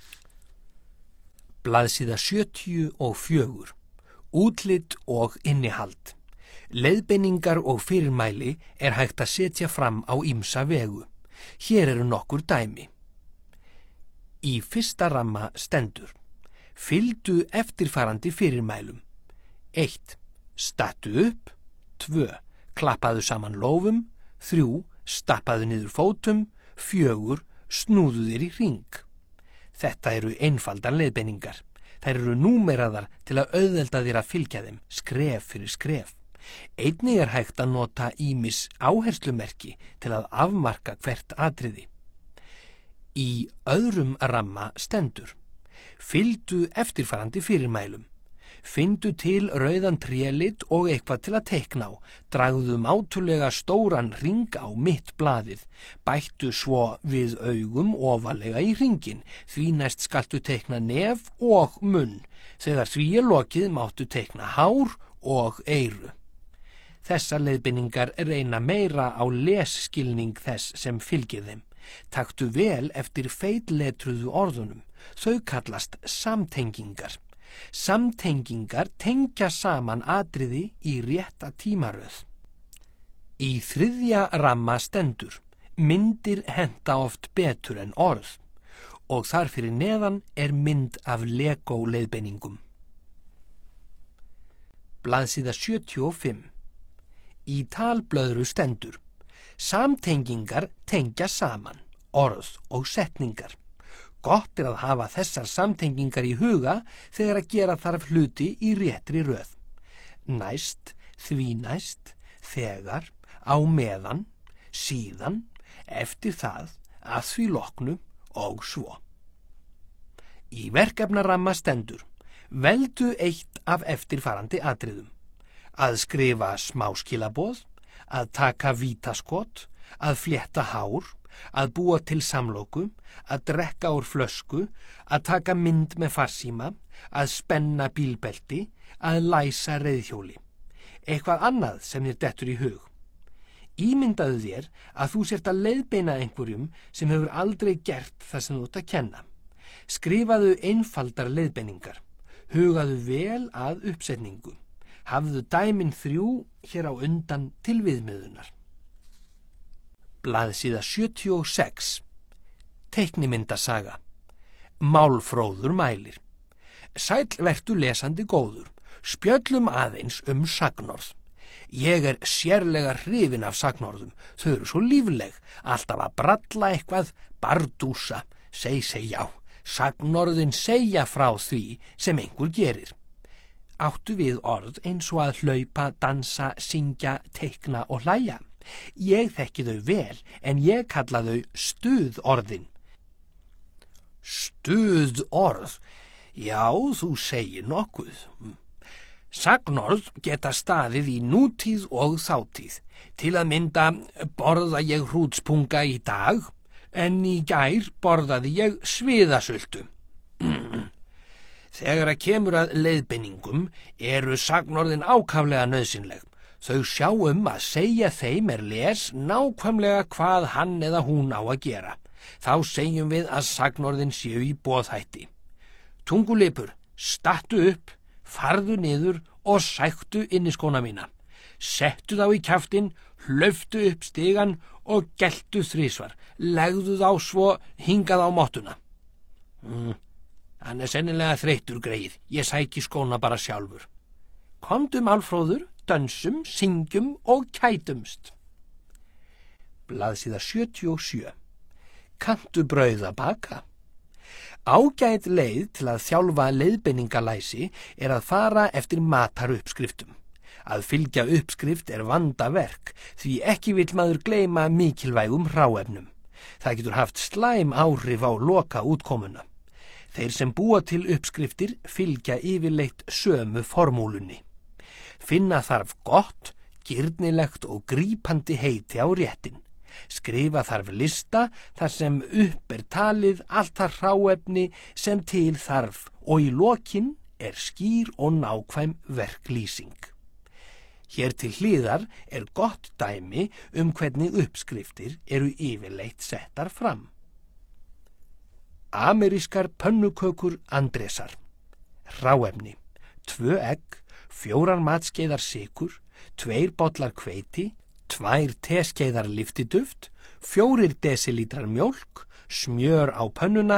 Blaðsíða 74. Útlit og innihald. Leiðbeiningar og fyrirmæli er hægt að setja fram á ýmsa vegu. Hér eru nokkur dæmi. Í fyrsta ramma stendur: Fylgdu eftirfarandi fyrirmælum. 1. stattu upp. 2. Klappaðu saman lófum. 3. Stappaðu niður fótum. 4. Snúðu þér í hring. Þetta eru einfaldar leiðbeiningar. Þær eru númeraðar til að auðvelda þér að fylgja þeim, skref fyrir skref. Einnig er hægt að nota ýmis áherslumerki til að afmarka hvert atriði. Í öðrum ramma stendur: fylgdu eftirfarandi fyrirmælum. Finndu til rauðan trélit og eitthvað til að teikna á. Dragðu mátulega stóran hring á mitt blaðið. Bættu svo við augum ofalega í hringinn. Því næst skaltu teikna nef og munn. Þegar því er lokið máttu teikna hár og eyru. Þessar leiðbeiningar reyna meira á lesskilning þess sem fylgir þeim. Taktu vel eftir feitletruðu orðunum. Þau kallast samtengingar. Samtengingar tengja saman atriði í rétta tímaröð. Í 3. ramma stendur: myndir henta oft betur en orð, og þar fyrir neðan er mynd af Lego leiðbeiningum. Blaðsíða 75. Í talblöðru stendur: samtengingar tengja saman orð og setningar. Gott er að hafa þessar samtengingar í huga þegar að gera þarf hluti í réttri röð. Næst, því næst, þegar, á meðan, síðan, eftir það, að því loknu og svo. Í verkefnaramma stendur: veldu eitt af eftirfarandi atriðum. Að skrifa smáskilaboð, að taka vítaskot, að flétta hár, að búa til samloku, að drekka úr flösku, að taka mynd með farsíma, að spenna bílbelti, að læsa reiðhjóli. Eitthvað annað sem þér dettur í hug. Ímyndaðu þér að þú sért að leiðbeina einhverjum sem hefur aldrei gert það sem þú ert að kenna. Skrifaðu einfaldar leiðbeiningar. Hugaðu vel að uppsetningu. Hafðu dæmin 3 hér á undan til viðmiðunar. Blaðsíða 76. Teiknimyndasaga. Málfróður mælir. Sæll vertu lesandi góður. Spjöllum aðeins sagnorð. Ég er sérlega hrifin af sagnorðum. Þau eru svo lífleg. Alltaf að bralla eitthvað, bardúsa, seg já. Sagnorðin segja frá því sem einhver gerir. Áttu við orð eins og að hlaupa, dansa, syngja, teikna og hlæja. Ég þekki þau vel, en ég kalla þau stuðorðin. Stuðorð? Já, þú segir nokkuð. Sagnorð geta staðið í nútíð og þátíð. Til að mynda borða ég hrútspunga í dag, en í gær borðaði ég sviðasultu. Þegar að kemur að leiðbeiningum eru sagnorðin ákaflega nauðsynleg. Þau sjá að segja þeim les nákvæmlega hvað hann eða hún á að gera. Þá segjum við að sagnorðin séu í boðhætti. Tungulipur, stattu upp, farðu niður og sæktu inn í skóna mína. Settu þá í kjaftinn, hlauptu upp stigan og geltu 3 Legðu þá svo hingað á mottuna. Hann er sennilega þreyttur greyið. Ég sæki skóna bara sjálfur. Komdu málfróður, dönsum, syngjum og kætumst. Blaðsíða 77. Kanntu brauð að baka? Ágæt leið til að þjálfa leiðbeiningalæsi er að fara eftir mataruppskriftum. Að fylgja uppskrift er vandaverk, því ekki vill maður gleyma mikilvægum hráefnum. Það getur haft slæm áhrif á loka útkomuna. Þeir sem búa til uppskriftir fylgja yfirleitt sömu formúlunni. Finna þarf gott, girnilegt og grípandi heiti á réttin. Skrifa þarf lista þar sem upp er talið allt það hráefni sem til þarf og í lokin er skýr og nákvæm verklýsing. Hér til hliðar er gott dæmi hvernig uppskriftir eru yfirleitt settar fram. Amerískar pönnukökur Andresar. Hráefni: 2 egg, 4 matskeiðar sykur, 2 bollar hveiti, 2 teskeiðar lyftiduft, 4 desilítrar mjólk, smjör á pönnuna,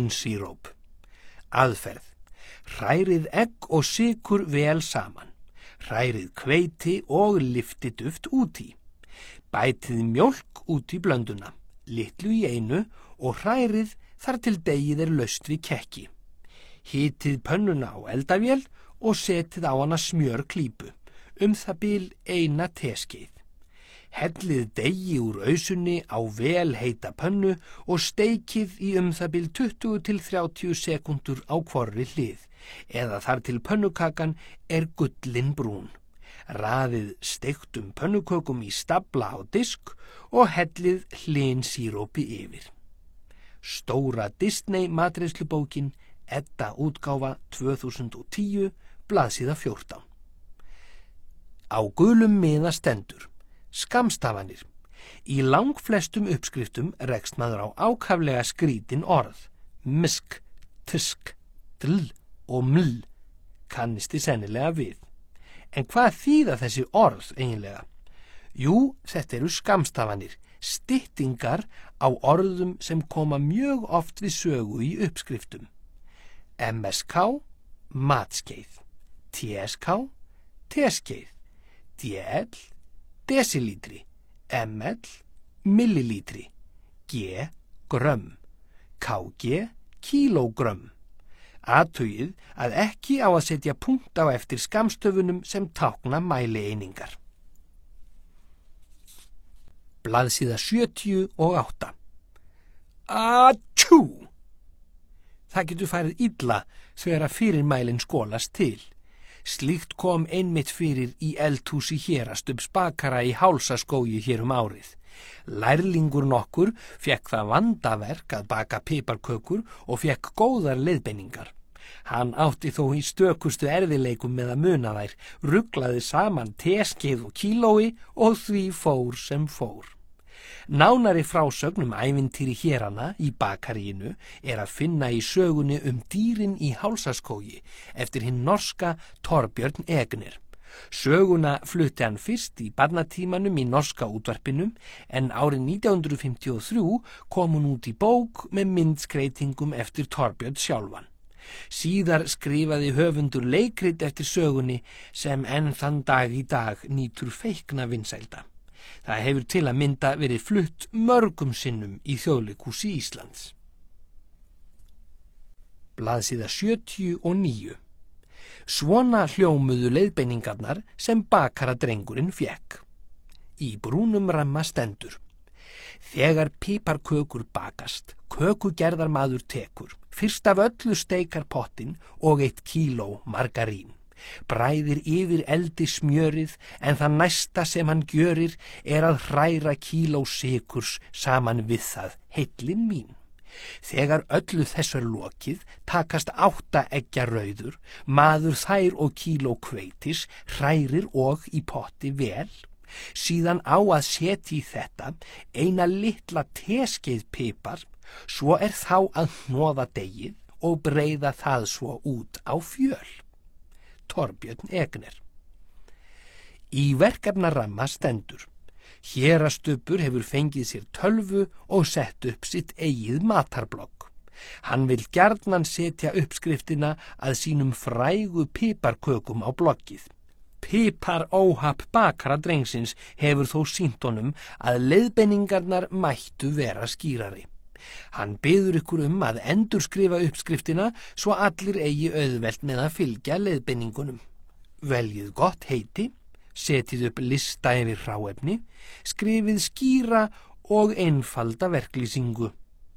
hlynsíróp. Aðferð: hrærið egg og sykur vel saman. Hrærið hveiti og lyftiduft út í. Bætið mjólk út í blönduna, litlu í einu og hrærið þar til deigið laust við kekki. Hitið pönnuna á eldavél og setið á hana smjörklípu, það bil 1 teskeið. Hellið deigi úr ausunni á vel heita pönnu og steikið í það bil 20 til 30 sekúndur á hvorri hlið, eða þar til pönnukakan gullin brún. Raðið steiktum pönnukökum í stafla á disk og hellið hlynsírópi yfir. Stóra Disney matreiðslubókin, Edda útgáfa 2010, blaðsíða 14. Á gulum miða stendur: skammstafanir. Í langflestum uppskriftum rekst maður á ákaflega skrítin orð. Msk, tsk, dl og ml kannisti sennilega við. En hvað þýða þessi orð eiginlega? Jú, þetta eru skammstafanir, styttingar á orðum sem koma mjög oft við sögu í uppskriftum. MSK, matskeið, TSK, teskeið, DL, desilítri, ml, millilítri, G, grömm, KG, kílógrömm. Athugið að ekki á að setja punkt á eftir skammstöfunum sem tákna mælieiningar. Blaðsíða 78. Atjú! Það getur farið illa þegar að fyrirmælin skolast til. Slíkt kom einmitt fyrir í eldhúsi Hérastubbs bakara í Hálsaskógi hér árið. Lærlingur nokkur fékk það vandaverk að baka piparkökur og fékk góðar leiðbeiningar. Hann átti þó í stökustu erfiðleikum með að muna þær, ruglaði saman teskeið og kílói og því fór sem fór. Nánari frásögn ævintýri héranna í bakaríinu að finna í sögunni dýrin í Hálsaskógi eftir hinn norska Torbjörn Egner. Söguna flutti hann fyrst í barnatímanum í norska útvarpinu, en árið 1953 kom hún út í bók með myndskreitingum eftir Torbjörn sjálfan. Síðar skrifaði höfundur leikrit eftir sögunni sem enn þann dag í dag nýtur feikna vinsælda. Það hefur til að mynda verið flutt mörgum sinnum í Þjóðleikhúsi Íslands. Blaðsíða 79. Svona hljómuðu leiðbeiningarnar sem bakaradrengurinn fékk. Í brúnum ramma stendur: þegar piparkökur bakast, kökugerðarmaður tekur, fyrst af öllu steikar pottinn og 1 kíló margarín. Bræðir yfir eldi smjörið, en það næsta sem hann gjörir að hræra kíló sykurs saman við það, heillin mín. Þegar öllu þessu lokið takast 8 eggjarauður, maður þær og kíló hveitis, hrærir og í potti vel. Síðan á að setja í þetta 1 litla teskeið pipar, svo þá að hnoða deigið og breiða það svo út á fjöl. Torbjörn Egner. Í verkefnaramma stendur: Hérastubbur hefur fengið sér tölvu og sett upp sitt eigið matarblogg. Hann vill gjarnan setja uppskriftina að sínum frægu piparkökum á bloggið. Piparóhapp bakaradrengsins hefur þó sýnt honum að leiðbeiningarnar mættu vera skýrari. Hann biður ykkur að endurskrifa uppskriftina svo allir eigi auðvelt með að fylgja leiðbeiningunum. Veljið gott heiti, setið upp lista yfir hráefni, skrifið skýra og einfalda verklýsingu.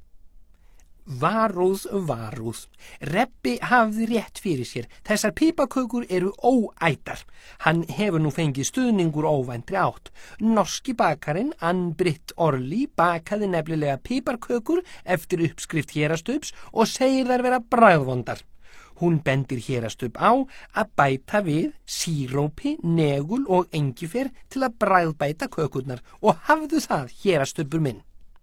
Varúð, varúð. Rebbi hafði rétt fyrir sér. Þessar pipakökur eru óætar. Hann hefur nú fengið stuðningur óvæntri átt. Norski bakarinn Ann-Britt Orli bakaði nefnilega piparkökur eftir uppskrift Hérastubbs og segir þær vera bragðvondar. Hún bendir Hérastubb á að bæta við sírópi, negul og engifer til að bragðbæta kökurnar og hafðu það, Hérastubbur minn.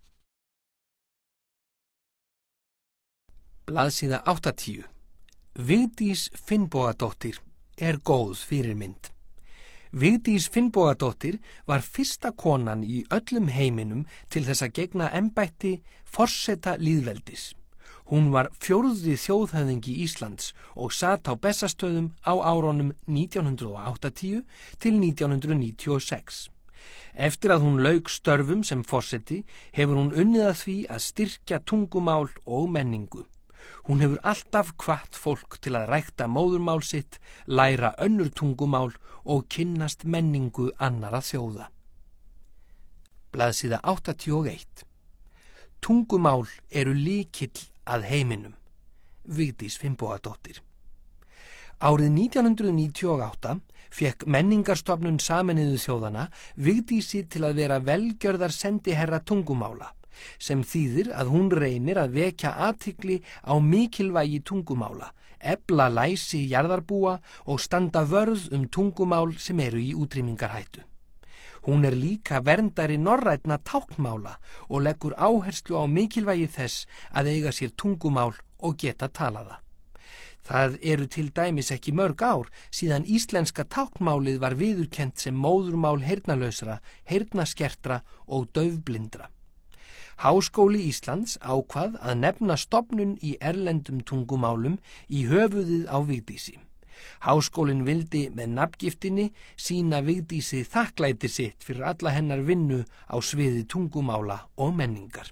Blaðsíða 80. Vigdís Finnbogadóttir góð fyrirmynd. Vigdís Finnbogadóttir var fyrsta konan í öllum heiminum til þess að gegna embætti forseta lýðveldis. Hún var 4. þjóðhöfðingi Íslands og sat á Bessastöðum á árunum 1980 til 1996. Eftir að hún lauk störfum sem forseti hefur hún unnið að því að styrkja tungumál og menningu. Hún hefur alltaf hvatt fólk til að rækta móðurmál sitt, læra önnur tungumál og kynnast menningu annarra þjóða. Blaðsíða 81. Tungumál eru lykill að heiminum. Vigdís Finnbogadóttir. Árið 1998 fékk Menningarstofnun Sameinuðu þjóðanna Vigdísi til að vera velgjörðar sendiherra tungumála, sem þýðir að hún reynir að vekja athygli á mikilvægi tungumála, efla læsi jarðarbúa og standa vörð tungumál sem eru í útrýmingarhættu. Hún líka verndari norrænna táknmála og leggur áherslu á mikilvægi þess að eiga sér tungumál og geta talaða. Það eru til dæmis ekki mörg ár síðan íslenska táknmálið var viðurkennt sem móðurmál heyrnarlausra, heyrnarskertra og daufblindra. Háskóli Íslands ákvað að nefna stofnun í erlendum tungumálum í höfuðið á Vigdísi. Háskólinn vildi með nafngiftinni sýna Vigdísi þakklæti sitt fyrir alla hennar vinnu á sviði tungumála og menningar.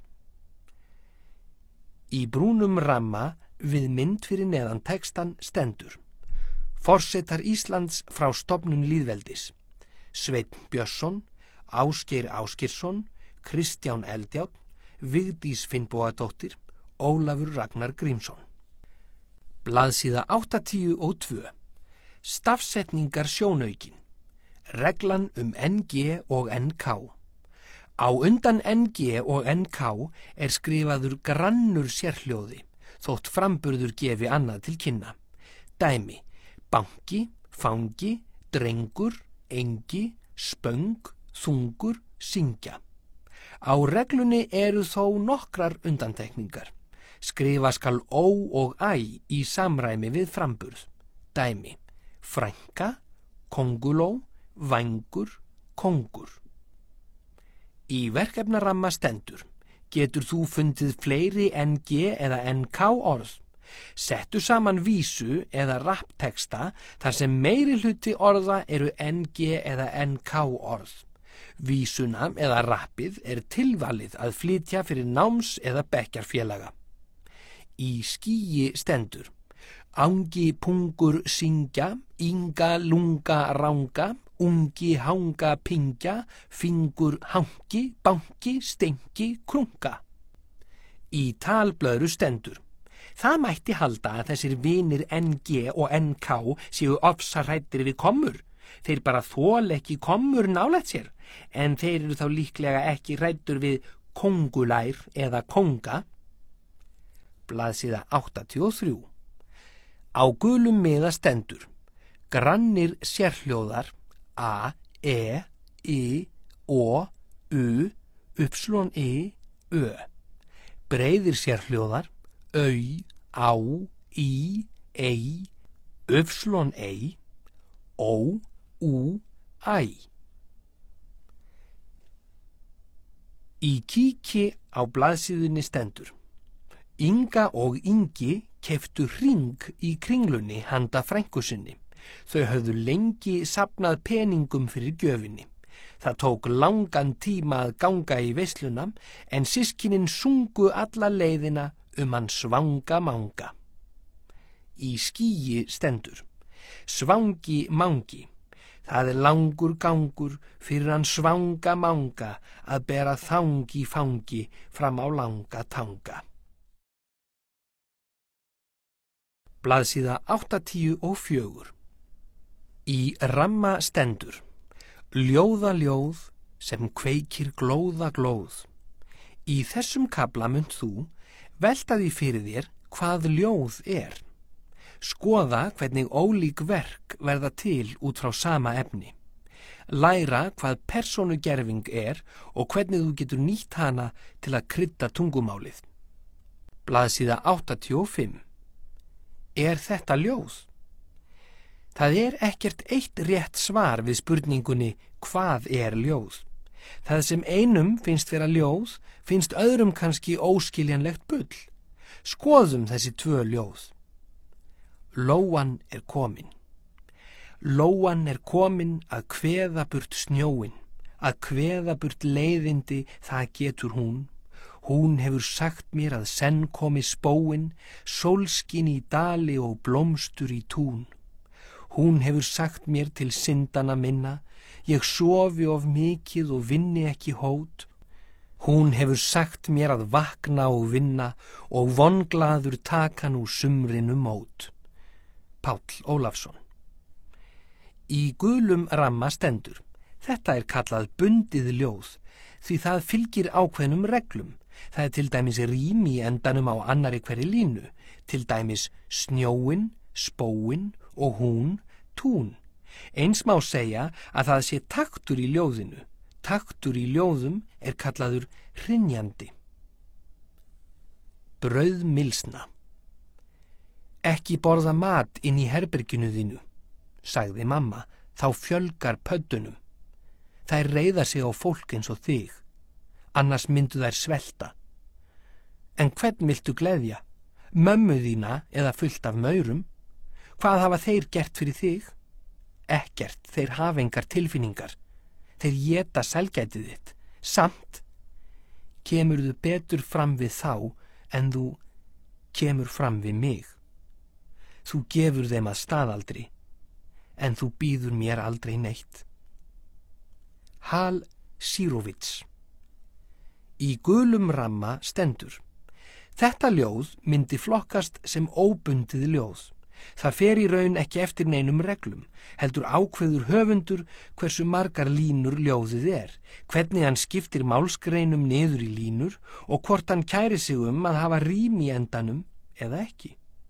Í brúnum ramma við mynd fyrir neðan textan stendur: Forsetar Íslands frá stofnun lýðveldis: Sveinn Björnsson, Ásgeir Ásgeirsson, Kristján Eldjárn, Vigdís Finnbogadóttir, Ólafur Ragnar Grímsson. Blaðsíða 82. Stafsetningar sjónaukin. Reglan NG og NK. Á undan NG og NK skrifaður grannur sérhljóði, þótt framburður gefi annað til kynna. Dæmi: banki, fangi, drengur, engi, spöng, þungur, syngja. Á reglunni eru þó nokkrar undantekningar. Skrifa skal ó og æ í samræmi við framburð. Dæmi: frænka, kónguló, vængur, kóngur. Í verkefnaramma stendur: getur þú fundið fleiri NG eða NK orð? Settu saman vísu eða rappteksta þar sem meiri hluti orða eru NG eða NK orð. Vísuna eða rappið tilvalið að flytja fyrir náms- eða bekkjarfélaga. Í skýi stendur: angi, pungur, syngja, inga, lunga, ranga, ungi, hanga, pingja, fingur, hangi, banki, stengi, krunga. Í talblöðru stendur: það mætti halda að þessir vinir NG og NK séu ofsahræddir við kommur. Þeir bara þola ekki kommur nálægt sér, en þeir eru þá líklega ekki hræddur við kóngulær eða kónga. Blaðsíða 83. Á gulum miða stendur: grannir sérhljóðar A, E, I, O, U, Y, Ö. Breiðir sérhljóðar Au, Á, Í, Ei, Ei, Ó, Ú, Æ. Í kíki á blaðsíðunni stendur: Inga og Ingi keyptu hring í Kringlunni handa frænku sinni. Þau höfðu lengi safnað peningum fyrir gjöfinni. Það tók langan tíma að ganga í veisluna, en systkinin sungu alla leiðina hann svanga manga. Í skýi stendur: svangi mangi. Það langur gangur fyrir hann svanga manga að bera þang í fangi fram á langa tanga. Blaðsíða 84. Í ramma stendur: ljóðaljóð sem kveikir glóða glóð. Í þessum kafla munt þú velta því fyrir þér hvað ljóð er. Skoða hvernig ólík verk verða til út frá sama efni. Læra hvað persónugerving og hvernig þú getur nýtt hana til að krydda tungumálið. Blaðsíða 85. Er þetta ljóð? Það ekkert eitt rétt svar við spurningunni hvað ljóð. Það sem einum finnst vera ljóð, finnst öðrum kannski óskiljanlegt bull. Skoðum þessi 2 ljóð. Lóan er komin. Lóan er komin að kveða burt snjóin, að kveða burt leiðindi, það getur hún. Hún hefur sagt mér að senn komi spóin, sólskin í dali og blómstur í tún. Hún hefur sagt mér til syndana minna, ég sofi of mikið og vinni ekki hót. Hún hefur sagt mér að vakna og vinna og vonglaður taka nú sumrinu mót. Páll Ólafsson. Í gulum ramma stendur: þetta er kallað bundið ljóð, því það fylgir ákveðnum reglum. Það er til dæmis rím í endanum á annarri hverri línu, til dæmis snjóin, spóin og hún, tún. Eins má segja að það sé taktur í ljóðinu. Taktur í ljóðum er kallaður hrynjandi. Brauðmylsna. Ekki borða mat inn í herberginu þínu, sagði mamma, þá fjölgar pöddunum. Þær reiða sig á fólk eins og þig, annars myndu þær svelta. En hvern viltu gleðja? Mömmu þína eða fullt af maurum? Hvað hafa þeir gert fyrir þig? Ekkert, þeir hafa engar tilfinningar. Þeir éta sælgætið þitt. Samt kemurðu betur fram við þá en þú kemur fram við mig. Þú gefur þeim að staðaldri, en þú býður mér aldrei neitt. Hal Sírovits. Í gulum ramma stendur: þetta ljóð myndi flokkast sem óbundið ljóð. Það fer í raun ekki eftir neinum reglum, heldur ákveður höfundur hversu margar línur ljóðið er, hvernig hann skiptir málsgreinum niður í línur og hvort hann kæri sig að hafa rím í endanum eða ekki.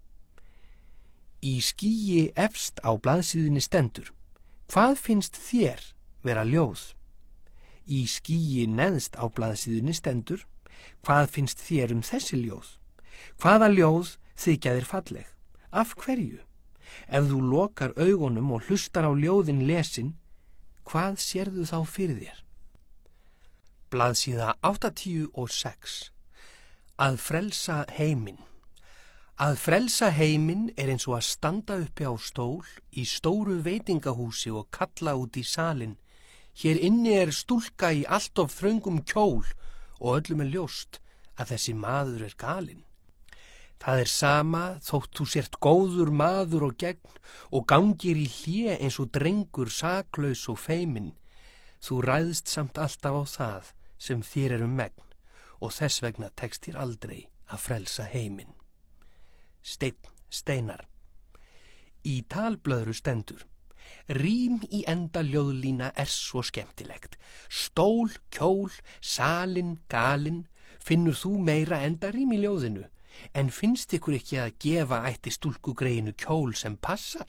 Í skýi efst á blaðsíðunni stendur: hvað finnst þér vera ljóð? Í skýi neðst á blaðsíðunni stendur: hvað finnst þér þessi ljóð? Hvaða ljóð þykja þér falleg? Af hverju? Ef þú lokar augunum og hlustar á ljóðin lesin, hvað sérðu þá fyrir þér? Blaðsíða 86. Að frelsa heiminn. Að frelsa heiminn er eins og að standa uppi á stól í stóru veitingahúsi og kalla út í salinn: hér inni er stúlka í allt of þröngum kjól og öllum er ljóst að þessi maður er galinn. Það er sama þótt þú sért góður maður og gegn og gangir í hlé eins og drengur saklaus og feiminn. Þú ræðst samt alltaf á það sem þér megn og þess vegna tekst þér aldrei að frelsa heiminn. Steinn Steinar. Í talblöðru stendur: rím í enda ljóðlína er svo skemmtilegt. Stól, kjól, salinn, galinn. Finnur þú meira enda rím í ljóðinu? En finnst ykkur ekki að gefa ætti stúlkugreinu kjól sem passar?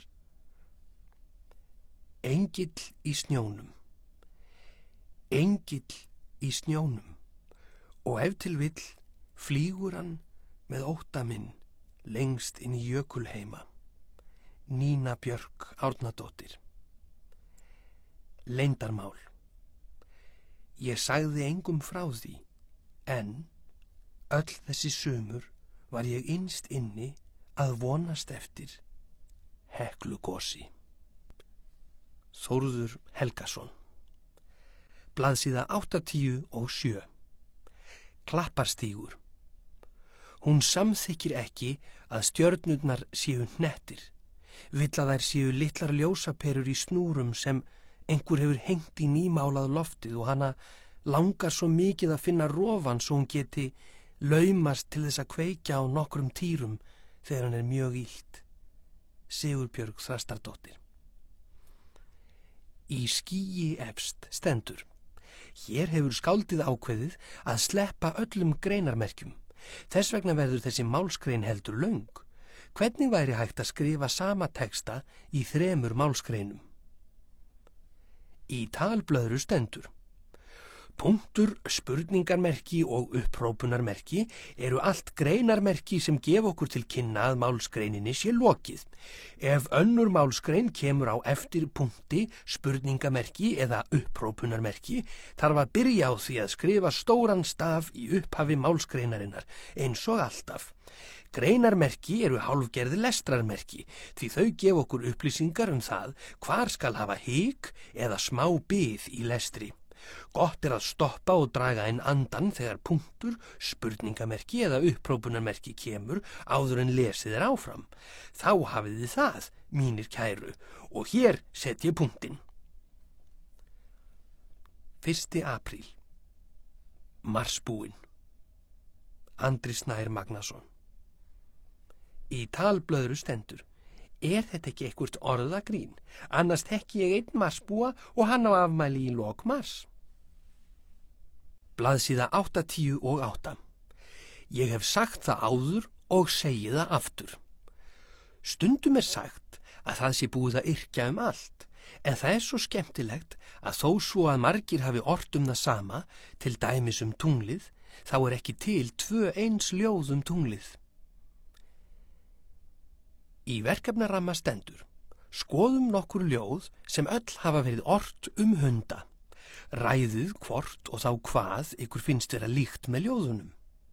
Engill í snjónum. Engill í snjónum. Og ef til vill flýgur hann með ótta minn lengst inn í jökulheima. Nína Björk Árnadóttir. Leyndarmál. Ég sagði engum frá því, en öll þessi sumur var ég innst inni að vonast eftir Heklugosi. Þórður Helgason. Blaðsíða 87. Klapparstígur. Hún samþykkir ekki að stjörnurnar séu hnettir, vill að þær séu litlar ljósaperur í snúrum sem einhver hefur hengt í nýmálað loftið og hana langar svo mikið að finna rofan svo hún geti laumast til þess að kveikja á nokkrum týrum þegar hann er mjög illt. Sigurbjörg Þrastardóttir. Í skýi efst stendur: hér hefur skáldið ákveðið að sleppa öllum greinarmerkjum. Þess vegna verður þessi málsgrein heldur löng. Hvernig væri hægt að skrifa sama texta í 3 málsgreinum? Í talblöðru stendur: Punktur, spurningarmerki og upphrópunarmerki eru allt greinarmerki sem gef okkur til kynna að málsgreininni sé lokið. Ef önnur málsgrein kemur á eftir punkti, spurningarmerki eða upphrópunarmerki, þarf að byrja á því að skrifa stóran staf í upphafi málsgreinarinnar, eins og alltaf. Greinarmerki eru hálfgerð lestrarmerki, því þau gef okkur upplýsingar það hvar skal hafa hik eða smá bið í lestri. Gott að stoppa og draga inn andan þegar punktur, spurningamerki eða upphrópunarmerki kemur áður en lesið áfram. Þá hafið þið það, mínir kæru, og hér set ég punktinn. 1. apríl. Marsbúinn. Andri Snær Magnason. Í talblöðru stendur: Er þetta ekki eitthvert orðagrín? Annars þekki ég einn marsbúa og hann á afmæli í lok mars. Blaðsíða 8, 10 og 8. Ég hef sagt það áður og segi það aftur. Stundum sagt að það sé búið að yrkja allt, en það svo skemmtilegt að þó svo að margir hafi ort það sama, til dæmis tunglið, þá ekki til 2 eins ljóð tunglið. Í verkefnaramma stendur: Skoðum nokkur ljóð sem öll hafa verið ort hunda. Ræðið hvort og þá hvað ykkur finnst vera líkt með ljóðunum.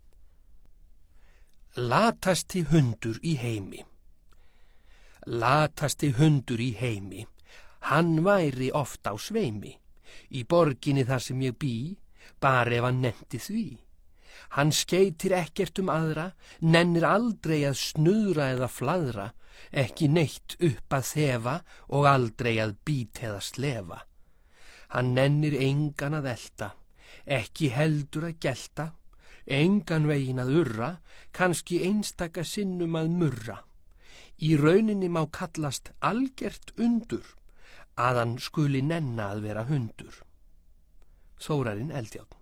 Latasti hundur í heimi. Latasti hundur í heimi, hann væri oft á sveimi. Í borginni þar sem ég bý, bara ef hann nennti því. Hann skeytir ekkert aðra, nennir aldrei að snuðra eða flaðra, ekki neitt upp að þefa og aldrei að bít eða slefa. Hann nennir engan að elta, ekki heldur að gelta, engan veginn að urra, kannski einstaka sinnum að murra. Í rauninni má kallast algert undur, að hann skuli nenna að vera hundur. Þórarinn Eldjárn.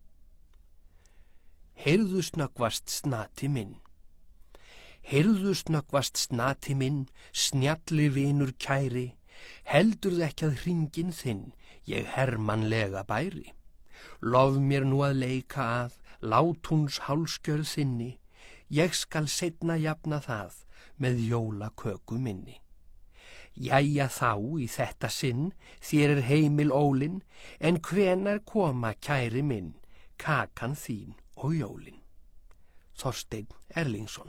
Heyrðu snöggvast snati minn. Heyrðu snöggvast snati minn, snjalli vinur kæri, heldurðu ekki að hringinn þinn ég hermannlega bæri. Lof mér nú að leika að látúns hálskjörð þinni, ég skal seinna jafna það með jólaköku minni. Jæja þá í þetta sinn, þér heimil ólin, en hvenar koma kæri minn, kakan þín og jólin. Þorsteinn Erlingsson.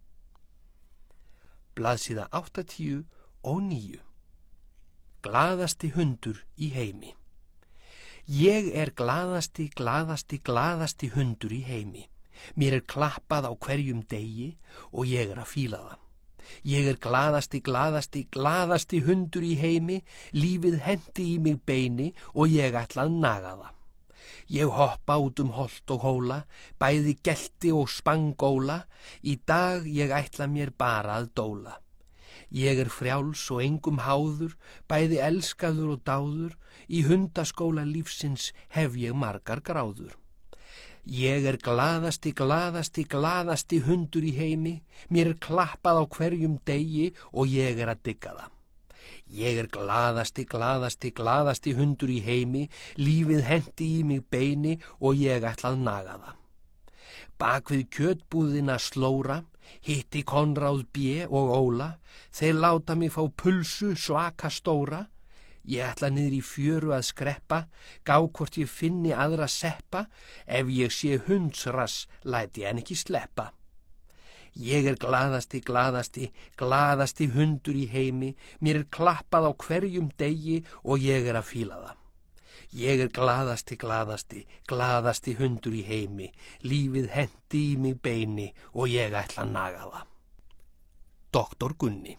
Blaðsíða 8, 10 og 9. Glaðasti hundur í heimi. Ég glaðasti, glaðasti, glaðasti hundur í heimi. Mér klappað á hverjum degi og ég að fíla það. Ég glaðasti, glaðasti, glaðasti hundur í heimi, lífið hendi í mig beini og ég ætla að naga það. Ég hoppa út holt og hóla, bæði gelti og spangóla, í dag ég ætla mér bara að dóla. Ég frjáls og engum háður, bæði elskaður og dáður, í hundaskóla lífsins hef ég margar gráður. Ég glaðasti, glaðasti, glaðasti hundur í heimi, mér klappað á hverjum degi og ég að digga það. Ég glaðasti, glaðasti, glaðasti hundur í heimi, lífið hendi í mig beini og ég ætla að naga það. Bak við kjötbúðina slóra, hitti Konráð B. og Óla, þeir láta mig fá pulsu svaka stóra. Ég ætla niður í fjöru að skreppa, gá hvort ég finni aðra seppa, ef ég sé hundsrass læt ég hann ekki sleppa. Ég glaðasti, glaðasti, glaðasti hundur í heimi, mér klappað á hverjum degi og ég að fíla það. Ég glaðasti, glaðasti, glaðasti hundur í heimi, lífið hendi í mig beini og ég ætla að naga það. Doktor Gunni.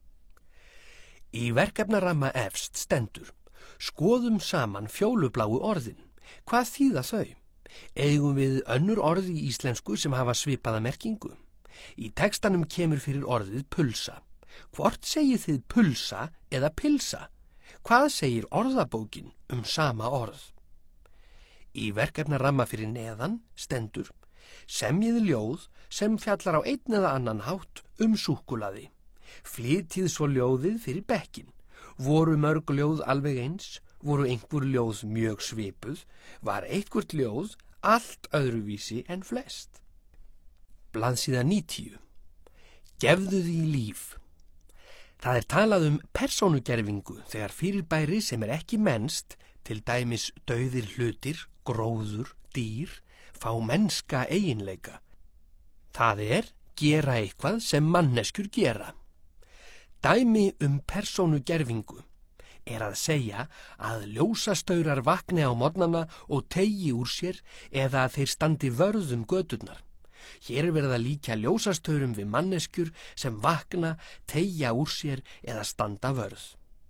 Í verkefnaramma efst stendur: Skoðum saman fjólubláu orðin. Hvað þýða þau? Eigum við önnur orð í íslensku sem hafa svipaða merkingu? Í textanum kemur fyrir orðið pulsa. Hvort segið þið pulsa eða pilsa? Hvað segir orðabókin sama orð? Í verkefnaramma fyrir neðan stendur: Semjið ljóð sem fjallar á einn eða annan hátt súkkulaði. Flytjið svo ljóðið fyrir bekkin. Voru mörg ljóð alveg eins? voru einhver ljóð mjög svipuð, var eitthvert ljóð allt öðruvísi en flest. Blaðsíða 90. Gefðu því líf. Það er talað persónugervingu þegar fyrirbæri sem ekki mennst, til dæmis dauðir hlutir, gróður, dýr, fá mennska eiginleika. Það gera eitthvað sem manneskjur gera. Dæmi persónugervingu að segja að ljósastaurar vakni á morgnana og teygi úr sér eða að þeir standi vörð göturnar. Hér verið að líkja ljósastaurum við manneskjur sem vakna, teygja úr sér eða standa vörð.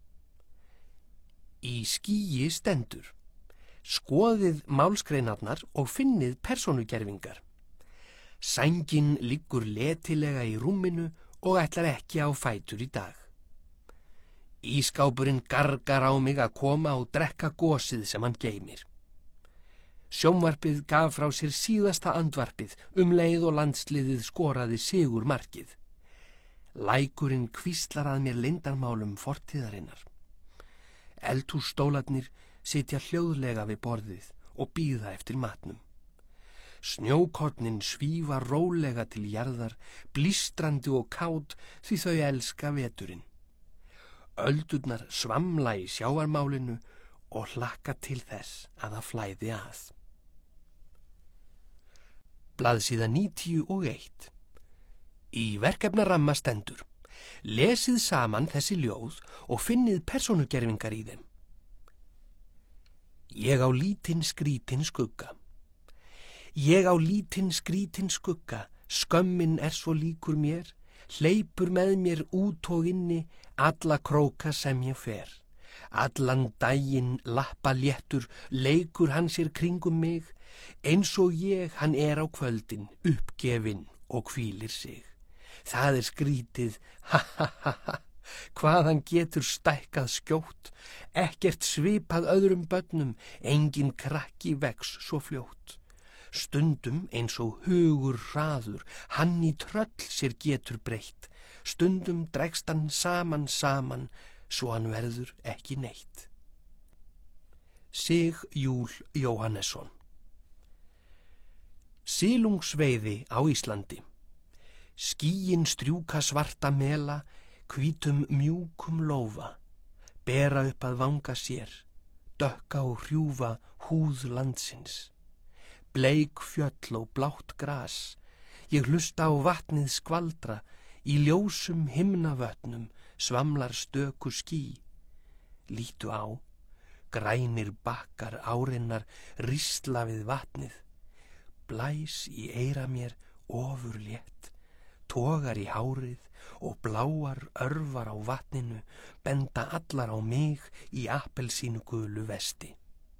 Í skýi stendur: skoðið málsgreinarnar og finnið persónugervingar. Sængin liggur letilega í rúminu og ætlar ekki á fætur í dag. Ísskápurinn gargar á mig að koma og drekka gosið sem hann geymir. Sjónvarpið gaf frá sér síðasta andvarpið leið og landsliðið skoraði sigurmarkið. Lækurinn hvíslar að mér leyndarmálum fortíðarinnar. Eldhússtólarnir sitja hljóðlega við borðið og bíða eftir matnum. Snjókornin svífa rólega til jarðar, blístrandi og kát því þau elska veturinn. Öldurnar svamla í sjávarmálinu og hlakka til þess að það flæði að. Blaðsíða 91. Í verkefnaramma stendur: lesið saman þessi ljóð og finnið persónugervingar í þeim. Ég á lítinn skrítinn skugga. Ég á lítinn skrítinn skugga, skömmin svo líkur mér, hleypur með mér út og inni alla króka sem ég fer. Allan daginn lappa léttur, leikur hann sér kringum mig, eins og ég hann á kvöldin, uppgefinn og hvílir sig. Það skrítið, ha ha ha ha, hvað hann getur stækkað skjótt, ekkert svipað öðrum börnum, engin krakki vex svo fljótt. Stundum eins og hugur hraður, hann í tröll sér getur breytt, stundum dregst hann saman, svo hann verður ekki neitt. Sigjúl Jóhannesson. Silungsveiði á Íslandi. Skýin strjúka svarta mela, hvítum mjúkum lófa, bera upp að vanga sér, dökka og hrjúfa húð landsins. Bleik fjöll og blátt gras, ég hlusta á vatnið skvaldra, í ljósum himnavötnum svamlar stöku ský. Lítu á, grænir bakkar árinnar ristla við vatnið, blæs í eyra mér ofurlétt, togar í hárið og bláar örvar á vatninu benda allar á mig í appelsínugulu vesti.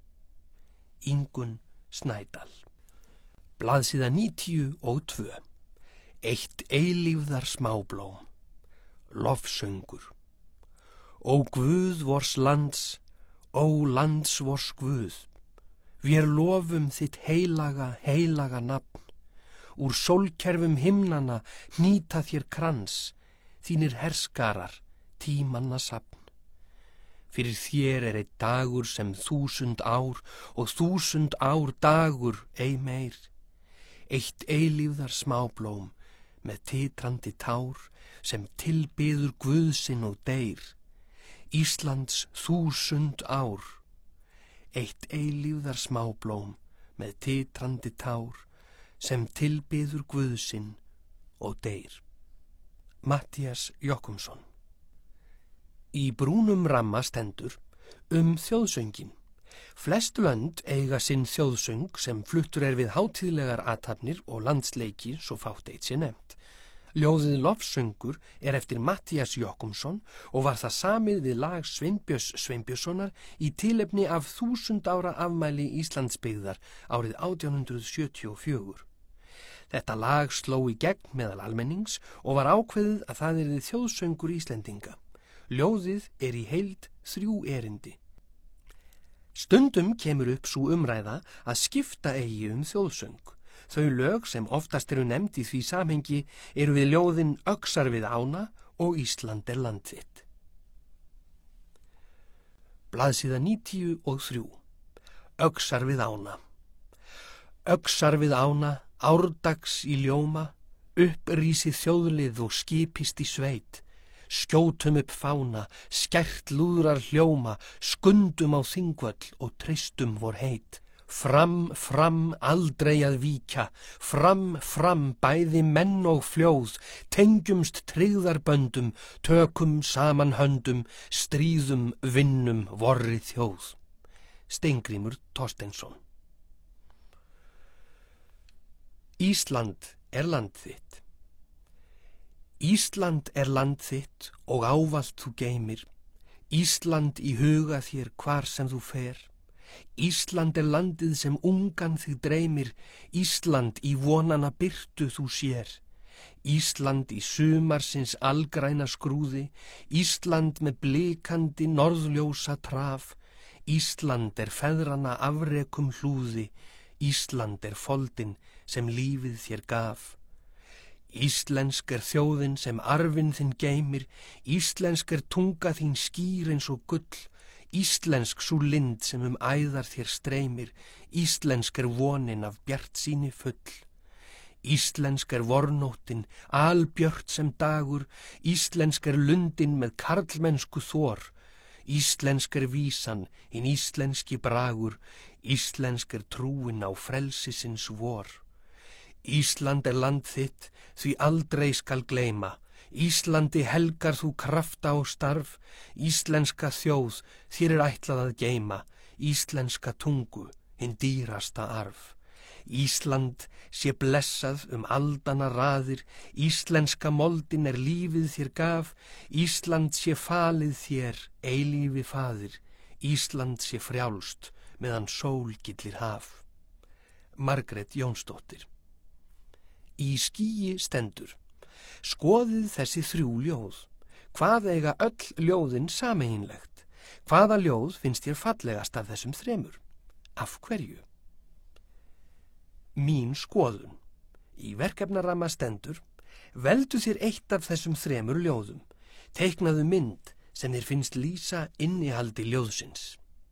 Ingunn Snædal. Blaðsíða 92. Eitt eilífðar smáblóm. Lofsöngur. Ó Guð vors lands, ó lands vors Guð, vér lofum þitt heilaga nafn. Úr sólkerfum himnanna hnýta þér krans, þínir herskarar, tímanna safn. Fyrir þér einn dagur sem 1000 ár og 1000 ár dagur ei meir. Eitt eilífðar smáblóm með titrandi tár sem tilbiður Guð sinn og deyr. Íslands 1000 ár. Eitt eilífðar smáblóm með titrandi tár sem tilbiður Guð sinn og deyr. Matthías Jochumsson. Í brúnum ramma stendur þjóðsöngin. Flest lönd eiga sinn þjóðsöng sem fluttur við hátíðlegar athafnir og landsleiki svo fátt eitt sé nefnt. Ljóðið Lofsöngur eftir Matthías Jochumsson og var það samið við lag Sveinbjörns Sveinbjörnssonar í tilefni af 1000 ára afmæli Íslandsbyggðar árið 1874. Þetta lag sló í gegn meðal almennings og var ákveðið að það yrði þjóðsöngur Íslendinga. Ljóðið í heild 3 erindi. Stundum kemur upp sú umræða að skipta eigi þjóðsöng. Þau lög sem oftast eru nefnd í því samhengi eru við ljóðin Öxar við ána og Ísland land þitt. Blaðsíða 93. Öxar við ána. Öxar við ána, árdags í ljóma, upprísið þjóðlið og skipist í sveit. Skjótum upp fána, skært lúðrar hljóma, skundum á þingvöll og treystum vor heit. Fram, fram, aldrei að víkja, fram, fram, bæði menn og fljóð, tengjumst tryggðarböndum, tökum saman höndum, stríðum, vinnum, vorri þjóð. Steingrímur Thorsteinsson. Ísland er land þitt. Ísland er land þitt og ávallt þú geymir. Ísland í huga þér hvar sem þú fer. Ísland er landið sem ungan þig dreymir. Ísland í vonana birtu þú sér. Ísland í sumarsins algræna skrúði. Ísland með blikandi norðljósa traf. Ísland er feðrana afrekum hlúði. Ísland er foldin sem lífið þér gaf. Íslensk er þjóðin sem arfinn þinn geymir, íslensk er tunga þín skýr eins og gull, íslensk sú lind sem æðar þér streymir, íslensk er vonin af bjartsýni full. Íslensk er vornóttin, albjört sem dagur, íslensk er lundin með karlmennsku þor, íslensk er vísan, hinn íslenski bragur, íslensk er trúin á frelsisins vor. Ísland er land þitt, því aldrei skal gleyma. Íslandi helgar þú krafta og starf. Íslenska þjóð, þér er ætlað að geyma. Íslenska tungu, hinn dýrasta arf. Ísland sé blessað aldana raðir. Íslenska moldin er lífið þér gaf. Ísland sé falið þér, eilífi faðir. Ísland sé frjálst, meðan sól gillir haf. Margrét Jónsdóttir. Í skýi stendur. Skoðið þessi 3 ljóð. Hvað eiga öll ljóðin sameiginlegt? Hvaða ljóð finnst þér fallegast af þessum 3? Af hverju? Mín skoðun. Í verkefnaramma stendur. Veldu þér eitt af þessum 3 ljóðum. Teiknaðu mynd sem þér finnst lýsa innihaldi ljóðsins.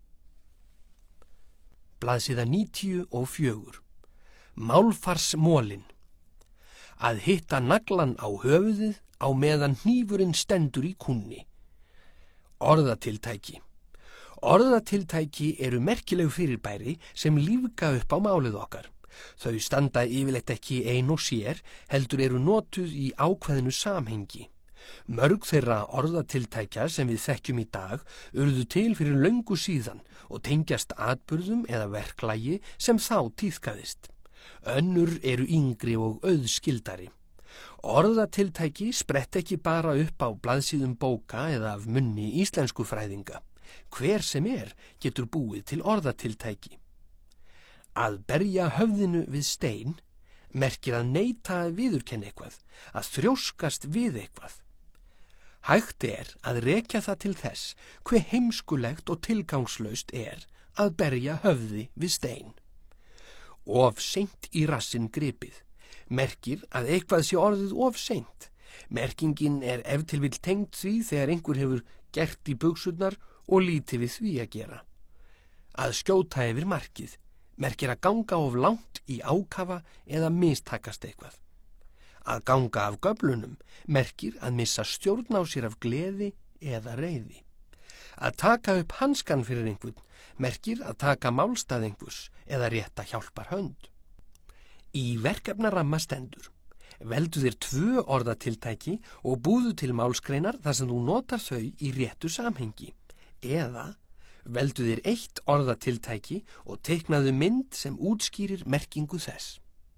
Blaðsíða 94. Málfarsmolin. Að hitta naglan á höfuðið á meðan hnífurinn stendur í kúnni. Orðatiltæki. Orðatiltæki eru merkileg fyrirbæri sem lífga upp á málið okkar. Þau standa yfirleitt ekki ein og sér, heldur eru notuð í ákveðnu samhengi. Mörg þeirra orðatiltækja sem við þekkjum í dag urðu til fyrir löngu síðan og tengjast atburðum eða verklagi sem þá tíðkaðist. Önnur eru yngri og auðskildari. Orðatiltæki sprett ekki bara upp á blaðsíðum bóka eða af munni íslenskufræðinga. Hver sem getur búið til orðatiltæki. Að berja höfðinu við stein merkir að neita að viðurkenna eitthvað, að þrjóskast við eitthvað. Hægt að rekja það til þess hve heimskulegt og tilgangslaust að berja höfði við stein. Of seint í rassinn gripið merkir að eitthvað sé orðið of seint. Merkingin ef til vill tengd því þegar einhver hefur gert í buxurnar og lítið við því að gera. Að skjóta yfir markið merkir að ganga of langt í ákafa eða mistakast eitthvað. Að ganga af göflunum merkir að missa stjórn á sér af gleði eða reiði. Að taka upp hanskan fyrir einhvern merkir að taka málstað einhvers eða rétta hjálpar hönd. Í verkefnaramma stendur. Veldu þér 2 orðatiltæki og búðu til málsgreinar þar sem þú notar þau í réttu samhengi. Eða veldu þér 1 orðatiltæki og teiknaðu mynd sem útskýrir merkingu þess.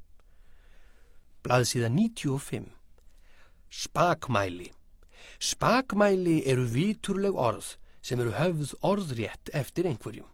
Blaðsíða 95. Spakmæli. Spakmæli eru viturleg orð sem eru höfð orðrétt eftir einhverjum.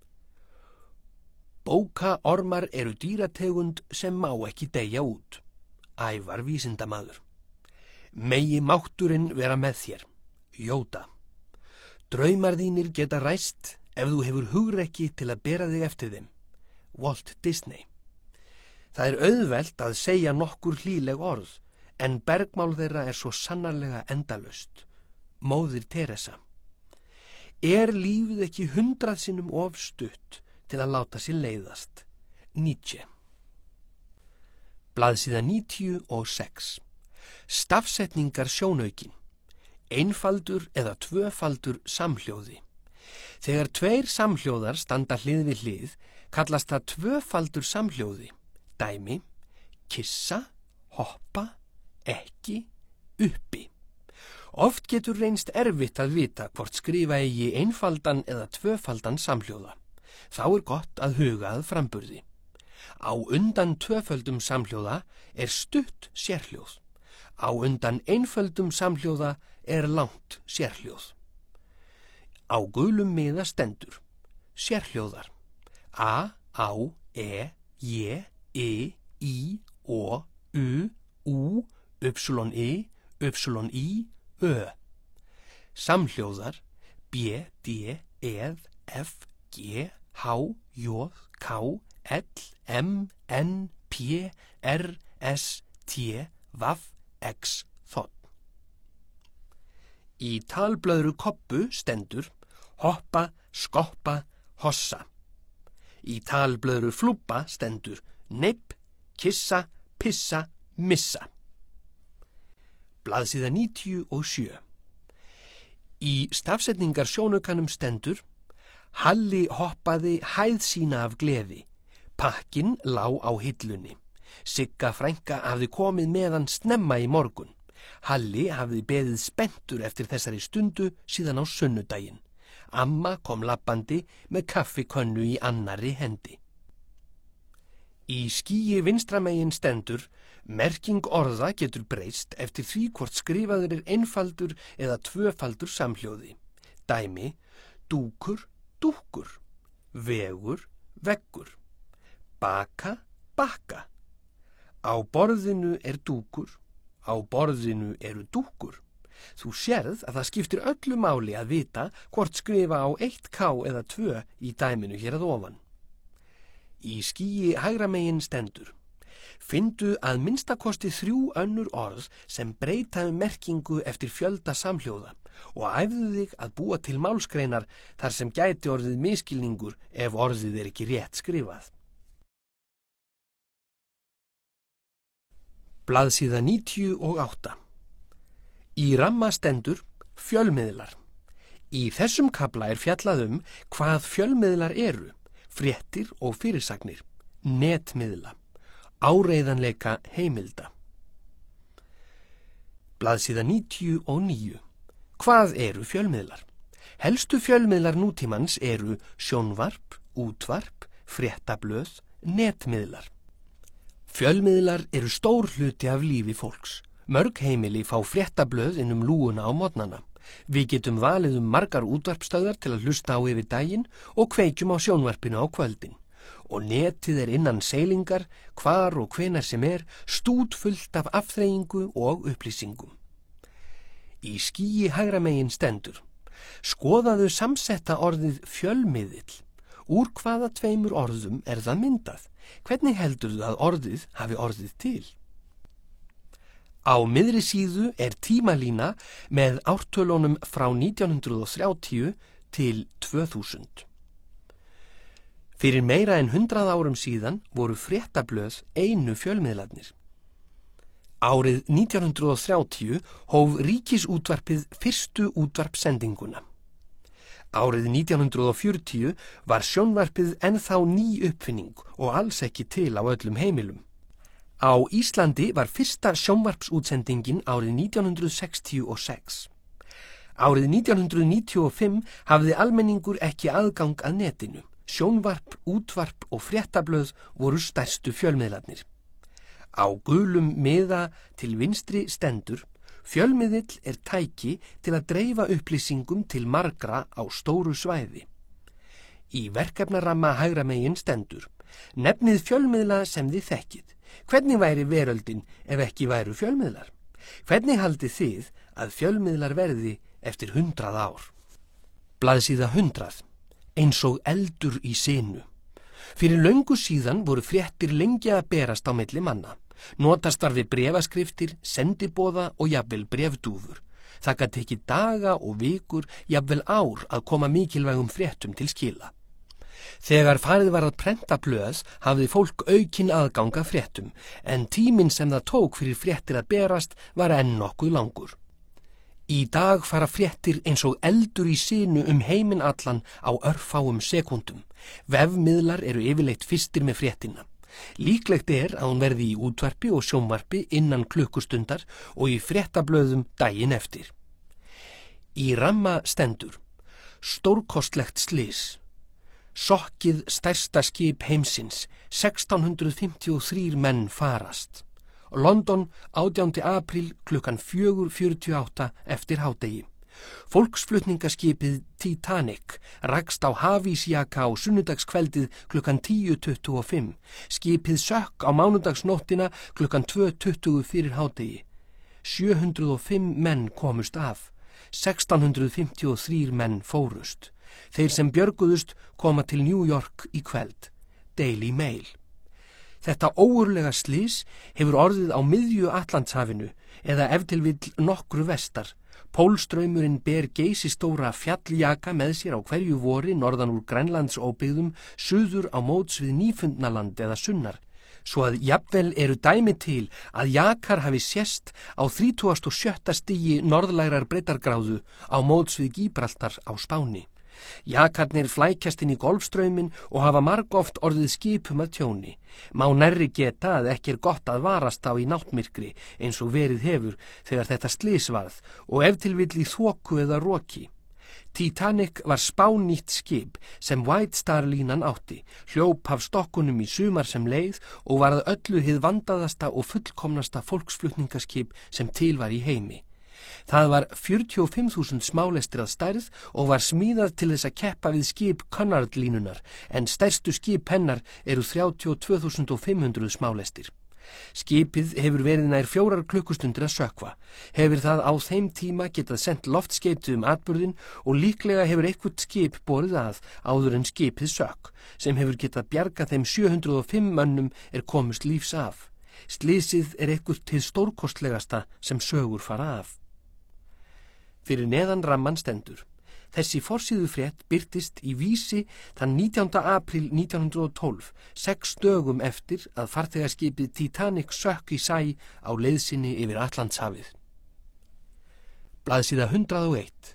Bókaormar eru dýrategund sem má ekki deyja út. Ævar vísindamaður. Megi mátturinn vera með þér. Jóta. Draumar þínir geta ræst ef þú hefur hugrekki til að bera þig eftir þeim. Walt Disney. Það auðvelt að segja nokkur hlýleg orð, en bergmál þeirra svo sannarlega endalaust. Móðir Teresa. lífið ekki 100 sinnum of stutt til að láta sér leiðast? Nietzsche. Blaðsíða 96. Stafsetningar sjónaukin. Einfaldur eða tvöfaldur samhljóði. Þegar 2 samhljóðar standa hlið við hlið, kallast það tvöfaldur samhljóði. Dæmi: kissa, hoppa, ekki, uppi. Oft getur reynst erfitt að vita hvort skrifa eigi einfaldan eða tvöfaldan samhljóða. Þá gott að huga að framburði. Á undan tvöföldum samhljóða stutt sérhljóð. Á undan einföldum samhljóða langt sérhljóð. Á gulum miða stendur: sérhljóðar: a, á, e, j, I, o, u, y, y, ö. Samhljóðar: b, d, e, f, g, h, j, k, l, m, n, p, r, s, t, v, x, þ. Í talblöðru Kobbu stendur: hoppa, skoppa, hossa. Í talblöðru Flúbba stendur: neip, kissa, pissa, missa. Blaðsíða 97. Í stafsetningar sjónaukanum stendur: Halli hoppaði hæð sína af gleði. Pakkinn lá á hillunni. Sigga frænka hafði komið með hann snemma í morgun. Halli hafði beðið spenntur eftir þessari stundu síðan á sunnudaginn. Amma kom labbandi með kaffikönnu í annarri hendi. Í skýi vinstramegin stendur: merking orða getur breyst eftir því hvort skrifaður einfaldur eða tvöfaldur samhljóði. Dæmi: dúkur, dúkkur, vegur, veggur, baka, bakka. Á borðinu dúkur, á borðinu eru dúkkur. Þú sérð að það skiptir öllu máli að vita hvort skrifa á 1k eða 2 í dæminu hér að ofan. Í skýi hægra megin stendur: finndu að minnstakosti 3 önnur orð sem breyta merkingu eftir fjölda samhljóða og æfðu þig að búa til málsgreinar þar sem gæti orðið misskilningur ef orðið ekki rétt skrifað. Blaðsíða 98. Í ramma stendur: fjölmiðlar. Í þessum kafla fjallað hvað fjölmiðlar eru, fréttir og fyrirsagnir, netmiðla, áreiðanleika heimilda. Blaðsíða 99. Hvað eru fjölmiðlar? Helstu fjölmiðlar nútímans eru sjónvarp, útvarp, fréttablöð, netmiðlar. Fjölmiðlar eru stór hluti af lífi fólks. Mörg heimili fá fréttablöð lúguna á morgnana. Við getum valið margar útvarpstöðvar til að hlusta á yfir daginn og kveikjum á sjónvarpinu á kvöldin. Og netið innan seilingar, hvar og hvenær sem stútfullt af afþreyingu og upplýsingum. Í skýi hægra megin stendur: skoðaðu samsetta orðið fjölmiðill. Úr hvaða 2 orðum það myndað? Hvernig heldurðu að orðið hafi orðið til? Á miðri síðu tímalína með ártölunum frá 1930 til 2000. Fyrir meira en 100 árum síðan voru fréttablöð einu fjölmiðlarnir. Árið 1930 hóf Ríkisútvarpið fyrstu útvarpsendinguna. Árið 1940 var sjónvarpið ennþá ný uppfinning og alls ekki til á öllum heimilum. Á Íslandi var fyrsta sjónvarpsútsendingin árið 1966. Árið 1995 hafði almenningur ekki aðgang að netinu. Sjónvarp, útvarp og fréttablöð voru stærstu fjölmiðlarnir. Á gulum miða til vinstri stendur: fjölmiðill tæki til að dreifa upplýsingum til margra á stóru svæði. Í verkefnaramma hægra megin stendur: nefnið fjölmiðla sem þið þekkið. Hvernig væri veröldin ef ekki væru fjölmiðlar? Hvernig haldið þið að fjölmiðlar verði eftir 100 ár? Blaðsíða 100. Eins og eldur í sinu. Fyrir löngu síðan voru fréttir lengi að berast á milli manna. Notast var við bréfaskriftir, sendiboða og jafnvel bréfdúfur. Það gat tekið daga og vikur, jafnvel ár að koma mikilvægum fréttum til skila. Þegar farið var að prenta blöð hafði fólk aukinn aðgang að fréttum, en tíminn sem það tók fyrir fréttir að berast var enn nokkuð langur. Í dag fara fréttir eins og eldur í sinu heiminn allan á örfáum sekúndum. Vefmiðlar eru yfirleitt fyrstir með fréttina. Líklegt að hún verði í útvarpi og sjónvarpi innan klukkustundar og í fréttablöðum daginn eftir. Í ramma stendur: stórkostlegt slys. Sokkið stærsta skip heimsins, 1653 menn farast. London, 18. apríl klukkan 4:48 eftir hádegi. Fólksflutningaskipið Titanic rakst á hafísjaka á sunnudagskveldið klukkan 10:25. Skipið sökk á mánudagsnóttina klukkan 2:20 fyrir hádegi. 705 menn komust af. 1653 menn fórust. Þeir sem björguðust koma til New York í kveld. Daily Mail. Þetta ógurlega slys hefur orðið á miðju Atlantshafinu eða ef til vill nokkru vestar. Pólstraumurinn ber geysistóra fjalljaka með sér á hverju vori norðan úr Grænlandsóbyggðum suður á móts við Nýfundnaland eða sunnar, svo að jafnvel eru dæmi til að jakar hafi sést á 37. stigi norðlægrar breiddargráðu á móts við Gíbraltar á Spáni. Jakarnir flækjast inn í Golfstrauminn og hafa margoft orðið skipum að tjóni. Má nærri geta að ekki gott að varast á í náttmyrkri eins og verið hefur þegar þetta slys varð og ef til vill í þoku eða roki. Titanic var spánnýtt skip sem White Star línan átti, hljóp af stokkunum í sumar sem leið og var að öllu hið vandaðasta og fullkomnasta fólksflutningaskip sem til var í heimi. Það var 45.000 smálestir að stærð og var smíðað til þess að keppa við skip Cunard línunar, en stærstu skip hennar eru 32.500 smálestir. Skipið hefur verið nær 4 klukkustundir að sökkva. Hefur það á þeim tíma getað sent loftskeyti atburðinn og líklega hefur eitthvert skip borið að áður en skipið sökk, sem hefur getað bjargað þeim 705 mönnum komust lífs af. Slysið eitthvert hið stórkostlegasta sem sögur fara af. Fyrir neðan ramman stendur: þessi forsíðufrétt birtist í Vísi þann 19. apríl 1912, 6 dögum eftir að farþegaskipið Titanic sökk í sæ á leið sinni yfir Atlantshafið. Blaðsíða 101.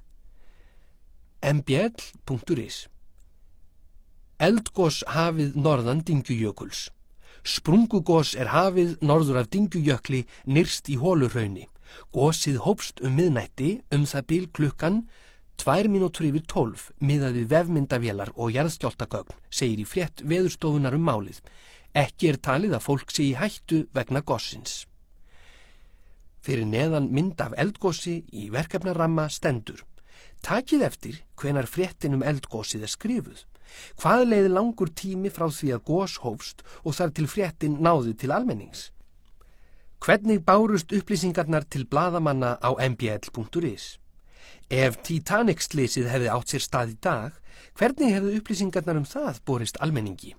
mbl.is. Eldgos hafið norðan Dyngjujökuls. Sprungugos hafið norður af Dyngjujökli nyrst í Holuhrauni. Gosið hófst miðnætti það bil klukkan 11:02 miðað við vefmyndavélar og jarðskjálftagögn, segir í frétt Veðurstofunnar málið. Ekki talið að fólk sé í hættu vegna gossins. Fyrir neðan mynd af eldgosi í verkefnaramma stendur: takið eftir hvenær fréttin eldgosið skrifuð. Hvað leið langur tími frá því að gos hófst og þar til fréttin náði til almennings? Hvernig bárust upplýsingarnar til blaðamanna á mbl.is? Ef Titanic-slysið hefði átt sér stað í dag, hvernig hefðu upplýsingarnar það borist almenningi?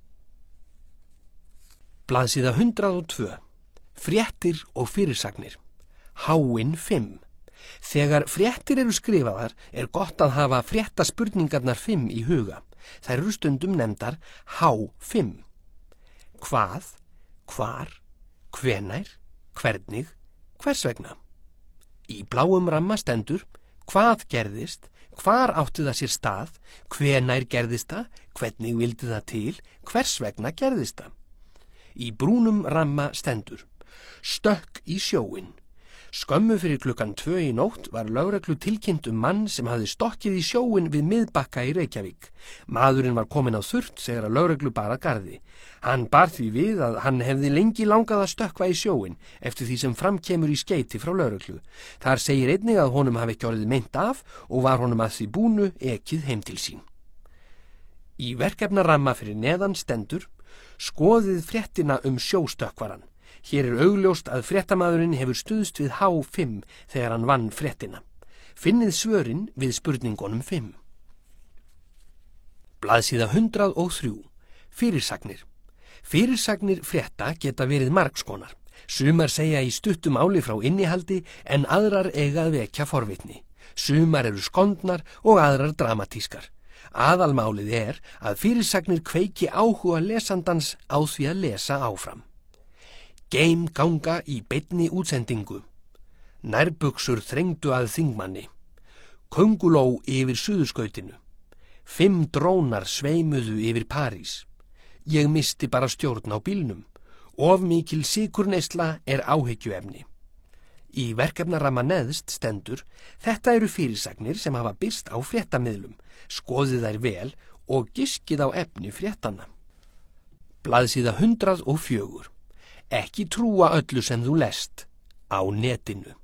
Blaðsíða 102. Fréttir og fyrirsagnir. Háinn 5. Þegar fréttir eru skrifaðar gott að hafa fréttaspurningarnar 5 í huga. Þær eru stundum nefndar H5. Hvað, hvar, hvenær, hvernig, hvers vegna. Í bláum ramma stendur: hvað gerðist, hvar átti það sér stað, hvenær gerðist það, hvernig vildi það til, hvers vegna gerðist það. Í brúnum ramma stendur: stökk í sjóinn. Skömmu fyrir klukkan 2 í nótt var lögreglu tilkynnt mann sem hafði stokkið í sjóinn við Miðbakka í Reykjavík. Maðurinn var kominn á þurrt þegar að lögreglu bar að garði. Hann bar því við að hann hefði lengi langað að stökkva í sjóinn eftir því sem framkemur í skeyti frá lögreglu. Þar segir einnig að honum hafi ekki orðið meint af og var honum að því búnu ekið heim til sín. Í verkefnaramma fyrir neðan stendur: skoðið fréttina sjóstökkvaran. Hér augljóst að fréttamaðurinn hefur stuðst við H5 þegar hann vann fréttina. Finnið svörin við spurningunum 5. Blaðsíða 103. Fyrirsagnir. Fyrirsagnir frétta geta verið margskonar. Sumar segja í stuttu máli frá innihaldi en aðrar eiga að vekja forvitni. Sumar eru skondnar og aðrar dramatískar. Aðalmálið er að fyrirsagnir kveiki áhuga lesandans á því að lesa áfram. Geimganga í beinni útsendingu. Nærbuxur þrengdu að þingmanni. Könguló yfir suðurskautinu. 5 drónar sveimuðu yfir París. Ég misti bara stjórn á bílnum. Of mikil sykurneysla er áhyggjuefni. Í verkefnaramma neðst stendur: þetta eru fyrirsagnir sem hafa birst á fréttamiðlum. Skoðið þær vel og giskið á efni fréttanna. Blaðsíða 104. Ekki trúa öllu sem þú lest. Á netinu.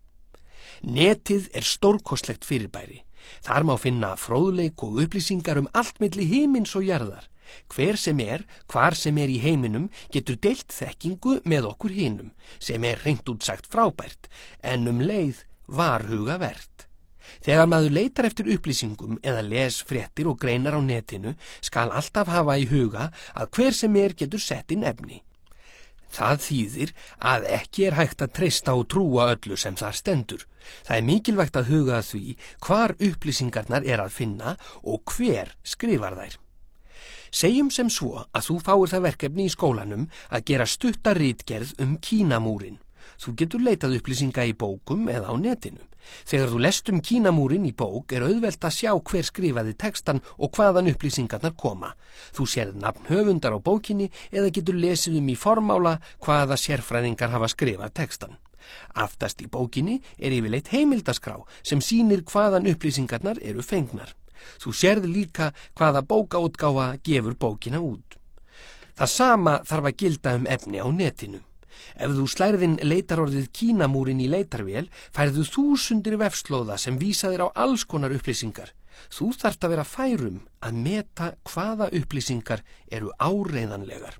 Netið er stórkostlegt fyrirbæri. Þar má finna fróðleik og upplýsingar allt milli himins og jarðar. Hver sem hvar sem í heiminum getur deilt þekkingu með okkur hinum, sem hreint út sagt frábært, en leið varhugavert. Þegar maður leitar eftir upplýsingum eða les fréttir og greinar á netinu, skal alltaf hafa í huga að hver sem getur sett inn efni. Það þýðir að ekki hægt að treysta og trúa öllu sem þar stendur. Það mikilvægt að huga að því hvar upplýsingarnar að finna og hver skrifar þær. Segjum sem svo að þú fáir það verkefni í skólanum að gera stutta ritgerð Kínamúrin. Þú getur leitað upplýsinga í bókum eða á netinu. Þegar þú lest Kínamúrin í bók auðvelt að sjá hver skrifaði textan og hvaðan upplýsingarnar koma. Þú sérð nafn höfundar á bókinni eða getur lesið í formála hvaða sérfræðingar hafa skrifað textan. Aftast í bókinni yfirleitt heimildaskrá sem sýnir hvaðan upplýsingarnar eru fengnar. Þú sérð líka hvaða bókaútgáfa gefur bókina út. Það sama þarf að gilda efni á netinu. Ef þú slærðinn leitarorðið Kínamúrin í leitarvél, færðu 1000 vefslóða sem vísa þér á alls konar upplýsingar. Þú þarft að vera færum að meta hvaða upplýsingar eru áreiðanlegar.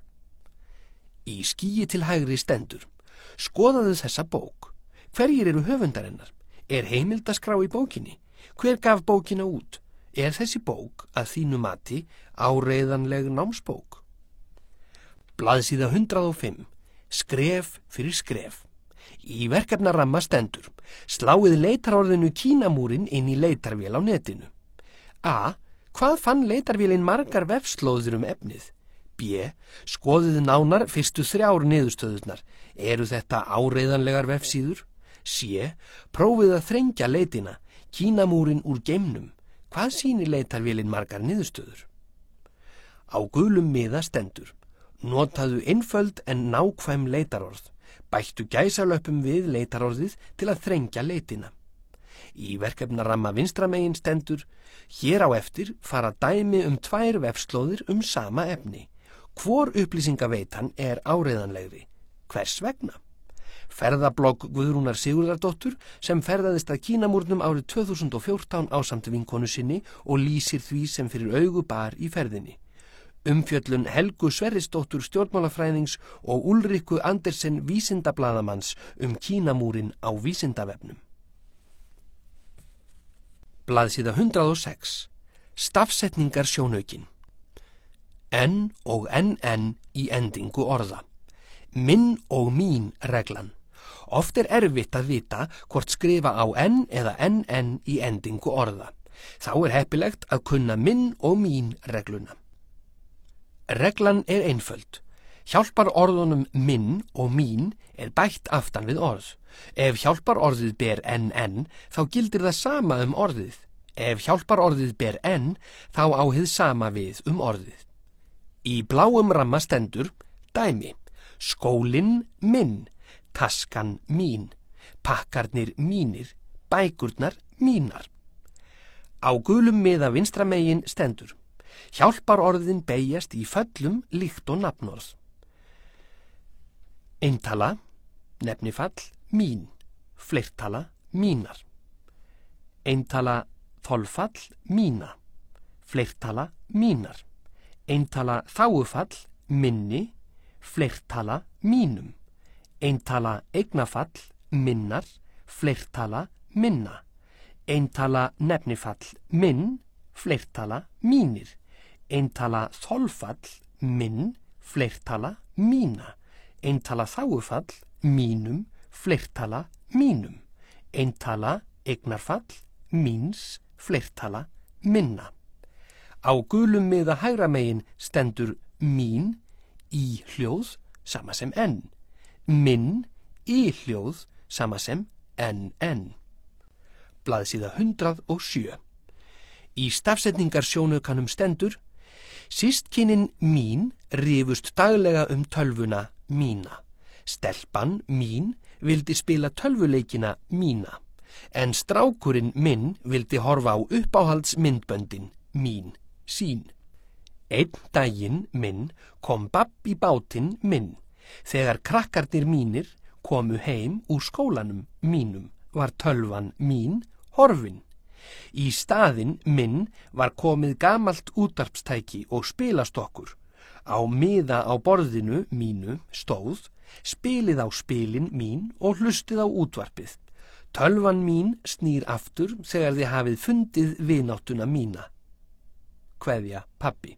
Í skýi til hægri stendur: skoðaðu þessa bók. Hverjir eru höfundarinnar? Heimildaskrá í bókinni? Hver gaf bókina út? Þessi bók að þínu mati áreiðanleg námsbók? Blaðsíða 105. Skref fyrir skref. Í verkefnaramma stendur: sláið leitarorðinu Kínamúrin inn í leitarvél á netinu. A. Hvað fann leitarvélin margar vefslóðir efnið? B. Skoðið nánar fyrstu 3 niðurstöðurnar. Eru þetta áreiðanlegar vefsíður? C. Prófið að þrengja leitina. Kínamúrin úr geimnum. Hvað sýnir leitarvélin margar niðurstöður? Á gulum miða stendur: notaðu einföld en nákvæm leitarorð. Bættu gæsalöppum við leitarorðið til að þrengja leitina. Í verkefnaramma vinstra megin stendur: hér á eftir fara dæmi 2 vefslóðir sama efni. Hvor upplýsingaveitan áreiðanlegri? Hvers vegna? Ferðablogg Guðrúnar Sigurðardóttur sem ferðaðist að Kínamúrnum árið 2014 ásamt vinkonu sinni og lýsir því sem fyrir augu bar í ferðinni. Umfjöllun Helgu Sverrisdóttur stjórnmálafræðings og Ulriku Andersen vísindablaðamanns Kínamúrin á Vísindavefnum. Blaðsíða 106. Stafsetningar sjónaukin. N og NN í endingu orða. Minn og mín reglan. Oft erfitt að vita hvort skrifa á N eða NN í endingu orða. Þá heppilegt að kunna minn og mín regluna. Reglan einföld. Hjálpar orðunum minn og mín bætt aftan við orð. Ef hjálpar orðið ber NN, þá gildir það sama orðið. Ef hjálpar orðið ber N, þá á hið sama við orðið. Í bláum ramma stendur: dæmi. Skólinn minn, taskan mín, pakkarnir mínir, bækurnar mínar. Á gulum miða vinstra megin stendur: hjálpar orðin beygjast í föllum líkt og nafnorð. Eintala, nefnifall, mín, fleirtala, mínar. Eintala, þolfall, mína, fleirtala, mínar. Eintala, þágufall, minni, fleirtala, mínum. Eintala, eignafall, minnar, fleirtala, minna. Eintala, nefnifall, minn, fleirtala, mínir. Eintala, þolfall, minn, fleirtala, mína. Eintala, þágufall, mínum, fleirtala, mínum. Eintala, eignarfall, míns, fleirtala, minna. Á gulum miða hægra megin stendur mín, í hljóð, sama sem n. Minn, í hljóð, sama sem n. Blaðsíða 107. Í stafsetningarsjónaukanum stendur: systkinin mín rifust daglega tölvuna mína. Stelpan mín vildi spila tölvuleikina mína, en strákurinn minn vildi horfa á uppáhaldsmyndböndin mín, sín. Einn daginn minn kom babb í bátinn minn. Þegar krakkarnir mínir komu heim úr skólanum mínum var tölvan mín horfin. Í staðinn minn var komið gamalt útvarpstæki og spilastokkur. Á miða á borðinu mínu stóð: spilið á spilin mín og hlustið á útvarpið. Tölvan mín snýr aftur þegar þið hafið fundið vináttuna mína. Kveðja, pabbi.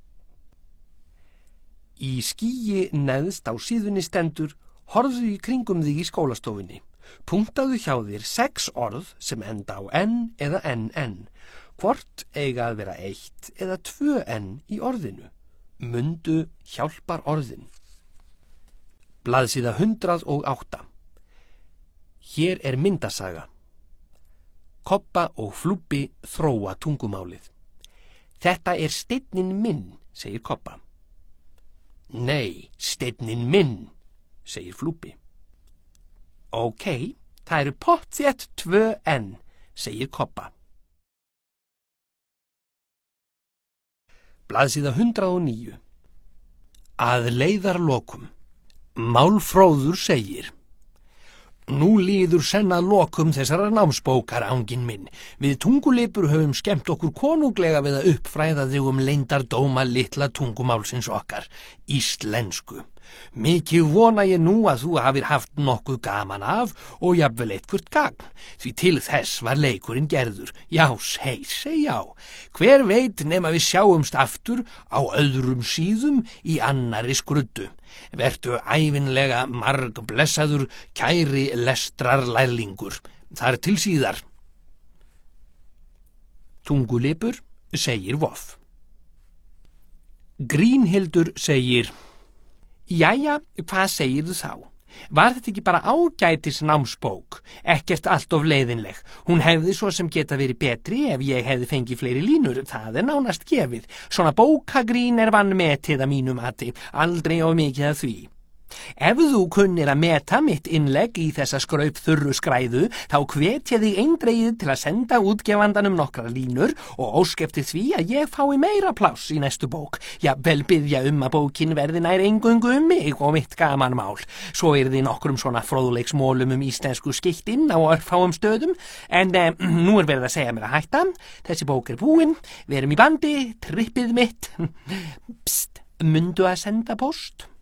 Í skýi neðst á síðunni stendur: horfðu í kringum þig í skólastofunni. Punktaðu hjá þér 6 orð sem enda á n eða nn. Hvort eiga að vera 1 eða 2 n í orðinu. Mundu hjálpar orðin. Blaðsíða 108. Hér er myndasaga. Kobba og Flúbbi þróa tungumálið. Þetta er steinninn minn, segir Kobba. Nei, steinninn minn, segir Flúbbi. Ókei, það eru pottþétt 2 n, segir Kobba. Blaðsíða 109. Að leiðarlokum. Málfróður segir: nú líður senn að lokum þessara námsbókar, ánginn minn. Við Tungulipur höfum skemmt okkur konunglega við að uppfræða þig leyndardóma litla tungumálsins okkar, íslensku. Mikið vona ég nú að þú hafir haft nokkuð gaman af og jafnvel eitthvert gagn, því til þess var leikurinn gerður. Já, segi já. Hver veit nema við sjáumst aftur á öðrum síðum í annarri skruddu. Vertu ævinlega margblessaður, kæri lestrarlærlingur. Þar til síðar. Tungulipur segir voff. Grínhildur segir: jæja, hvað segirðu þá? Var þetta ekki bara ágætis námsbók? Ekkert allt of leiðinleg. Hún hefði svo sem geta verið betri ef ég hefði fengið fleiri línur. Það er nánast gefið. Svona bókagrín er vanmetið að mínu mati. Aldrei of mikið af því. Ef þú kunnir að meta mitt innlegg í þessa skraupþurru skræðu, þá hvet ég þig eindregið til að senda útgefandanum nokkrar línur og óska eftir því að ég fái meira pláss í næstu bók. Jafnvel biðja að bókin verði nær eingöngu mig og mitt gamanmál. Svo yrði nokkrum svona fróðleiksmólum íslensku skeytt inn á örfáum stöðum, en nú er verið að segja mér að hætta. Þessi bók er búin, við erum í bandi, trippið mitt. Psst, mundu að senda póst?